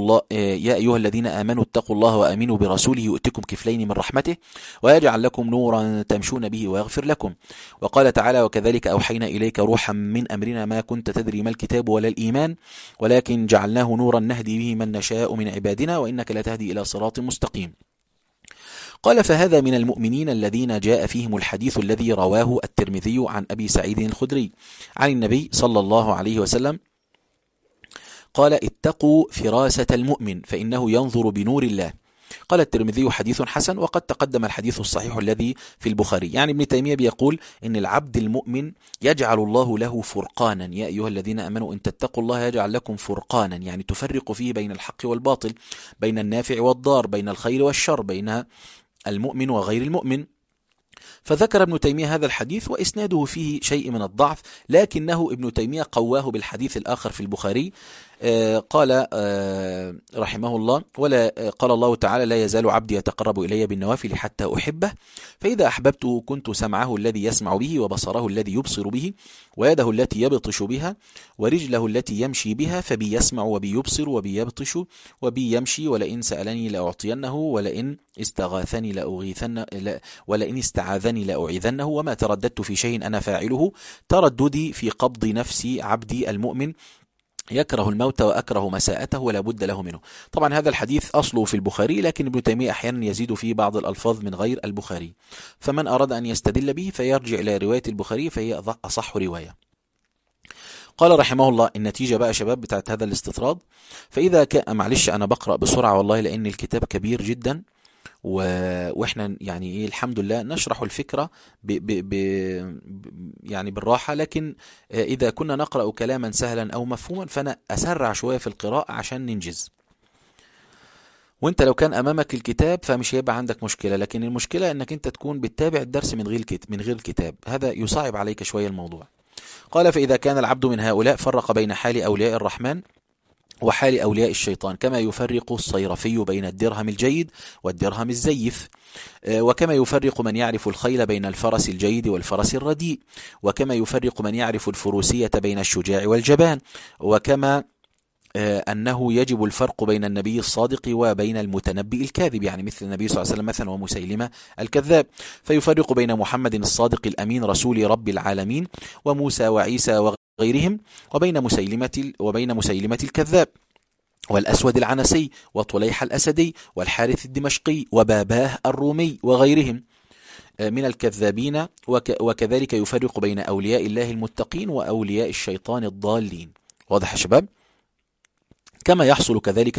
Speaker 1: اتقوا الله وآمنوا برسوله يؤتكم كفلين من رحمته ويجعل لكم نورا تمشون به ويغفر لكم. وقال تعالى: وكذلك أوحينا إليك روحا من أمرنا ما كنت تدري ما الكتاب ولا الإيمان ولكن جعلناه نورا نهدي به من نشاء من عبادنا وإنك لتهدي إلى صراط مستقيم. قال: فهذا من المؤمنين الذين جاء فيهم الحديث الذي رواه الترمذي عن أبي سعيد الخدري عن النبي صلى الله عليه وسلم قال: اتقوا فراسة المؤمن فإنه ينظر بنور الله. قال الترمذي: حديث حسن، وقد تقدم الحديث الصحيح الذي في البخاري. يعني ابن تيمية بيقول إن العبد المؤمن يجعل الله له فرقانا: يا أيها الذين آمنوا إن تتقوا الله يجعل لكم فرقانا، يعني تفرق فيه بين الحق والباطل، بين النافع والضار، بين الخير والشر، بين المؤمن وغير المؤمن. فذكر ابن تيمية هذا الحديث وإسناده فيه شيء من الضعف، لكنه ابن تيمية قواه بالحديث الآخر في البخاري. قال رحمه الله: قال الله تعالى: لا يزال عبدي يتقرب إلي بالنوافل حتى أحبه، فإذا أحببته كنت سمعه الذي يسمع به، وبصره الذي يبصر به، ويده التي يبطش بها، ورجله التي يمشي بها، فبي يسمع وبي يبصر وبي يبطش وبي يمشي، ولئن سألني لأعطينه، ولئن استغاثني لأغيثن، ولئن استعاذني لأعيذنه، وما ترددت في شيء أنا فاعله ترددي في قبض نفس عبدي المؤمن، يكره الموت وأكره مساءته ولا بد له منه. طبعا هذا الحديث أصله في البخاري، لكن ابن تيمية أحيانا يزيد فيه بعض الألفاظ من غير البخاري، فمن أراد أن يستدل به فيرجع إلى رواية البخاري فهي أصح رواية. قال رحمه الله: النتيجة بقى شباب بتاعت هذا الاستطراد. فإذا كان، معلش أنا بقرأ بسرعة والله لأن الكتاب كبير جدا، واحنا يعني ايه الحمد لله نشرح الفكرة يعني بالراحة، لكن اذا كنا نقرأ كلاما سهلا او مفهوما فانا اسرع شوية في القراءة عشان ننجز. وانت لو كان امامك الكتاب فمش هيبقى عندك مشكلة، لكن المشكلة انك انت تكون بتتابع الدرس من غير الكتاب، هذا يصعب عليك شوية الموضوع. قال فإذا كان العبد من هؤلاء فرق بين حال أولياء الرحمن وحال أولياء الشيطان، كما يفرق الصيرفي بين الدرهم الجيد والدرهم الزيف، وكما يفرق من يعرف الخيل بين الفرس الجيد والفرس الرديء، وكما يفرق من يعرف الفروسية بين الشجاع والجبان، وكما أنه يجب الفرق بين النبي الصادق وبين المتنبي الكاذب، يعني مثل النبي صلى الله عليه وسلم مثلا ومسيلمة الكذاب، فيفرق بين محمد الصادق الأمين رسول رب العالمين وموسى وعيسى وغيرهم، وبين مسيلمة الكذاب والأسود العنسي وطليح الأسدي والحارث الدمشقي وباباه الرومي وغيرهم من الكذابين، وكذلك يفرق بين أولياء الله المتقين وأولياء الشيطان الضالين. واضح يا شباب؟ كما يحصل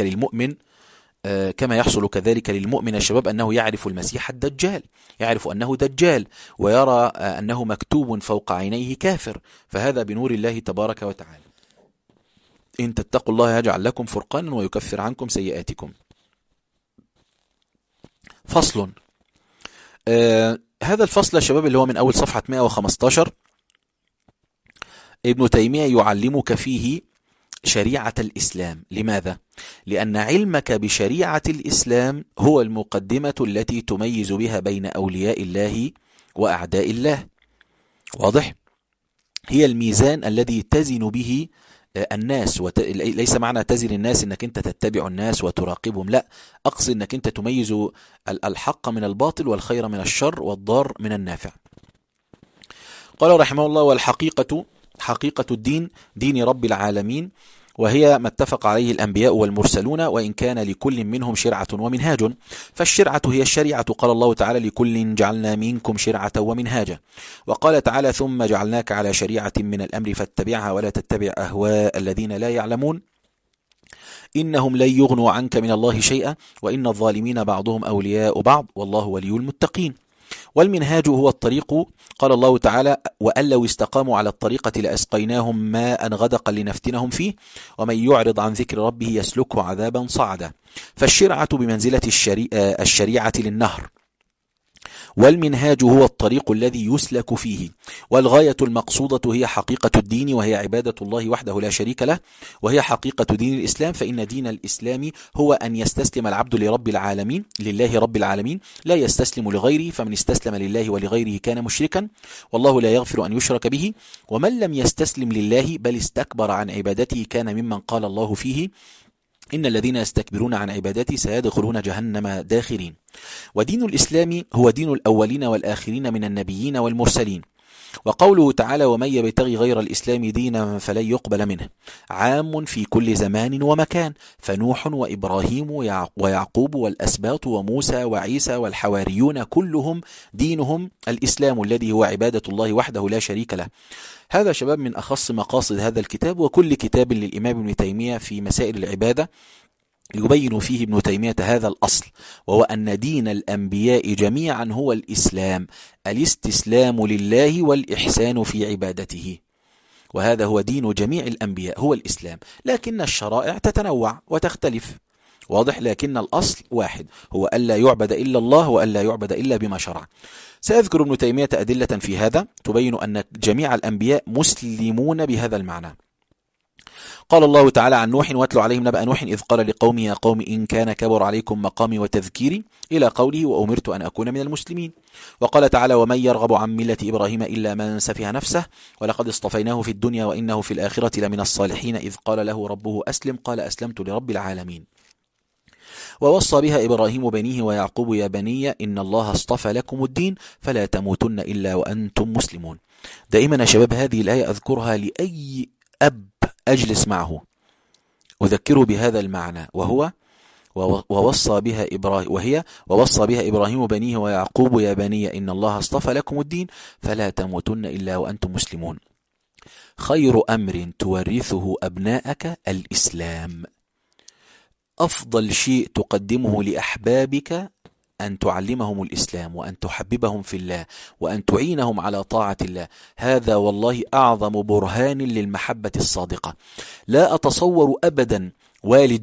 Speaker 1: كذلك للمؤمن يا شباب أنه يعرف المسيح الدجال، يعرف أنه دجال، ويرى أنه مكتوب فوق عينيه كافر، فهذا بنور الله تبارك وتعالى. إن تتقوا الله يجعل لكم فرقانا ويكفر عنكم سيئاتكم. فصل. هذا الفصل يا شباب اللي هو من أول صفحة 115 ابن تيمية يعلمك فيه شريعة الإسلام. لماذا؟ لأن علمك بشريعة الإسلام هو المقدمة التي تميز بها بين أولياء الله وأعداء الله. واضح؟ هي الميزان الذي تزن به الناس، ليس معنى تزن الناس انك انت تتبع الناس وتراقبهم، لا، اقصد انك انت تميز الحق من الباطل والخير من الشر والضار من النافع. قال رحمه الله: والحقيقة حقيقة الدين دين رب العالمين، وهي ما اتفق عليه الأنبياء والمرسلون، وإن كان لكل منهم شرعة ومنهاج. فالشرعة هي الشريعة، قال الله تعالى: لكل جعلنا منكم شرعة ومنهاجا. وقال تعالى: ثم جعلناك على شريعة من الأمر فاتبعها ولا تتبع أهواء الذين لا يعلمون إنهم لن يغنوا عنك من الله شيئا وإن الظالمين بعضهم أولياء بعض والله ولي المتقين. والمنهاج هو الطريق، قال الله تعالى: وأن لو استقاموا على الطريقة لأسقيناهم ماء غدقا لنفتنهم فيه ومن يعرض عن ذكر ربه يسلكه عذابا صعدا. فالشرعة بمنزلة الشريعة للنهر، والمنهاج هو الطريق الذي يسلك فيه. والغاية المقصودة هي حقيقة الدين، وهي عبادة الله وحده لا شريك له، وهي حقيقة دين الإسلام. فإن دين الإسلام هو أن يستسلم العبد لرب العالمين، لله رب العالمين، لا يستسلم لغيره، فمن استسلم لله ولغيره كان مشركا، والله لا يغفر أن يشرك به. ومن لم يستسلم لله بل استكبر عن عبادته كان ممن قال الله فيه: إن الذين يستكبرون عن عبادتي سيدخلون جهنم داخرين. ودين الإسلام هو دين الأولين والآخرين من النبيين والمرسلين. وقوله تعالى: ومن يبتغي غير الإسلام دينا فلن يقبل منه، عام في كل زمان ومكان، فنوح وإبراهيم ويعقوب والأسباط وموسى وعيسى والحواريون كلهم دينهم الإسلام الذي هو عبادة الله وحده لا شريك له. هذا شباب من أخص مقاصد هذا الكتاب، وكل كتاب للإمام ابن تيمية في مسائل العبادة يبين فيه ابن تيمية هذا الأصل، وهو أن دين الأنبياء جميعا هو الإسلام، الاستسلام لله والإحسان في عبادته، وهذا هو دين جميع الأنبياء هو الإسلام. لكن الشرائع تتنوع وتختلف، واضح، لكن الأصل واحد، هو ألا يعبد إلا الله وألا يعبد إلا بما شرع. سيذكر ابن تيمية أدلة في هذا تبين أن جميع الأنبياء مسلمون بهذا المعنى. قال الله تعالى عن نوح: واتل عليهم نبأ نوح إذ قال لقومه يا قوم إن كان كبر عليكم مقامي وتذكيري، إلى قوله: وأمرت أن أكون من المسلمين. وقال تعالى: ومن يرغب عن ملة إبراهيم إلا من سفه نفسه ولقد اصطفيناه في الدنيا وإنه في الآخرة لمن الصالحين إذ قال له ربه أسلم قال أسلمت لرب العالمين. ووصى بها إبراهيم بنيه ويعقوب: يا بني إن الله اصطفى لكم الدين فلا تموتن إلا وأنتم مسلمون. دائما يا شباب هذه الآية أذكرها لأي أب أجلس معه أذكره بهذا المعنى، وهو ووصى بها إبراهيم بنيه ويعقوب: يا بني إن الله اصطفى لكم الدين فلا تموتن إلا وأنتم مسلمون. خير أمر تورثه أبناءك الإسلام. أفضل شيء تقدمه لأحبابك أن تعلمهم الإسلام، وأن تحببهم في الله، وأن تعينهم على طاعة الله. هذا والله أعظم برهان للمحبة الصادقة. لا أتصور أبدا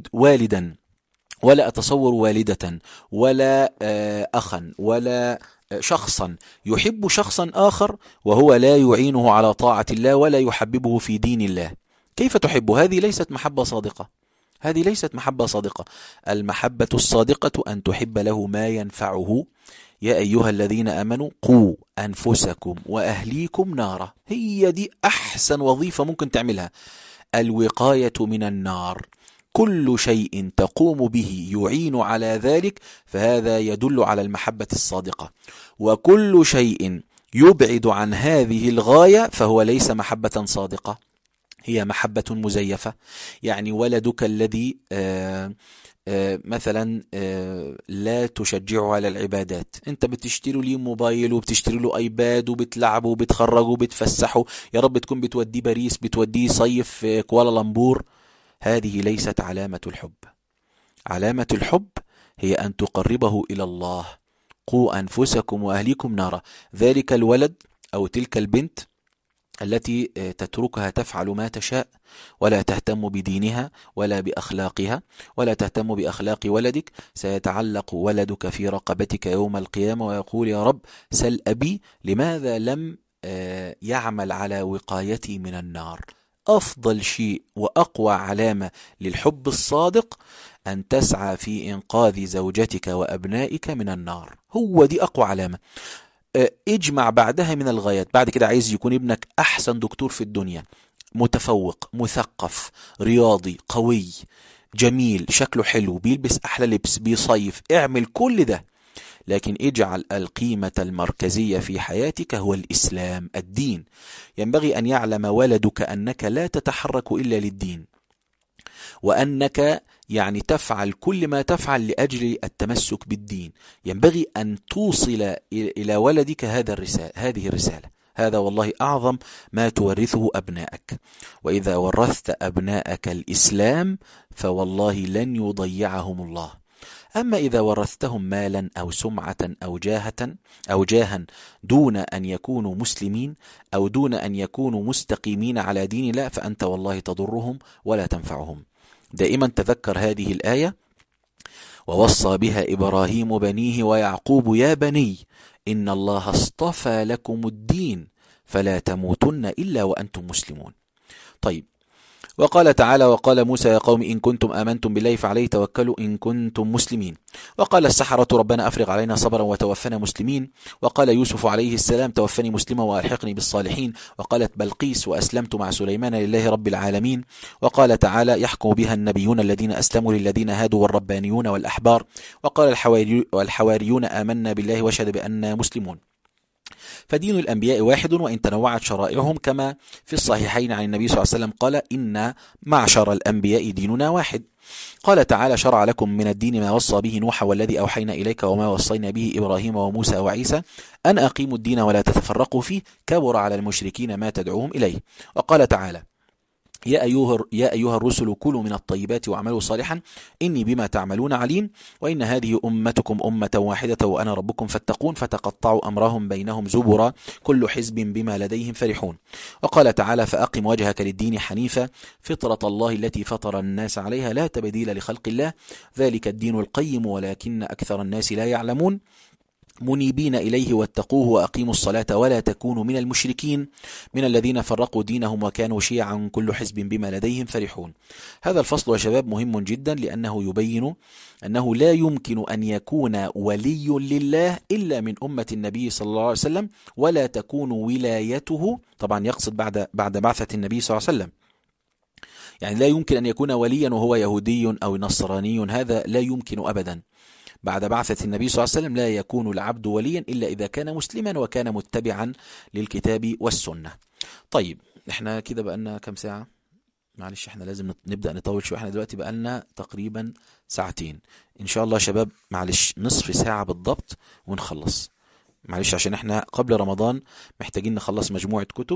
Speaker 1: والدا، ولا أتصور والدة، ولا أخا، ولا شخصا يحب شخصا آخر وهو لا يعينه على طاعة الله ولا يحببه في دين الله، كيف تحب؟ هذه ليست محبة صادقة، هذه ليست محبة صادقة. المحبة الصادقة أن تحب له ما ينفعه. يا أيها الذين آمنوا قوا أنفسكم وأهليكم نارا، هي دي أحسن وظيفة ممكن تعملها، الوقاية من النار. كل شيء تقوم به يعين على ذلك فهذا يدل على المحبة الصادقة، وكل شيء يبعد عن هذه الغاية فهو ليس محبة صادقة، هي محبة مزيفة. يعني ولدك الذي مثلا لا تشجعه على العبادات، انت بتشتري له موبايل وبتشتري له ايباد وبتلعبه وبتخرجه وبتفسحه، يا رب تكون بتوديه باريس، بتوديه صيف في كوالالمبور، هذه ليست علامة الحب. علامة الحب هي أن تقربه إلى الله. قوا أنفسكم وأهليكم نارا. ذلك الولد أو تلك البنت التي تتركها تفعل ما تشاء ولا تهتم بدينها ولا بأخلاقها ولا تهتم بأخلاق ولدك، سيتعلق ولدك في رقبتك يوم القيامة ويقول يا رب سل أبي لماذا لم يعمل على وقايتي من النار. أفضل شيء وأقوى علامة للحب الصادق أن تسعى في إنقاذ زوجتك وأبنائك من النار، هو دي أقوى علامة. اجمع بعدها من الغايات. بعد كده عايز يكون ابنك أحسن دكتور في الدنيا، متفوق، مثقف، رياضي، قوي، جميل، شكله حلو، بيلبس أحلى لبس، بيصيف، اعمل كل ده، لكن اجعل القيمة المركزية في حياتك هو الإسلام، الدين. ينبغي أن يعلم ولدك أنك لا تتحرك إلا للدين، وأنك يعني تفعل كل ما تفعل لأجل التمسك بالدين. ينبغي أن توصل إلى ولدك هذه الرسالة. هذا والله أعظم ما تورثه أبنائك. وإذا ورثت أبنائك الإسلام فوالله لن يضيعهم الله. أما إذا ورثتهم مالا أو سمعة أو جاها دون أن يكونوا مسلمين أو دون أن يكونوا مستقيمين على دين الله فأنت والله تضرهم ولا تنفعهم. دائما تذكر هذه الآية: ووصى بها إبراهيم بنيه ويعقوب يا بني إن الله اصطفى لكم الدين فلا تموتن إلا وأنتم مسلمون. طيب، وقال تعالى: وقال موسى يا قوم إن كنتم آمنتم بالله فعليه توكلوا إن كنتم مسلمين. وقال السحرة ربنا أفرغ علينا صبرا وتوفنا مسلمين. وقال يوسف عليه السلام: توفني مسلما وألحقني بالصالحين. وقالت بلقيس: وأسلمت مع سليمان لله رب العالمين. وقال تعالى: يحكم بها النبيون الذين أسلموا للذين هادوا والربانيون والأحبار. وقال الحواريون آمنا بالله واشهد بأننا مسلمون. فدين الأنبياء واحد وإن تنوعت شرائعهم، كما في الصحيحين عن النبي صلى الله عليه وسلم قال: إن معشر الأنبياء ديننا واحد. قال تعالى: شرع لكم من الدين ما وصى به نوح والذي أوحينا إليك وما وصينا به إبراهيم وموسى وعيسى أن أقيموا الدين ولا تتفرقوا فيه كبر على المشركين ما تدعوهم إليه. وقال تعالى: يا أيها الرسل كلوا من الطيبات واعملوا صالحا إني بما تعملون عليم وإن هذه أمتكم أمة واحدة وأنا ربكم فاتقون فتقطعوا أمرهم بينهم زبرا كل حزب بما لديهم فرحون. وقال تعالى: فأقم وجهك للدين حنيفا فطرة الله التي فطر الناس عليها لا تبديل لخلق الله ذلك الدين القيم ولكن أكثر الناس لا يعلمون منيبين إليه واتقوه وأقيموا الصلاة ولا تكونوا من المشركين من الذين فرقوا دينهم وكانوا شيعا كل حزب بما لديهم فرحون. هذا الفصل يا شباب مهم جدا، لأنه يبين أنه لا يمكن أن يكون ولي لله إلا من أمة النبي صلى الله عليه وسلم، ولا تكون ولايته، طبعا يقصد بعد بعثة النبي صلى الله عليه وسلم، يعني لا يمكن أن يكون وليا وهو يهودي أو نصراني، هذا لا يمكن أبدا. بعد بعثة النبي صلى الله عليه وسلم لا يكون العبد وليا إلا إذا كان مسلما وكان متبعا للكتاب والسنة. طيب، احنا كده بقالنا كم ساعة؟ معلش احنا لازم نبدأ نطول شوية، احنا دلوقتي بقالنا تقريبا ساعتين إن شاء الله. شباب معلش نصف ساعة بالضبط ونخلص، معلش عشان احنا قبل رمضان محتاجين نخلص مجموعة كتب.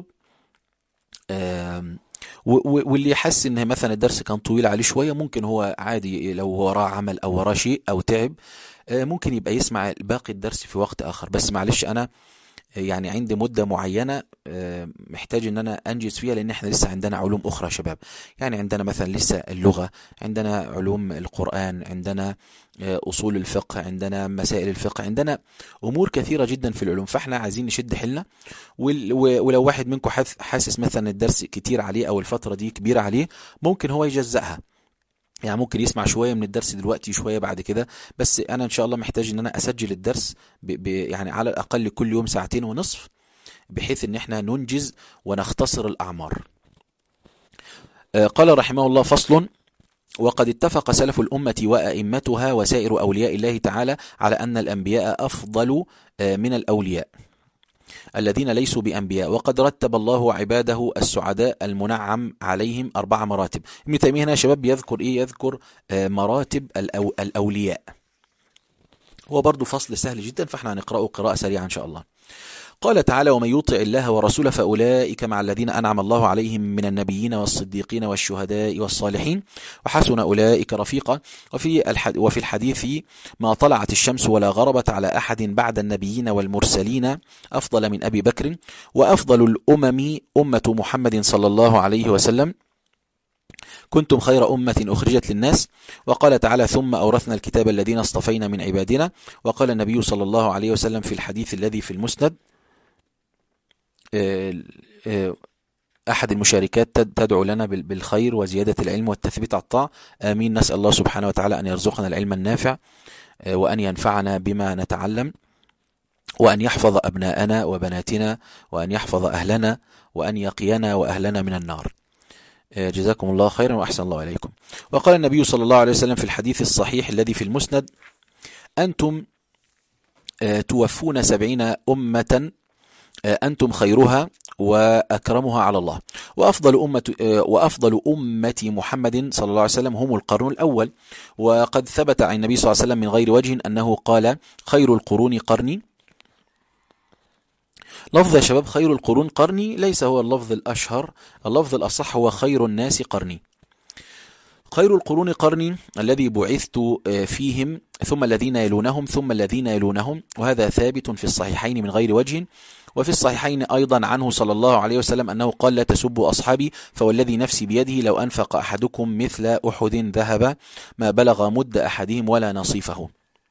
Speaker 1: واللي يحس ان مثلا الدرس كان طويل عليه شوية ممكن هو عادي لو وراه عمل او وراه شيء او تعب ممكن يبقى يسمع باقي الدرس في وقت اخر. بس معلش انا يعني عندي مدة معينة محتاج ان انا انجز فيها، لان احنا لسه عندنا علوم اخرى يا شباب. يعني عندنا مثلا لسه اللغة، عندنا علوم القرآن، عندنا اصول الفقه، عندنا مسائل الفقه، عندنا امور كثيرة جدا في العلوم. فاحنا عايزين نشد حيلنا. ولو واحد منكم حاسس مثلا الدرس كتير عليه او الفترة دي كبيرة عليه، ممكن هو يجزأها. يعني ممكن يسمع شوية من الدرس دلوقتي شوية بعد كده. بس أنا إن شاء الله محتاج إن أنا أسجل الدرس يعني على الأقل كل يوم 2.5 ساعة، بحيث إن احنا ننجز ونختصر الأعمار. قال رحمه الله: فصل: وقد اتفق سلف الأمة وأئمتها وسائر أولياء الله تعالى على أن الأنبياء أفضل من الأولياء الذين ليسوا بأنبياء، وقد رتب الله عباده السعداء المنعم عليهم 4 مراتب. ابن تيمية هنا يا شباب يذكر إيه؟ يذكر مراتب الأولياء. هو برضو فصل سهل جدا، فاحنا هنقرأه قراءة سريعة إن شاء الله. قال تعالى: ومن يطع الله ورسوله فأولئك مع الذين أنعم الله عليهم من النبيين والصديقين والشهداء والصالحين وحسن أولئك رفيقا. وفي الحديث: ما طلعت الشمس ولا غربت على أحد بعد النبيين والمرسلين أفضل من أبي بكر، وأفضل الأمم أمة محمد صلى الله عليه وسلم، كنتم خير أمة أخرجت للناس. وقال تعالى: ثم أورثنا الكتاب الذين اصطفينا من عبادنا. وقال النبي صلى الله عليه وسلم في الحديث الذي في المسند: أحد المشاركات تدعو لنا بالخير وزيادة العلم والتثبيت على الطاعة. آمين. نسأل الله سبحانه وتعالى أن يرزقنا العلم النافع، وأن ينفعنا بما نتعلم، وأن يحفظ أبناءنا وبناتنا، وأن يحفظ أهلنا، وأن يقينا وأهلنا من النار. جزاكم الله خيرا وأحسن الله إليكم. وقال النبي صلى الله عليه وسلم في الحديث الصحيح الذي في المسند: أنتم توفون 70 أمة أنتم خيرها وأكرمها على الله، وأفضل أمة محمد صلى الله عليه وسلم هم القرن الأول. وقد ثبت عن النبي صلى الله عليه وسلم من غير وجه أنه قال: خير القرون قرني. لفظ يا شباب خير القرون قرني ليس هو اللفظ الأشهر، اللفظ الأصح هو خير الناس قرني. خير القرون قرني الذي بعثت فيهم، ثم الذين يلونهم، ثم الذين يلونهم. وهذا ثابت في الصحيحين من غير وجه. وفي الصحيحين أيضا عنه صلى الله عليه وسلم أنه قال: لا تسبوا أصحابي، فوالذي نفسي بيده لو أنفق أحدكم مثل أحد ذهب ما بلغ مد أحدهم ولا نصيفه.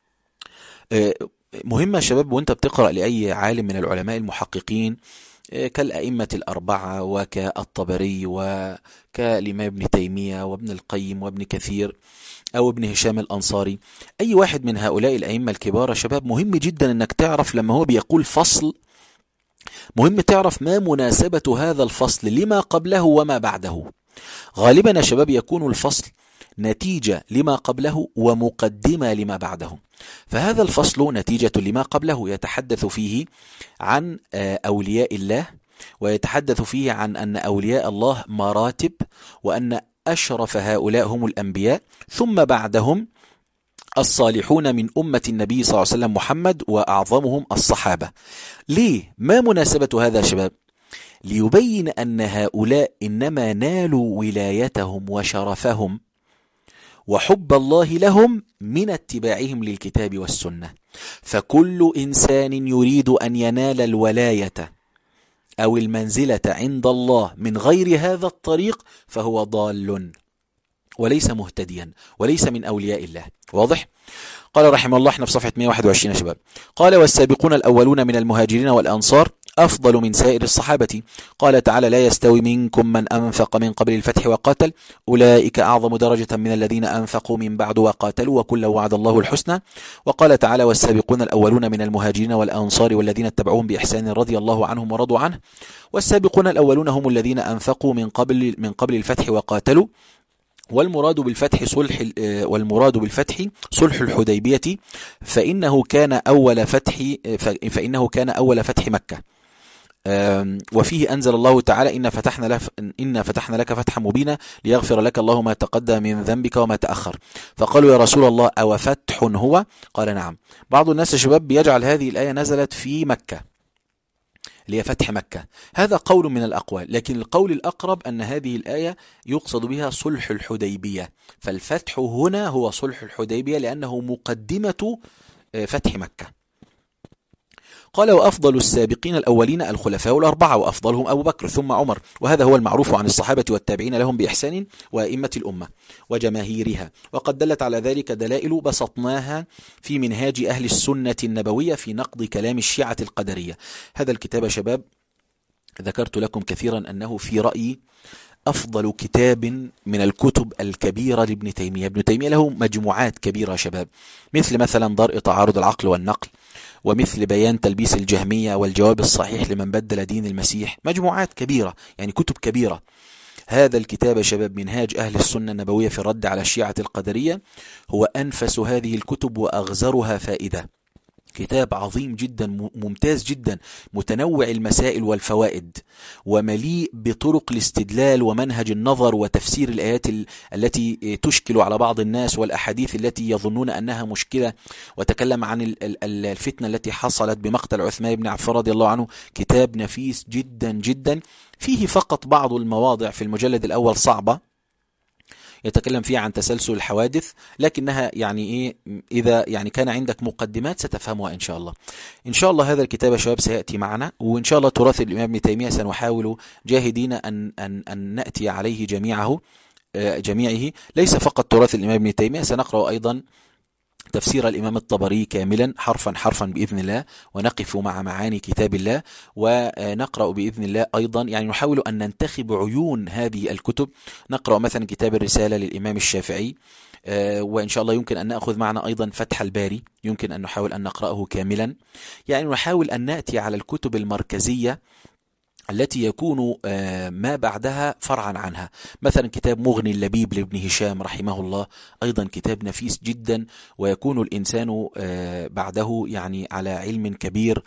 Speaker 1: مهمة يا شباب وانت بتقرأ لأي عالم من العلماء المحققين كالأئمة الأربعة وكالطبري وكالإمام ابن تيمية وابن القيم وابن كثير أو ابن هشام الأنصاري، أي واحد من هؤلاء الأئمة الكبار يا شباب، مهم جدا أنك تعرف لما هو بيقول فصل، مهم تعرف ما مناسبة هذا الفصل لما قبله وما بعده. غالبا يا شباب يكون الفصل نتيجة لما قبله ومقدمة لما بعده. فهذا الفصل نتيجة لما قبله، يتحدث فيه عن أولياء الله، ويتحدث فيه عن أن أولياء الله مراتب، وأن أشرف هؤلاء هم الأنبياء، ثم بعدهم الصالحون من أمة النبي صلى الله عليه وسلم محمد، وأعظمهم الصحابة. ليه؟ ما مناسبة هذا يا شباب؟ ليبين أن هؤلاء إنما نالوا ولايتهم وشرفهم وحب الله لهم من اتباعهم للكتاب والسنة. فكل إنسان يريد أن ينال الولاية أو المنزلة عند الله من غير هذا الطريق فهو ضال وليس مهتديا وليس من أولياء الله. واضح؟ قال رحمه الله، احنا في صفحة 121 يا شباب. قال: والسابقون الأولون من المهاجرين والأنصار أفضل من سائر الصحابة. قال تعالى: لا يستوي منكم من أنفق من قبل الفتح وقاتل، أولئك أعظم درجة من الذين أنفقوا من بعد وقاتلوا، وكلا وعد الله الحسنى. وقال تعالى: والسابقون الأولون من المهاجرين والأنصار والذين اتبعوهم بإحسان رضي الله عنهم ورضوا عنه. والسابقون الأولون هم الذين أنفقوا من قبل الفتح وقاتلوا، والمراد بالفتح صلح الحديبية، فإنه كان أول فتح مكة. وفيه أنزل الله تعالى: إن فتحنا لك فتحا مبينا ليغفر لك الله ما تقدم من ذنبك وما تأخر. فقالوا: يا رسول الله أو فتح هو؟ قال: نعم. بعض الناس يا شباب بيجعل هذه الآية نزلت في مكة اللي هي فتح مكة. هذا قول من الأقوال، لكن القول الأقرب أن هذه الآية يقصد بها صلح الحديبية. فالفتح هنا هو صلح الحديبية لأنه مقدمة فتح مكة. قال: وأفضل السابقين الأولين الخلفاء الأربعة، وأفضلهم أبو بكر ثم عمر، وهذا هو المعروف عن الصحابة والتابعين لهم بإحسان وأئمة الأمة وجماهيرها، وقد دلت على ذلك دلائل بسطناها في منهاج أهل السنة النبوية في نقد كلام الشيعة القدرية. هذا الكتاب يا شباب ذكرت لكم كثيرا أنه في رأيي أفضل كتاب من الكتب الكبيرة لابن تيمية. ابن تيمية له مجموعات كبيرة يا شباب، مثل درء تعارض العقل والنقل، ومثل بيان تلبيس الجهمية، والجواب الصحيح لمن بدل دين المسيح. مجموعات كبيرة، يعني كتب كبيرة. هذا الكتاب يا شباب منهاج أهل السنة النبوية في الرد على الشيعة القدرية هو أنفس هذه الكتب وأغزرها فائدة. كتاب عظيم جدا، ممتاز جدا، متنوع المسائل والفوائد، ومليء بطرق الاستدلال ومنهج النظر وتفسير الآيات التي تشكل على بعض الناس، والأحاديث التي يظنون أنها مشكلة، وتكلم عن الفتنة التي حصلت بمقتل عثمان بن عفان رضي الله عنه. كتاب نفيس جدا جدا، فيه فقط بعض المواضع في المجلد الأول صعبة يتكلم فيها عن تسلسل الحوادث، لكنها يعني ايه، اذا يعني كان عندك مقدمات ستفهمها ان شاء الله. ان شاء الله هذا الكتاب يا شباب سياتي معنا، وان شاء الله تراث الامام ابن تيميه سنحاول جاهدين ان ناتي عليه جميعه. ليس فقط تراث الامام ابن تيميه، سنقرا ايضا تفسير الإمام الطبري كاملا حرفا حرفا بإذن الله، ونقف مع معاني كتاب الله، ونقرأ بإذن الله أيضا، يعني نحاول أن ننتخب عيون هذه الكتب. نقرأ مثلا كتاب الرسالة للإمام الشافعي، وإن شاء الله يمكن أن نأخذ معنا أيضا فتح الباري، يمكن أن نحاول أن نقرأه كاملا. يعني نحاول أن نأتي على الكتب المركزية التي يكون ما بعدها فرعا عنها. مثلا كتاب مغني اللبيب لابن هشام رحمه الله، أيضا كتاب نفيس جدا، ويكون الإنسان بعده يعني على علم كبير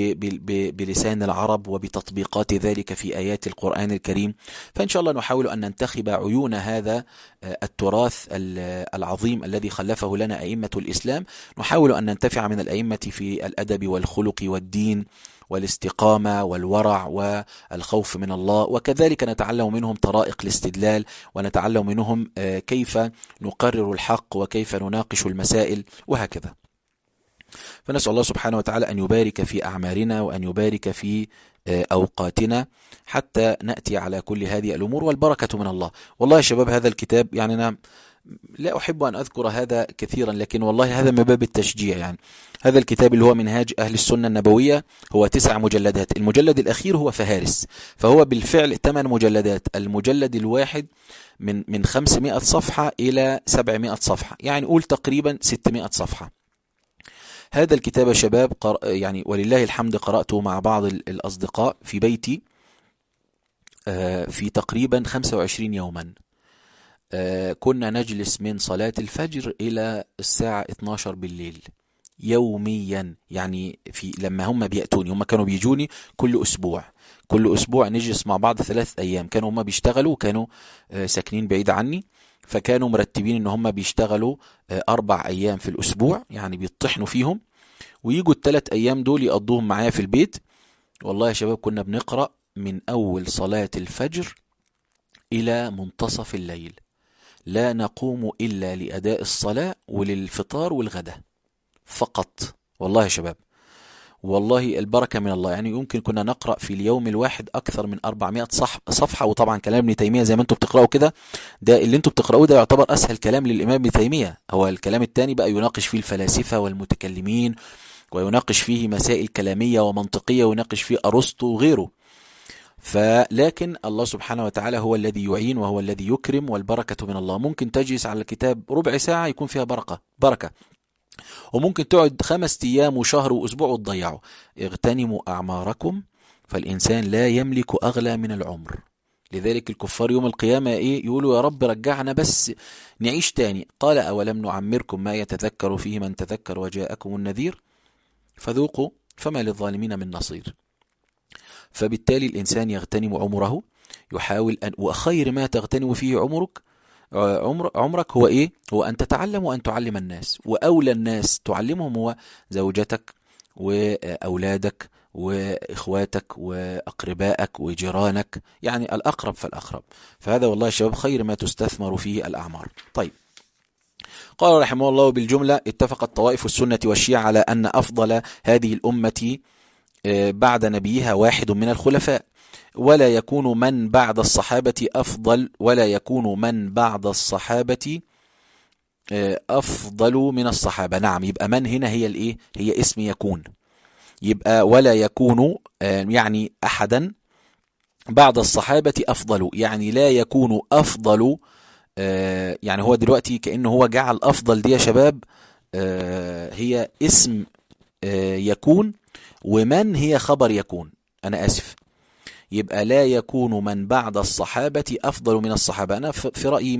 Speaker 1: بلسان العرب وبتطبيقات ذلك في آيات القرآن الكريم. فإن شاء الله نحاول أن ننتخب عيون هذا التراث العظيم الذي خلفه لنا أئمة الإسلام. نحاول أن ننتفع من الأئمة في الأدب والخلق والدين والاستقامة والورع والخوف من الله، وكذلك نتعلم منهم طرائق الاستدلال، ونتعلم منهم كيف نقرر الحق وكيف نناقش المسائل وهكذا. فنسأل الله سبحانه وتعالى أن يبارك في أعمارنا، وأن يبارك في أوقاتنا، حتى نأتي على كل هذه الأمور، والبركة من الله. والله يا شباب هذا الكتاب، يعني أنا لا أحب أن أذكر هذا كثيرا، لكن والله هذا من باب التشجيع. يعني هذا الكتاب اللي هو منهاج أهل السنة النبوية هو 9 مجلدات، المجلد الأخير هو فهارس، فهو بالفعل 8 مجلدات. المجلد الواحد من 500 صفحة إلى 700 صفحة، يعني قول تقريبا 600 صفحة. هذا الكتاب يا شباب يعني ولله الحمد قرأته مع بعض الأصدقاء في بيتي في تقريبا 25 يوما. كنا نجلس من صلاة الفجر إلى الساعة 12 بالليل يوميا. يعني لما هم بيأتوني، هم كانوا بيجوني كل أسبوع نجلس مع بعض 3 أيام. كانوا هم بيشتغلوا، وكانوا ساكنين بعيد عني، فكانوا مرتبين ان هم بيشتغلوا 4 أيام في الأسبوع، يعني بيطحنوا فيهم، ويجوا ال3 أيام دول يقضوهم معايا في البيت. والله يا شباب كنا بنقرأ من أول صلاة الفجر إلى منتصف الليل، لا نقوم إلا لأداء الصلاة وللفطار والغداء فقط. والله يا شباب والله البركة من الله. يعني يمكن كنا نقرأ في اليوم الواحد أكثر من 400 صفحة. وطبعا كلام ابن تيمية زي ما انتم بتقرأوا كده، ده اللي انتم بتقرأوه ده يعتبر أسهل كلام للإمام ابن تيمية. هو الكلام الثاني بقى يناقش فيه الفلاسفة والمتكلمين، ويناقش فيه مسائل كلامية ومنطقية، ويناقش فيه أرسطو وغيره. فلكن الله سبحانه وتعالى هو الذي يعين وهو الذي يكرم، والبركة من الله. ممكن تجلس على الكتاب ربع ساعة يكون فيها بركة، وممكن تقعد 5 أيام وشهر وأسبوع وتضيعه. اغتنموا أعماركم، فالإنسان لا يملك أغلى من العمر. لذلك الكفار يوم القيامة يقولوا يا رب رجعنا بس نعيش تاني. قال أولم نعمركم ما يتذكر فيه من تذكر وجاءكم النذير فذوقوا فما للظالمين من نصير. فبالتالي الإنسان يغتنم عمره، يحاول وخير ما تغتنم فيه عمرك هو إيه؟ هو أن تتعلم وأن تعلم الناس، وأولى الناس تعلمهم هو زوجتك وأولادك وإخواتك وأقربائك وجيرانك، يعني الأقرب فالأقرب. فهذا والله يا شباب خير ما تستثمر فيه الأعمار. طيب، قال رحمه الله: بالجملة اتفقت طوائف السنة والشيعة على أن أفضل هذه الأمة بعد نبيها واحد من الخلفاء، ولا يكون من بعد الصحابة أفضل، ولا يكون من بعد الصحابة أفضل من الصحابة. نعم، يبقى من هنا هي الإيه؟ هي اسم يكون. يبقى ولا يكون يعني أحدا بعد الصحابة أفضل، يعني لا يكون أفضل. يعني هو دلوقتي كأنه هو جعل أفضل دي يا شباب هي اسم يكون، ومن هي خبر يكون. أنا آسف. يبقى لا يكون من بعد الصحابة أفضل من الصحابة. أنا في رأيي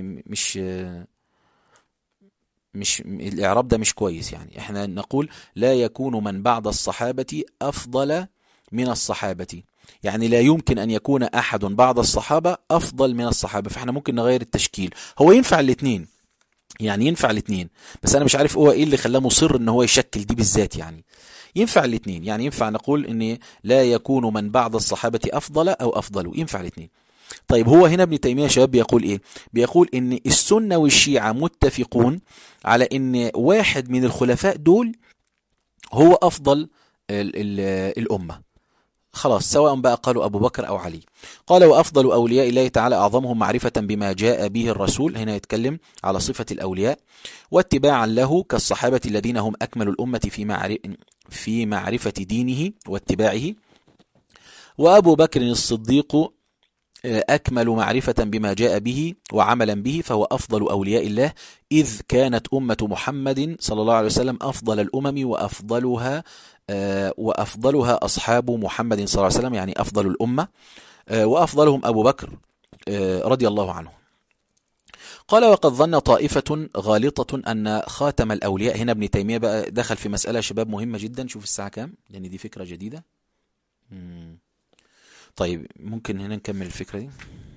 Speaker 1: مش الإعراب ده مش كويس. يعني احنا نقول لا يكون من بعد الصحابة أفضل من الصحابة، يعني لا يمكن أن يكون أحد بعد الصحابة أفضل من الصحابة. فاحنا ممكن نغير التشكيل. هو ينفع الاثنين، يعني ينفع الاثنين، بس أنا مش عارف هو إيه اللي خلاه مصر إن هو يشكل دي بالذات. يعني ينفع الاثنين، يعني ينفع نقول إن لا يكون من بعد الصحابة أفضل أو أفضل، ينفع الاثنين. طيب هو هنا ابن تيمية شباب بيقول إيه؟ بيقول إن السنة والشيعة متفقون على إن واحد من الخلفاء دول هو أفضل الأمة. خلاص، سواء بقى قالوا أبو بكر أو علي. قال وأفضل أولياء الله تعالى أعظمهم معرفة بما جاء به الرسول. هنا يتكلم على صفة الأولياء واتباعا له كالصحابة الذين هم أكمل الأمة في معرفة دينه واتباعه. وأبو بكر الصديق أكمل معرفة بما جاء به وعملا به، فهو أفضل أولياء الله، إذ كانت أمة محمد صلى الله عليه وسلم أفضل الأمم وأفضلها أصحاب محمد صلى الله عليه وسلم، يعني أفضل الأمة، وأفضلهم أبو بكر رضي الله عنه. قال وقد ظن طائفة غالطة أن خاتم الأولياء. هنا ابن تيمية بقى دخل في مسألة شباب مهمة جدا. شوف الساعة كام، لأن دي فكرة جديدة. طيب ممكن هنا نكمل الفكرة دي.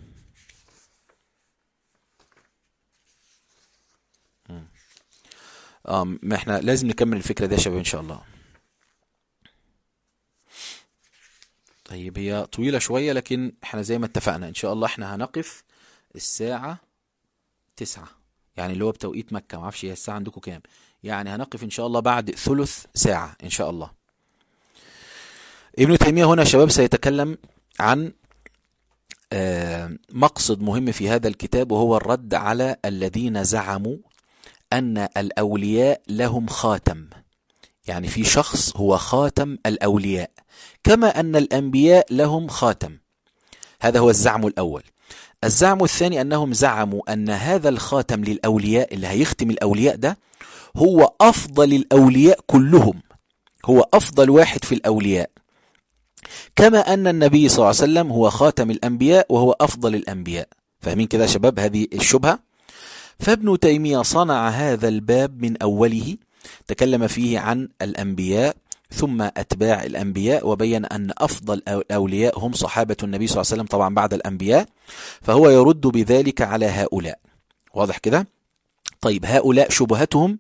Speaker 1: ما احنا لازم نكمل الفكرة دي يا شباب إن شاء الله. طيب هي طويلة شوية، لكن احنا زي ما اتفقنا إن شاء الله احنا هنقف الساعة 9، يعني اللي هو بتوقيت مكة. معرفش هي الساعة عندكم كام، يعني هنقف إن شاء الله بعد ثلث ساعة إن شاء الله. ابن تيمية هنا شباب سيتكلم عن مقصد مهم في هذا الكتاب، وهو الرد على الذين زعموا أن الأولياء لهم خاتم، يعني في شخص هو خاتم الأولياء كما أن الأنبياء لهم خاتم. هذا هو الزعم الأول. الزعم الثاني أنهم زعموا أن هذا الخاتم للأولياء اللي هيختم الأولياء ده هو أفضل الأولياء كلهم، هو أفضل واحد في الأولياء، كما أن النبي صلى الله عليه وسلم هو خاتم الأنبياء وهو أفضل الأنبياء. فاهمين كده يا شباب هذه الشبهة؟ فابن تيمية صنع هذا الباب من أوله، تكلم فيه عن الأنبياء ثم أتباع الأنبياء، وبين أن أفضل الأولياء هم صحابة النبي صلى الله عليه وسلم طبعا بعد الأنبياء، فهو يرد بذلك على هؤلاء. واضح كده؟ طيب هؤلاء شبهتهم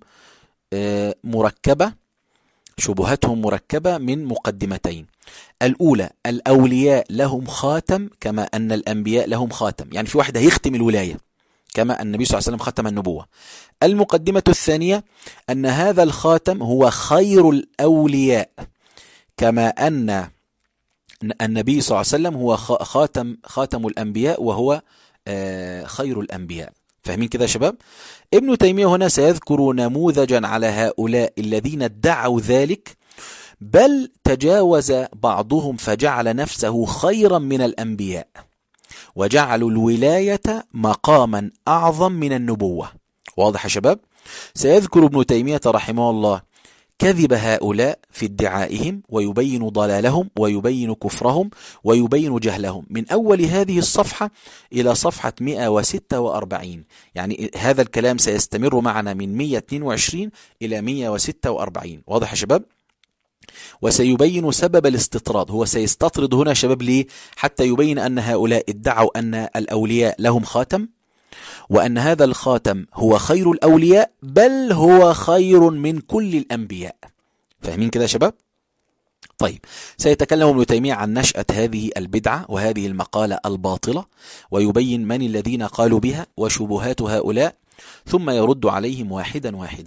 Speaker 1: مركبة من مقدمتين. الأولى الأولياء لهم خاتم كما أن الأنبياء لهم خاتم، يعني في واحد هيختم الولاية كما النبي صلى الله عليه وسلم ختم النبوة. المقدمة الثانية أن هذا الخاتم هو خير الأولياء، كما أن النبي صلى الله عليه وسلم هو خاتم الأنبياء وهو خير الأنبياء. فاهمين كده يا شباب؟ ابن تيمية هنا سيذكر نموذجا على هؤلاء الذين ادعوا ذلك، بل تجاوز بعضهم فجعل نفسه خيرا من الأنبياء، وجعلوا الولاية مقاما أعظم من النبوة. واضح يا شباب؟ سيذكر ابن تيمية رحمه الله كذب هؤلاء في ادعائهم، ويبين ضلالهم ويبين كفرهم ويبين جهلهم، من أول هذه الصفحة إلى صفحة 146. يعني هذا الكلام سيستمر معنا من 122 إلى 146. واضح يا شباب؟ وسيبين سبب الاستطراد. هو سيستطرد هنا شباب ليه؟ حتى يبين أن هؤلاء ادعوا أن الأولياء لهم خاتم، وأن هذا الخاتم هو خير الأولياء، بل هو خير من كل الأنبياء. فاهمين كده يا شباب؟ طيب سيتكلم ابن تيمية عن نشأة هذه البدعة وهذه المقالة الباطلة، ويبين من الذين قالوا بها وشبهات هؤلاء، ثم يرد عليهم واحدا واحدا.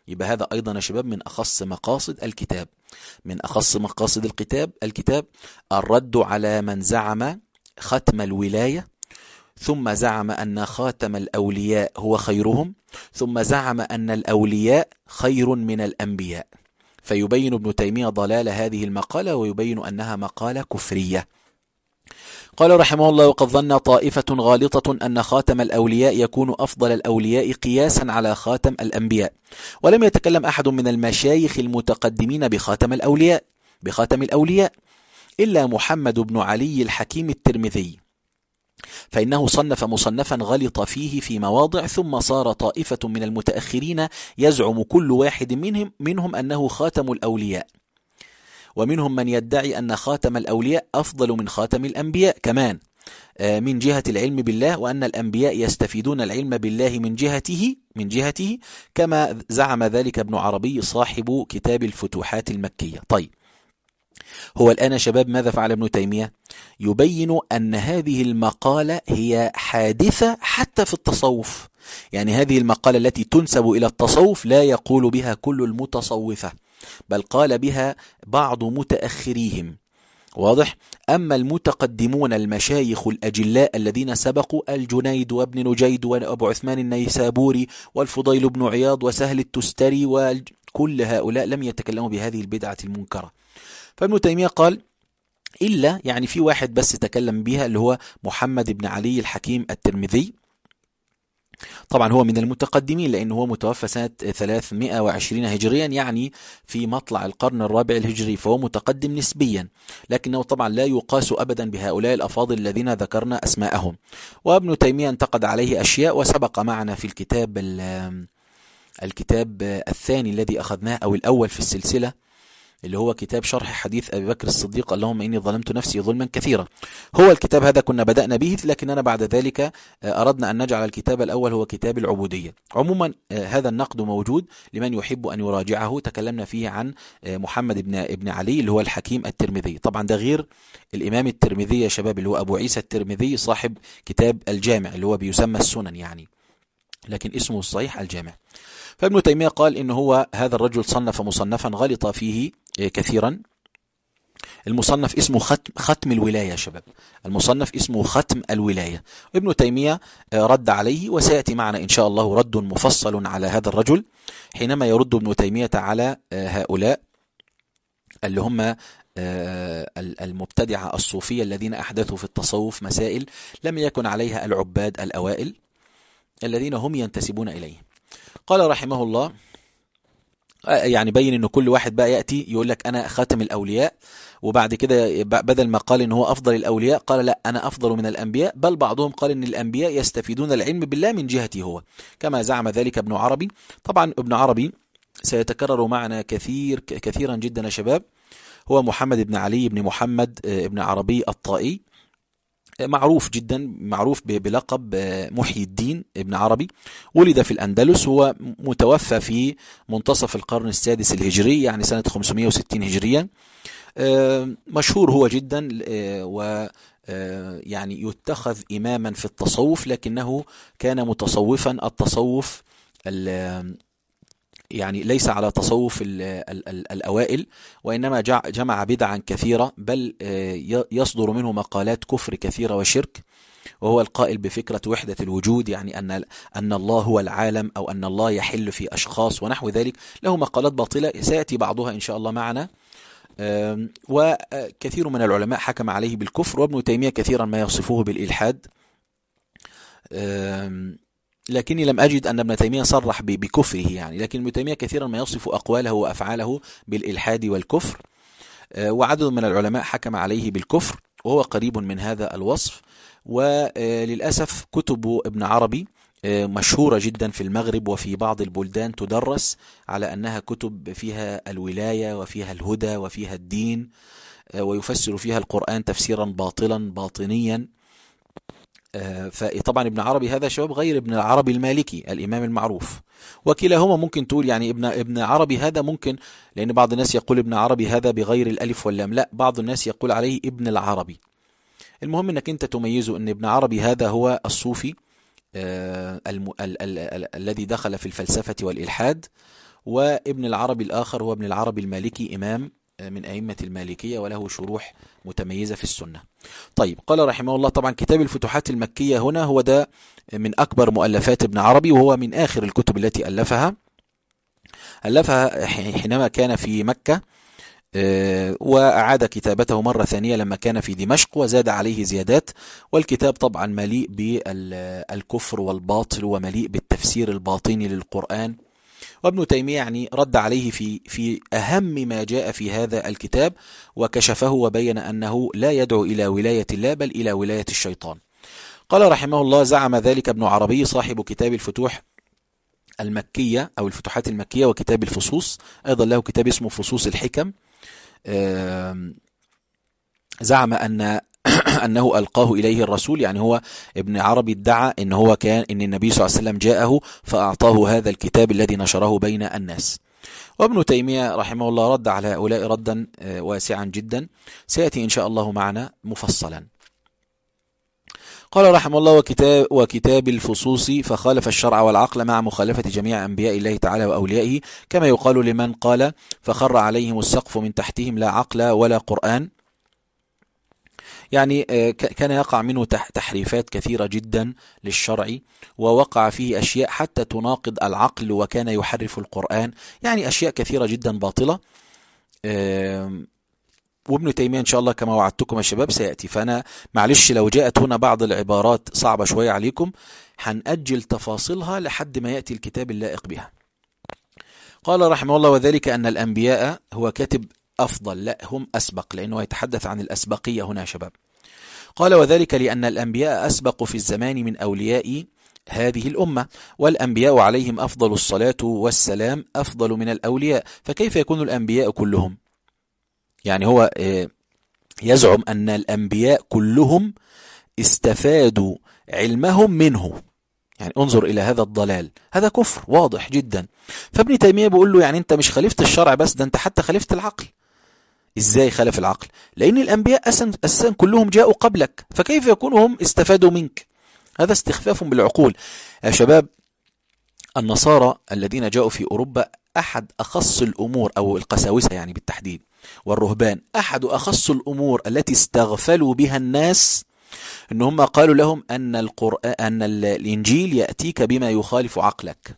Speaker 1: يبقى هذا أيضا يا شباب من أخص مقاصد الكتاب. من أخص مقاصد الكتاب الرد على من زعم ختم الولاية، ثم زعم أن خاتم الأولياء هو خيرهم، ثم زعم أن الأولياء خير من الأنبياء. فيبين ابن تيمية ضلال هذه المقالة، ويبين أنها مقالة كفرية. قال رحمه الله: وقد ظن طائفة غالطة أن خاتم الأولياء يكون أفضل الأولياء قياسا على خاتم الأنبياء، ولم يتكلم أحد من المشايخ المتقدمين بخاتم الأولياء إلا محمد بن علي الحكيم الترمذي، فإنه صنف مصنفا غلط فيه في مواضع، ثم صار طائفة من المتأخرين يزعم كل واحد منهم أنه خاتم الأولياء، ومنهم من يدعي أن خاتم الأولياء أفضل من خاتم الأنبياء كمان من جهة العلم بالله، وأن الأنبياء يستفيدون العلم بالله من جهته كما زعم ذلك ابن عربي صاحب كتاب الفتوحات المكية. طيب، هو الآن يا شباب ماذا فعل ابن تيمية؟ يبين أن هذه المقالة هي حادثة حتى في التصوف. يعني هذه المقالة التي تنسب إلى التصوف لا يقول بها كل المتصوفة، بل قال بها بعض متأخريهم. واضح؟ أما المتقدمون المشايخ الأجلاء الذين سبقوا، الجنيد وابن نجيد وأبو عثمان النيسابوري والفضيل بن عياض وسهل التستري، وكل هؤلاء لم يتكلموا بهذه البدعة المنكرة. فابن تيمية قال إلا يعني في واحد بس تكلم بها، اللي هو محمد بن علي الحكيم الترمذي. طبعا هو من المتقدمين لأنه هو متوفى سنة 320 هجريا، يعني في مطلع القرن الرابع الهجري، فهو متقدم نسبيا، لكنه طبعا لا يقاس أبدا بهؤلاء الأفاضل الذين ذكرنا أسماءهم. وابن تيمية انتقد عليه أشياء، وسبق معنا في الكتاب الثاني الذي أخذناه أو الأول في السلسلة، اللي هو كتاب شرح حديث أبي بكر الصديق اللهم إني ظلمت نفسي ظلما كثيرا. هو الكتاب هذا كنا بدأنا به، لكننا بعد ذلك أردنا أن نجعل الكتاب الأول هو كتاب العبودية. عموما هذا النقد موجود لمن يحب أن يراجعه، تكلمنا فيه عن محمد بن علي اللي هو الحكيم الترمذي. طبعا ده غير الإمام الترمذي يا شباب اللي هو أبو عيسى الترمذي صاحب كتاب الجامع اللي هو بيسمى السنن يعني، لكن اسمه الصحيح الجامع. فابن تيمية قال إن هو هذا الرجل صنف مصنفا غلط فيه كثيرا. المصنف اسمه ختم الولاية يا شباب، المصنف اسمه ختم الولاية. ابن تيمية رد عليه، وسيأتي معنا إن شاء الله رد مفصل على هذا الرجل حينما يرد ابن تيمية على هؤلاء اللي هم المبتدعة الصوفية الذين أحدثوا في التصوف مسائل لم يكن عليها العباد الأوائل الذين هم ينتسبون إليه. قال رحمه الله، يعني بين إنه كل واحد بقى يأتي يقول لك أنا خاتم الأولياء، وبعد كده بدل ما قال إن هو أفضل الأولياء قال لا أنا أفضل من الأنبياء، بل بعضهم قال إن الأنبياء يستفيدون العلم بالله من جهته هو، كما زعم ذلك ابن عربي. طبعا ابن عربي سيتكرر معنا كثيرا جدا يا شباب. هو محمد بن علي بن محمد بن عربي الطائي، معروف جدا، معروف بلقب محي الدين ابن عربي. ولد في الأندلس، هو متوفى في منتصف القرن السادس الهجري، يعني سنة 560 هجريا. مشهور هو جدا، و يعني يتخذ إماما في التصوف، لكنه كان متصوفا التصوف يعني ليس على تصوف الأوائل، وإنما جمع بدعا كثيرة، بل يصدر منه مقالات كفر كثيرة وشرك. وهو القائل بفكرة وحدة الوجود، يعني أن الله هو العالم، أو أن الله يحل في أشخاص ونحو ذلك. له مقالات باطلة سيأتي بعضها إن شاء الله معنا. وكثير من العلماء حكم عليه بالكفر، وابن تيمية كثيرا ما يصفه بالإلحاد، لكني لم أجد أن ابن تيمية صرح بكفره يعني، لكن ابن تيمية كثيرا ما يصف أقواله وأفعاله بالإلحاد والكفر، وعدد من العلماء حكم عليه بالكفر، وهو قريب من هذا الوصف. وللأسف كتب ابن عربي مشهورة جدا في المغرب وفي بعض البلدان، تدرس على أنها كتب فيها الولاية وفيها الهدى وفيها الدين، ويفسر فيها القرآن تفسيرا باطلا باطنيا. فطبعا ابن عربي هذا شباب غير ابن العربي المالكي الإمام المعروف، وكلاهما ممكن تقول يعني ابن عربي هذا ممكن، لأن بعض الناس يقول ابن عربي هذا بغير الألف واللام، لا، بعض الناس يقول عليه ابن العربي. المهم أنك أنت تميزه أن ابن عربي هذا هو الصوفي الذي دخل في الفلسفة والإلحاد، وابن العربي الآخر هو ابن العربي المالكي، إمام من أئمة المالكية، وله شروح متميزة في السنة. طيب، قال رحمه الله، طبعا كتاب الفتوحات المكية هنا هو ده من أكبر مؤلفات ابن عربي، وهو من آخر الكتب التي ألفها حينما كان في مكة، وأعاد كتابته مرة ثانية لما كان في دمشق، وزاد عليه زيادات. والكتاب طبعا مليء بالكفر والباطل، ومليء بالتفسير الباطني للقرآن. وابن تيمية يعني رد عليه في أهم ما جاء في هذا الكتاب، وكشفه وبين أنه لا يدعو إلى ولاية الله بل إلى ولاية الشيطان. قال رحمه الله: زعم ذلك ابن عربي صاحب كتاب الفتوح المكية أو الفتوحات المكية وكتاب الفصوص، أيضا له كتاب اسمه فصوص الحكم. زعم أنه ألقاه إليه الرسول، يعني هو ابن عربي ادعى أن النبي صلى الله عليه وسلم جاءه فأعطاه هذا الكتاب الذي نشره بين الناس. وابن تيمية رحمه الله رد على هؤلاء ردا واسعا جدا، سيأتي إن شاء الله معنا مفصلا. قال رحمه الله: وكتاب الفصوص فخالف الشرع والعقل مع مخالفة جميع أنبياء الله تعالى وأوليائه، كما يقال لمن قال: فخر عليهم السقف من تحتهم لا عقل ولا قرآن. يعني كان يقع منه تحريفات كثيرة جدا للشرع، ووقع فيه أشياء حتى تناقض العقل، وكان يحرف القرآن، يعني أشياء كثيرة جدا باطلة. وابن تيمية إن شاء الله كما وعدتكم يا شباب سيأتي، فأنا معلش لو جاءت هنا بعض العبارات صعبة شوية عليكم، هنأجل تفاصيلها لحد ما يأتي الكتاب اللائق بها. قال رحمه الله: وذلك أن الأنبياء، هو كاتب أفضل، لا هم أسبق، لأنه يتحدث عن الأسبقية هنا يا شباب. قال: وذلك لأن الأنبياء أسبق في الزمان من أولياء هذه الأمة، والأنبياء عليهم أفضل الصلاة والسلام أفضل من الأولياء، فكيف يكون الأنبياء كلهم؟ يعني هو يزعم أن الأنبياء كلهم استفادوا علمهم منه. يعني انظر إلى هذا الضلال، هذا كفر واضح جدا. فابن تيمية بيقول له: يعني أنت مش خالفت الشرع بس، ده أنت حتى خالفت العقل. إزاي خالف العقل؟ لأن الأنبياء أساسا كلهم جاءوا قبلك، فكيف يكونوا هم استفادوا منك؟ هذا استخفاف بالعقول يا شباب. النصارى الذين جاءوا في أوروبا أحد أخص الأمور، أو القساوسة يعني بالتحديد، والرهبان، أحد أخص الأمور التي استغفلوا بها الناس إن هم قالوا لهم أن الإنجيل يأتيك بما يخالف عقلك.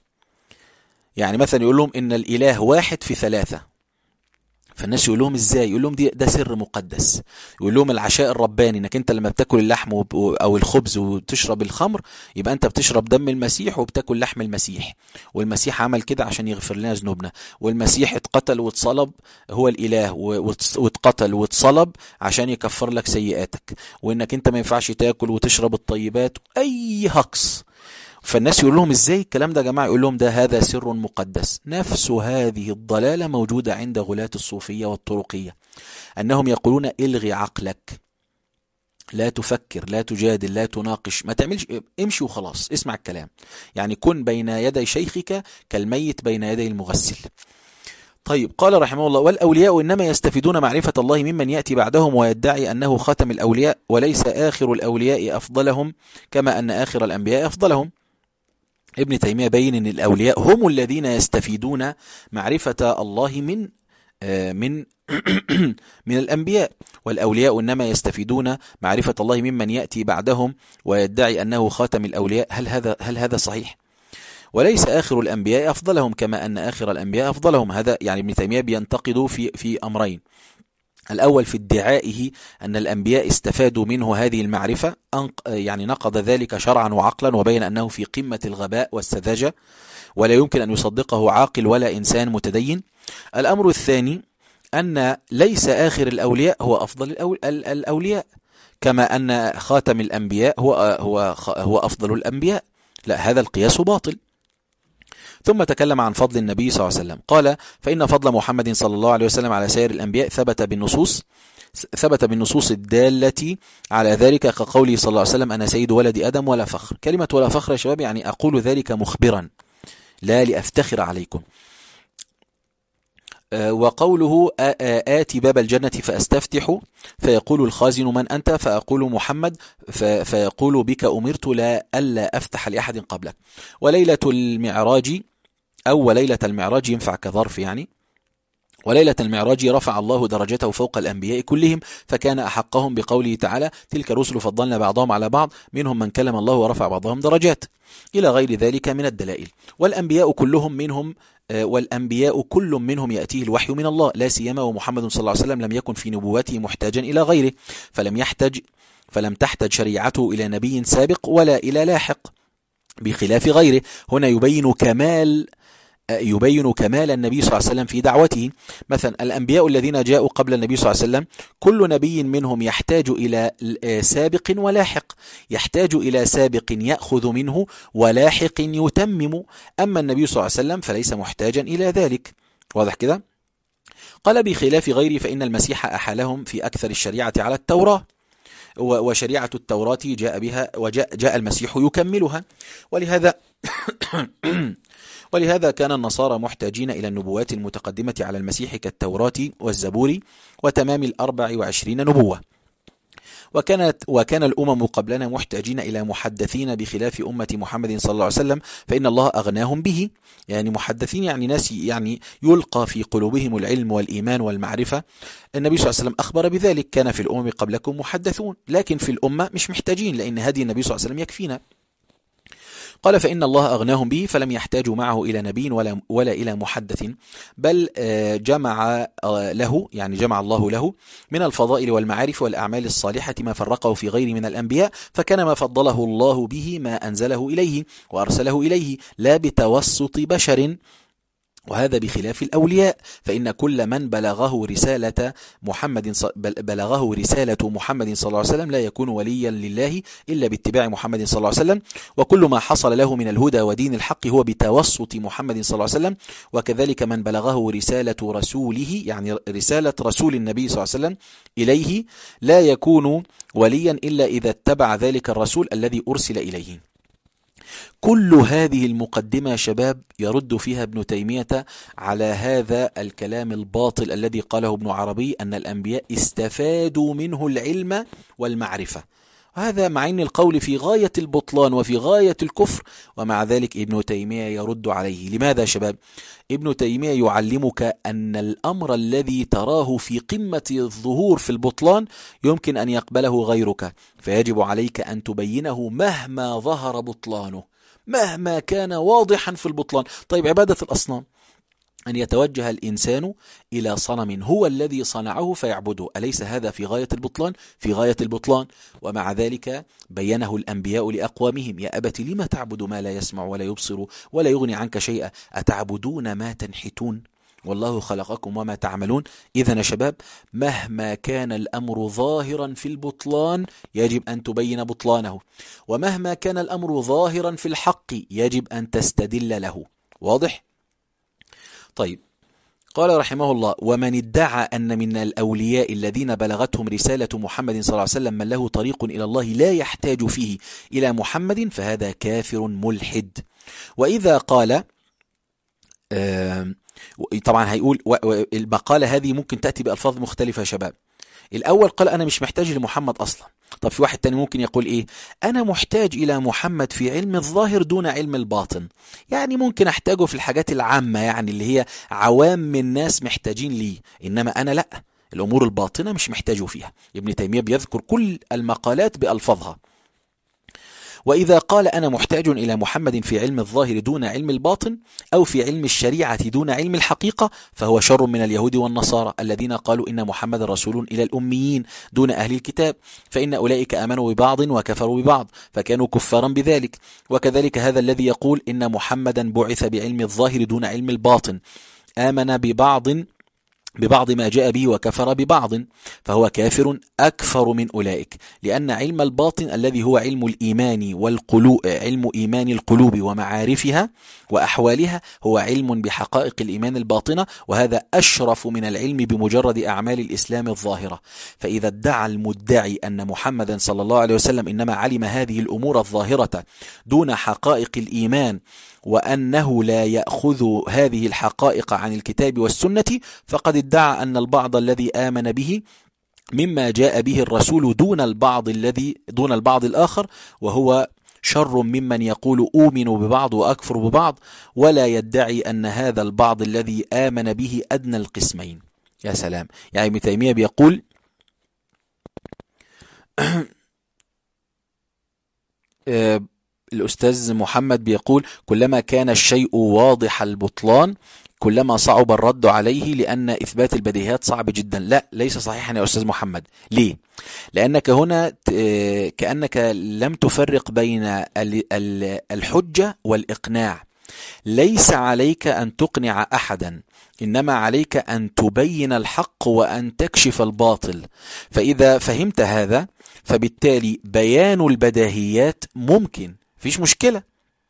Speaker 1: يعني مثلا يقول لهم إن الإله واحد في ثلاثة، فالناس يقول لهم ازاي؟ يقول لهم ده سر مقدس. يقول لهم العشاء الرباني، انك انت لما بتاكل اللحم او الخبز وتشرب الخمر، يبقى انت بتشرب دم المسيح وبتاكل لحم المسيح، والمسيح عمل كده عشان يغفر لنا ذنوبنا، والمسيح اتقتل واتصلب، هو الاله واتقتل واتصلب عشان يكفر لك سيئاتك، وانك انت ما ينفعش تاكل وتشرب الطيبات، اي هقص. فالناس يقول لهم ازاي الكلام ده يا جماعه؟ يقول لهم هذا سر مقدس. نفس هذه الضلاله موجوده عند غلاة الصوفيه والطرقيه، انهم يقولون: الغي عقلك، لا تفكر، لا تجادل، لا تناقش، ما تعملش، امشي وخلاص، اسمع الكلام. يعني كن بين يدي شيخك كالميت بين يدي المغسل. طيب، قال رحمه الله: والأولياء إنما يستفيدون معرفة الله ممن يأتي بعدهم ويدعي أنه خاتم الأولياء، وليس آخر الأولياء أفضلهم كما أن آخر الأنبياء أفضلهم. ابن تيمية بين أن الأولياء هم الذين يستفيدون معرفة الله من من الأنبياء، والأولياء إنما يستفيدون معرفة الله ممن يأتي بعدهم ويدعي أنه خاتم الأولياء. هل هذا صحيح؟ وليس آخر الأنبياء أفضلهم كما أن آخر الأنبياء أفضلهم. هذا يعني ابن تيمية بينتقد في أمرين: الأول في ادعائه أن الأنبياء استفادوا منه هذه المعرفة، يعني نقض ذلك شرعا وعقلا، وبين أنه في قمة الغباء والسذاجة، ولا يمكن أن يصدقه عاقل ولا إنسان متدين. الأمر الثاني أن ليس آخر الأولياء هو أفضل الأولياء، كما أن خاتم الأنبياء هو أفضل الأنبياء. لا، هذا القياس باطل. ثم تكلم عن فضل النبي صلى الله عليه وسلم، قال: فإن فضل محمد صلى الله عليه وسلم على سائر الأنبياء ثبت بالنصوص الدالة على ذلك، كقوله صلى الله عليه وسلم: أنا سيد ولد آدم ولا فخر. كلمة ولا فخر يا شباب يعني أقول ذلك مخبرا لا لأفتخر عليكم. وقوله: آتي باب الجنة فأستفتح فيقول الخازن: من أنت؟ فأقول: محمد، فيقول: بك أمرت ألا أفتح لأحد قبلك. وليلة المعراج أو وليلة المعراج ينفع كظرف يعني. وليلة المعراج رفع الله درجته فوق الأنبياء كلهم، فكان أحقهم بقوله تعالى: تلك الرسل فضلنا بعضهم على بعض منهم من كلم الله ورفع بعضهم درجات، إلى غير ذلك من الدلائل. والأنبياء كل منهم يأتيه الوحي من الله، لا سيما ومحمد صلى الله عليه وسلم لم يكن في نبوته محتاجا إلى غيره، فلم تحتج شريعته إلى نبي سابق ولا إلى لاحق بخلاف غيره. هنا يبين كمال النبي صلى الله عليه وسلم في دعوته. مثلا الأنبياء الذين جاءوا قبل النبي صلى الله عليه وسلم كل نبي منهم يحتاج إلى سابق ولاحق، يحتاج إلى سابق يأخذ منه ولاحق يتمم، أما النبي صلى الله عليه وسلم فليس محتاجا إلى ذلك. واضح كده؟ قال بخلاف غيره فإن المسيح أحالهم في أكثر الشريعة على التوراة، وشريعة التوراة جاء المسيح يكملها. ولهذا كان النصارى محتاجين إلى النبوات المتقدمة على المسيح كالتوراة والزبور وتمام 24 نبوة. وكان الأمم قبلنا محتاجين إلى محدثين بخلاف أمة محمد صلى الله عليه وسلم، فإن الله أغناهم به. يعني محدثين يعني ناس يعني يلقى في قلوبهم العلم والإيمان والمعرفة. النبي صلى الله عليه وسلم أخبر بذلك: كان في الأمم قبلكم محدثون، لكن في الأمة مش محتاجين، لأن هدي النبي صلى الله عليه وسلم يكفينا. قال: فإن الله أغناهم به فلم يحتاجوا معه إلى نبي ولا إلى محدث، بل جمع الله له من الفضائل والمعارف والأعمال الصالحة ما فرقه في غير من الأنبياء، فكان ما فضله الله به ما أنزله إليه وأرسله إليه، لا بتوسط بشر. وهذا بخلاف الأولياء، فإن كل من بلغه رسالة محمد صلى الله عليه وسلم لا يكون وليا لله إلا باتباع محمد صلى الله عليه وسلم، وكل ما حصل له من الهدى ودين الحق هو بتوسط محمد صلى الله عليه وسلم. وكذلك من بلغه رسالة رسوله، يعني رسالة رسول النبي صلى الله عليه وسلم إليه، لا يكون وليا إلا إذا اتبع ذلك الرسول الذي أرسل إليه. كل هذه المقدمة يا شباب يرد فيها ابن تيمية على هذا الكلام الباطل الذي قاله ابن عربي أن الأنبياء استفادوا منه العلم والمعرفة. هذا مع أن القول في غاية البطلان وفي غاية الكفر، ومع ذلك ابن تيمية يرد عليه. لماذا يا شباب؟ ابن تيمية يعلمك أن الأمر الذي تراه في قمة الظهور في البطلان يمكن أن يقبله غيرك، فيجب عليك أن تبينه مهما ظهر بطلانه، مهما كان واضحا في البطلان. طيب عبادة الأصنام، أن يتوجه الإنسان إلى صنم هو الذي صنعه فيعبده، أليس هذا في غاية البطلان؟ في غاية البطلان. ومع ذلك بينه الأنبياء لأقوامهم: يا أبت لما تعبد ما لا يسمع ولا يبصر ولا يغني عنك شيئا، أتعبدون ما تنحتون والله خلقكم وما تعملون. إذن يا شباب، مهما كان الأمر ظاهرا في البطلان يجب أن تبين بطلانه، ومهما كان الأمر ظاهرا في الحق يجب أن تستدل له. واضح؟ طيب، قال رحمه الله: ومن ادعى أن من الأولياء الذين بلغتهم رسالة محمد صلى الله عليه وسلم من له طريق إلى الله لا يحتاج فيه إلى محمد فهذا كافر ملحد. وإذا قال طبعا هيقول المقالة هذه ممكن تأتي بألفاظ مختلفة يا شباب. الأول قال أنا مش محتاج لمحمد أصلا. طب في واحد تاني ممكن يقول إيه؟ أنا محتاج إلى محمد في علم الظاهر دون علم الباطن، يعني ممكن أحتاجه في الحاجات العامة، يعني اللي هي عوام من الناس محتاجين ليه، إنما أنا لأ، الأمور الباطنة مش محتاجه فيها. ابن تيمية بيذكر كل المقالات بألفاظها. وإذا قال أنا محتاج إلى محمد في علم الظاهر دون علم الباطن أو في علم الشريعة دون علم الحقيقة فهو شر من اليهود والنصارى الذين قالوا إن محمد رسول إلى الأميين دون أهل الكتاب، فإن أولئك آمنوا ببعض وكفروا ببعض فكانوا كفارا بذلك. وكذلك هذا الذي يقول إن محمدا بعث بعلم الظاهر دون علم الباطن آمن ببعض ما جاء به وكفر ببعض فهو كافر أكفر من أولئك، لأن علم الباطن الذي هو علم الإيمان علم إيمان القلوب ومعارفها وأحوالها هو علم بحقائق الإيمان الباطنة، وهذا أشرف من العلم بمجرد أعمال الإسلام الظاهرة. فإذا ادعى المدعي أن محمدا صلى الله عليه وسلم إنما علم هذه الأمور الظاهرة دون حقائق الإيمان وأنه لا يأخذ هذه الحقائق عن الكتاب والسنة فقد ادعى أن البعض الذي آمن به مما جاء به الرسول دون البعض الآخر، شر ممن يقول أؤمن ببعض وأكفر ببعض ولا يدعي أن هذا البعض الذي آمن به أدنى القسمين. يا سلام. يعني ابن تيمية بيقول الأستاذ محمد بيقول كلما كان الشيء واضح البطلان كلما صعب الرد عليه لأن إثبات البديهيات صعب جدا. لا، ليس صحيحا يا أستاذ محمد. ليه؟ لأنك هنا كأنك لم تفرق بين الحجة والإقناع. ليس عليك أن تقنع أحدا، إنما عليك أن تبين الحق وأن تكشف الباطل. فإذا فهمت هذا فبالتالي بيان البديهيات ممكن، فيش مشكلة.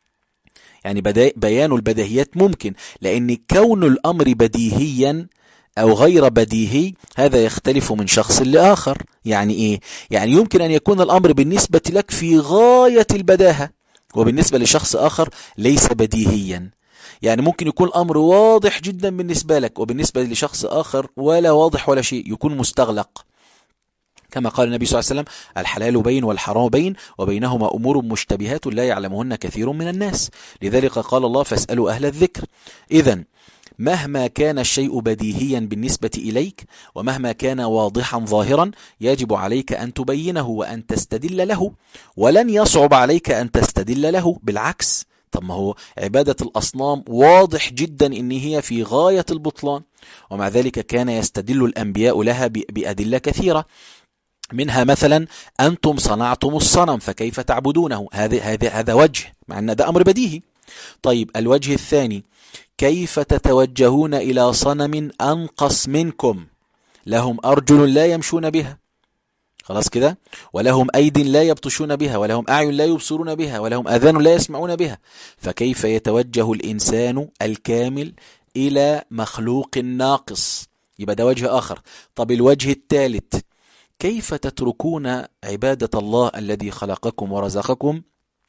Speaker 1: يعني بيان البديهيات ممكن، لأن كون الأمر بديهيا أو غير بديهي هذا يختلف من شخص لآخر. يعني إيه؟ يعني يمكن أن يكون الأمر بالنسبة لك في غاية البداهة وبالنسبة لشخص آخر ليس بديهيا. يعني ممكن يكون الأمر واضح جدا بالنسبة لك وبالنسبة لشخص آخر ولا واضح ولا شيء، يكون مستغلق. كما قال النبي صلى الله عليه وسلم الحلال بين والحرام بين وبينهما أمور مشتبهات لا يعلمهن كثير من الناس. لذلك قال الله فاسألوا أهل الذكر. إذن مهما كان الشيء بديهيا بالنسبة إليك ومهما كان واضحا ظاهرا يجب عليك أن تبينه وأن تستدل له، ولن يصعب عليك أن تستدل له. بالعكس، طب ما هو عبادة الأصنام واضح جدا إن هي في غاية البطلان، ومع ذلك كان يستدل الأنبياء لها بأدلة كثيرة. منها مثلا أنتم صنعتم الصنم فكيف تعبدونه. هذا وجه، مع أن ده أمر بديهي. طيب الوجه الثاني، كيف تتوجهون إلى صنم أنقص منكم لهم أرجل لا يمشون بها، خلاص كده، ولهم أيد لا يبطشون بها، ولهم أعين لا يبصرون بها، ولهم آذان لا يسمعون بها، فكيف يتوجه الإنسان الكامل إلى مخلوق ناقص؟ يبقى ده وجه آخر. طب الوجه الثالث، كيف تتركون عبادة الله الذي خلقكم ورزقكم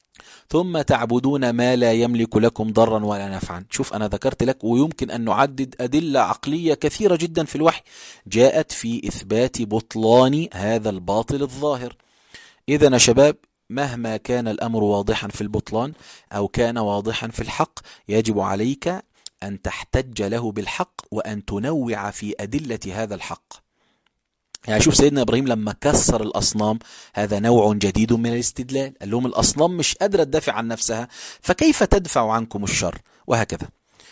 Speaker 1: ثم تعبدون ما لا يملك لكم ضرا ولا نفعا؟ شوف أنا ذكرت لك، ويمكن أن نعدد أدلة عقلية كثيرة جدا في الوحي جاءت في إثبات بطلان هذا الباطل الظاهر. إذن يا شباب، مهما كان الأمر واضحا في البطلان أو كان واضحا في الحق يجب عليك أن تحتج له بالحق وأن تنوع في أدلة هذا الحق. يعني شوف سيدنا إبراهيم لما كسر الأصنام، هذا نوع جديد من الاستدلال. قال لهم الأصنام مش قادرة تدافع عن نفسها، فكيف تدفع عنكم الشر؟ وهكذا.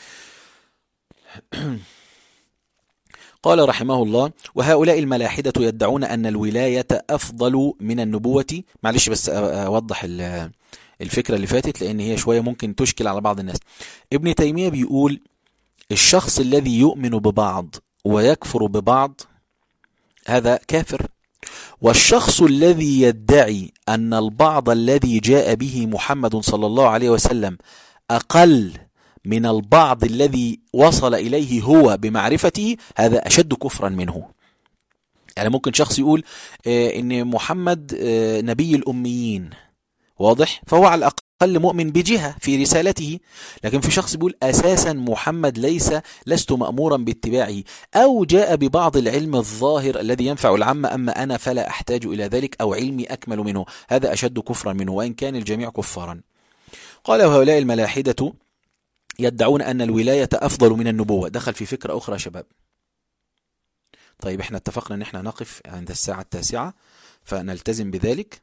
Speaker 1: قال رحمه الله وهؤلاء الملاحدة يدعون أن الولاية أفضل من النبوة. معلش بس أوضح الفكرة اللي فاتت لأن هي شوية ممكن تشكل على بعض الناس. ابن تيمية بيقول الشخص الذي يؤمن ببعض ويكفر ببعض هذا كافر، والشخص الذي يدعي أن البعض الذي جاء به محمد صلى الله عليه وسلم أقل من البعض الذي وصل إليه هو بمعرفته هذا أشد كفرا منه. يعني ممكن شخص يقول إن محمد نبي الأميين، واضح، فهو على الأقل مؤمن بجهة في رسالته، لكن في شخص بيقول أساسا محمد لست مأمورا باتباعه، أو جاء ببعض العلم الظاهر الذي ينفع العامة أما أنا فلا أحتاج إلى ذلك، أو علمي أكمل منه، هذا أشد كفرا منه وإن كان الجميع كفارا. قال هؤلاء الملاحدة يدعون أن الولاية أفضل من النبوة. دخل في فكرة أخرى يا شباب. طيب احنا اتفقنا ان احنا نقف عند الساعة 9 فنلتزم بذلك،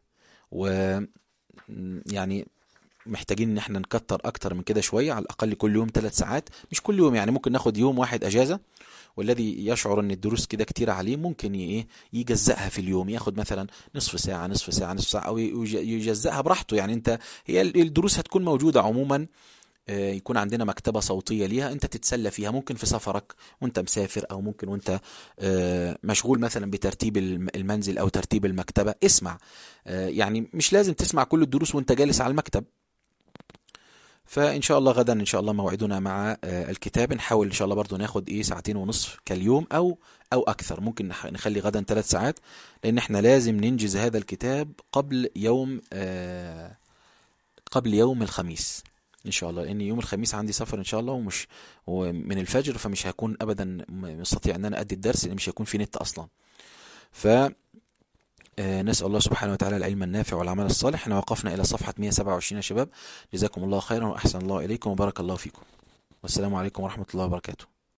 Speaker 1: ويعني محتاجين ان احنا نكتر اكتر من كده شوية، على الاقل كل يوم 3 ساعات، مش كل يوم، يعني ممكن ناخد يوم واحد اجازة، والذي يشعر ان الدروس كده كتير عليه ممكن يجزأها في اليوم، ياخد مثلا نصف ساعة نصف ساعة نصف ساعة، او يجزأها براحته. يعني انت هي الدروس هتكون موجودة عموما، يكون عندنا مكتبة صوتية ليها انت تتسلى فيها، ممكن في سفرك وانت مسافر، او ممكن وانت مشغول مثلا بترتيب المنزل او ترتيب المكتبة اسمع. يعني مش لازم تسمع كل الدروس وانت جالس على المكتب. فإن شاء الله غدا إن شاء الله موعدنا مع الكتاب. نحاول إن شاء الله برضو ناخد 2.5 ساعات كاليوم أو أكثر، ممكن نخلي غدا 3 ساعات، لأن احنا لازم ننجز هذا الكتاب قبل يوم الخميس إن شاء الله، لأن يوم الخميس عندي سفر إن شاء الله ومن الفجر، فمش هكون أبدا مستطيع أن أنا أدي الدرس، لأن مش هيكون في نت أصلا. نسأل الله سبحانه وتعالى العلم النافع والعمل الصالح. احنا وقفنا إلى صفحة 127 يا شباب. جزاكم الله خيرا وأحسن الله إليكم وبارك الله فيكم، والسلام عليكم ورحمة الله وبركاته.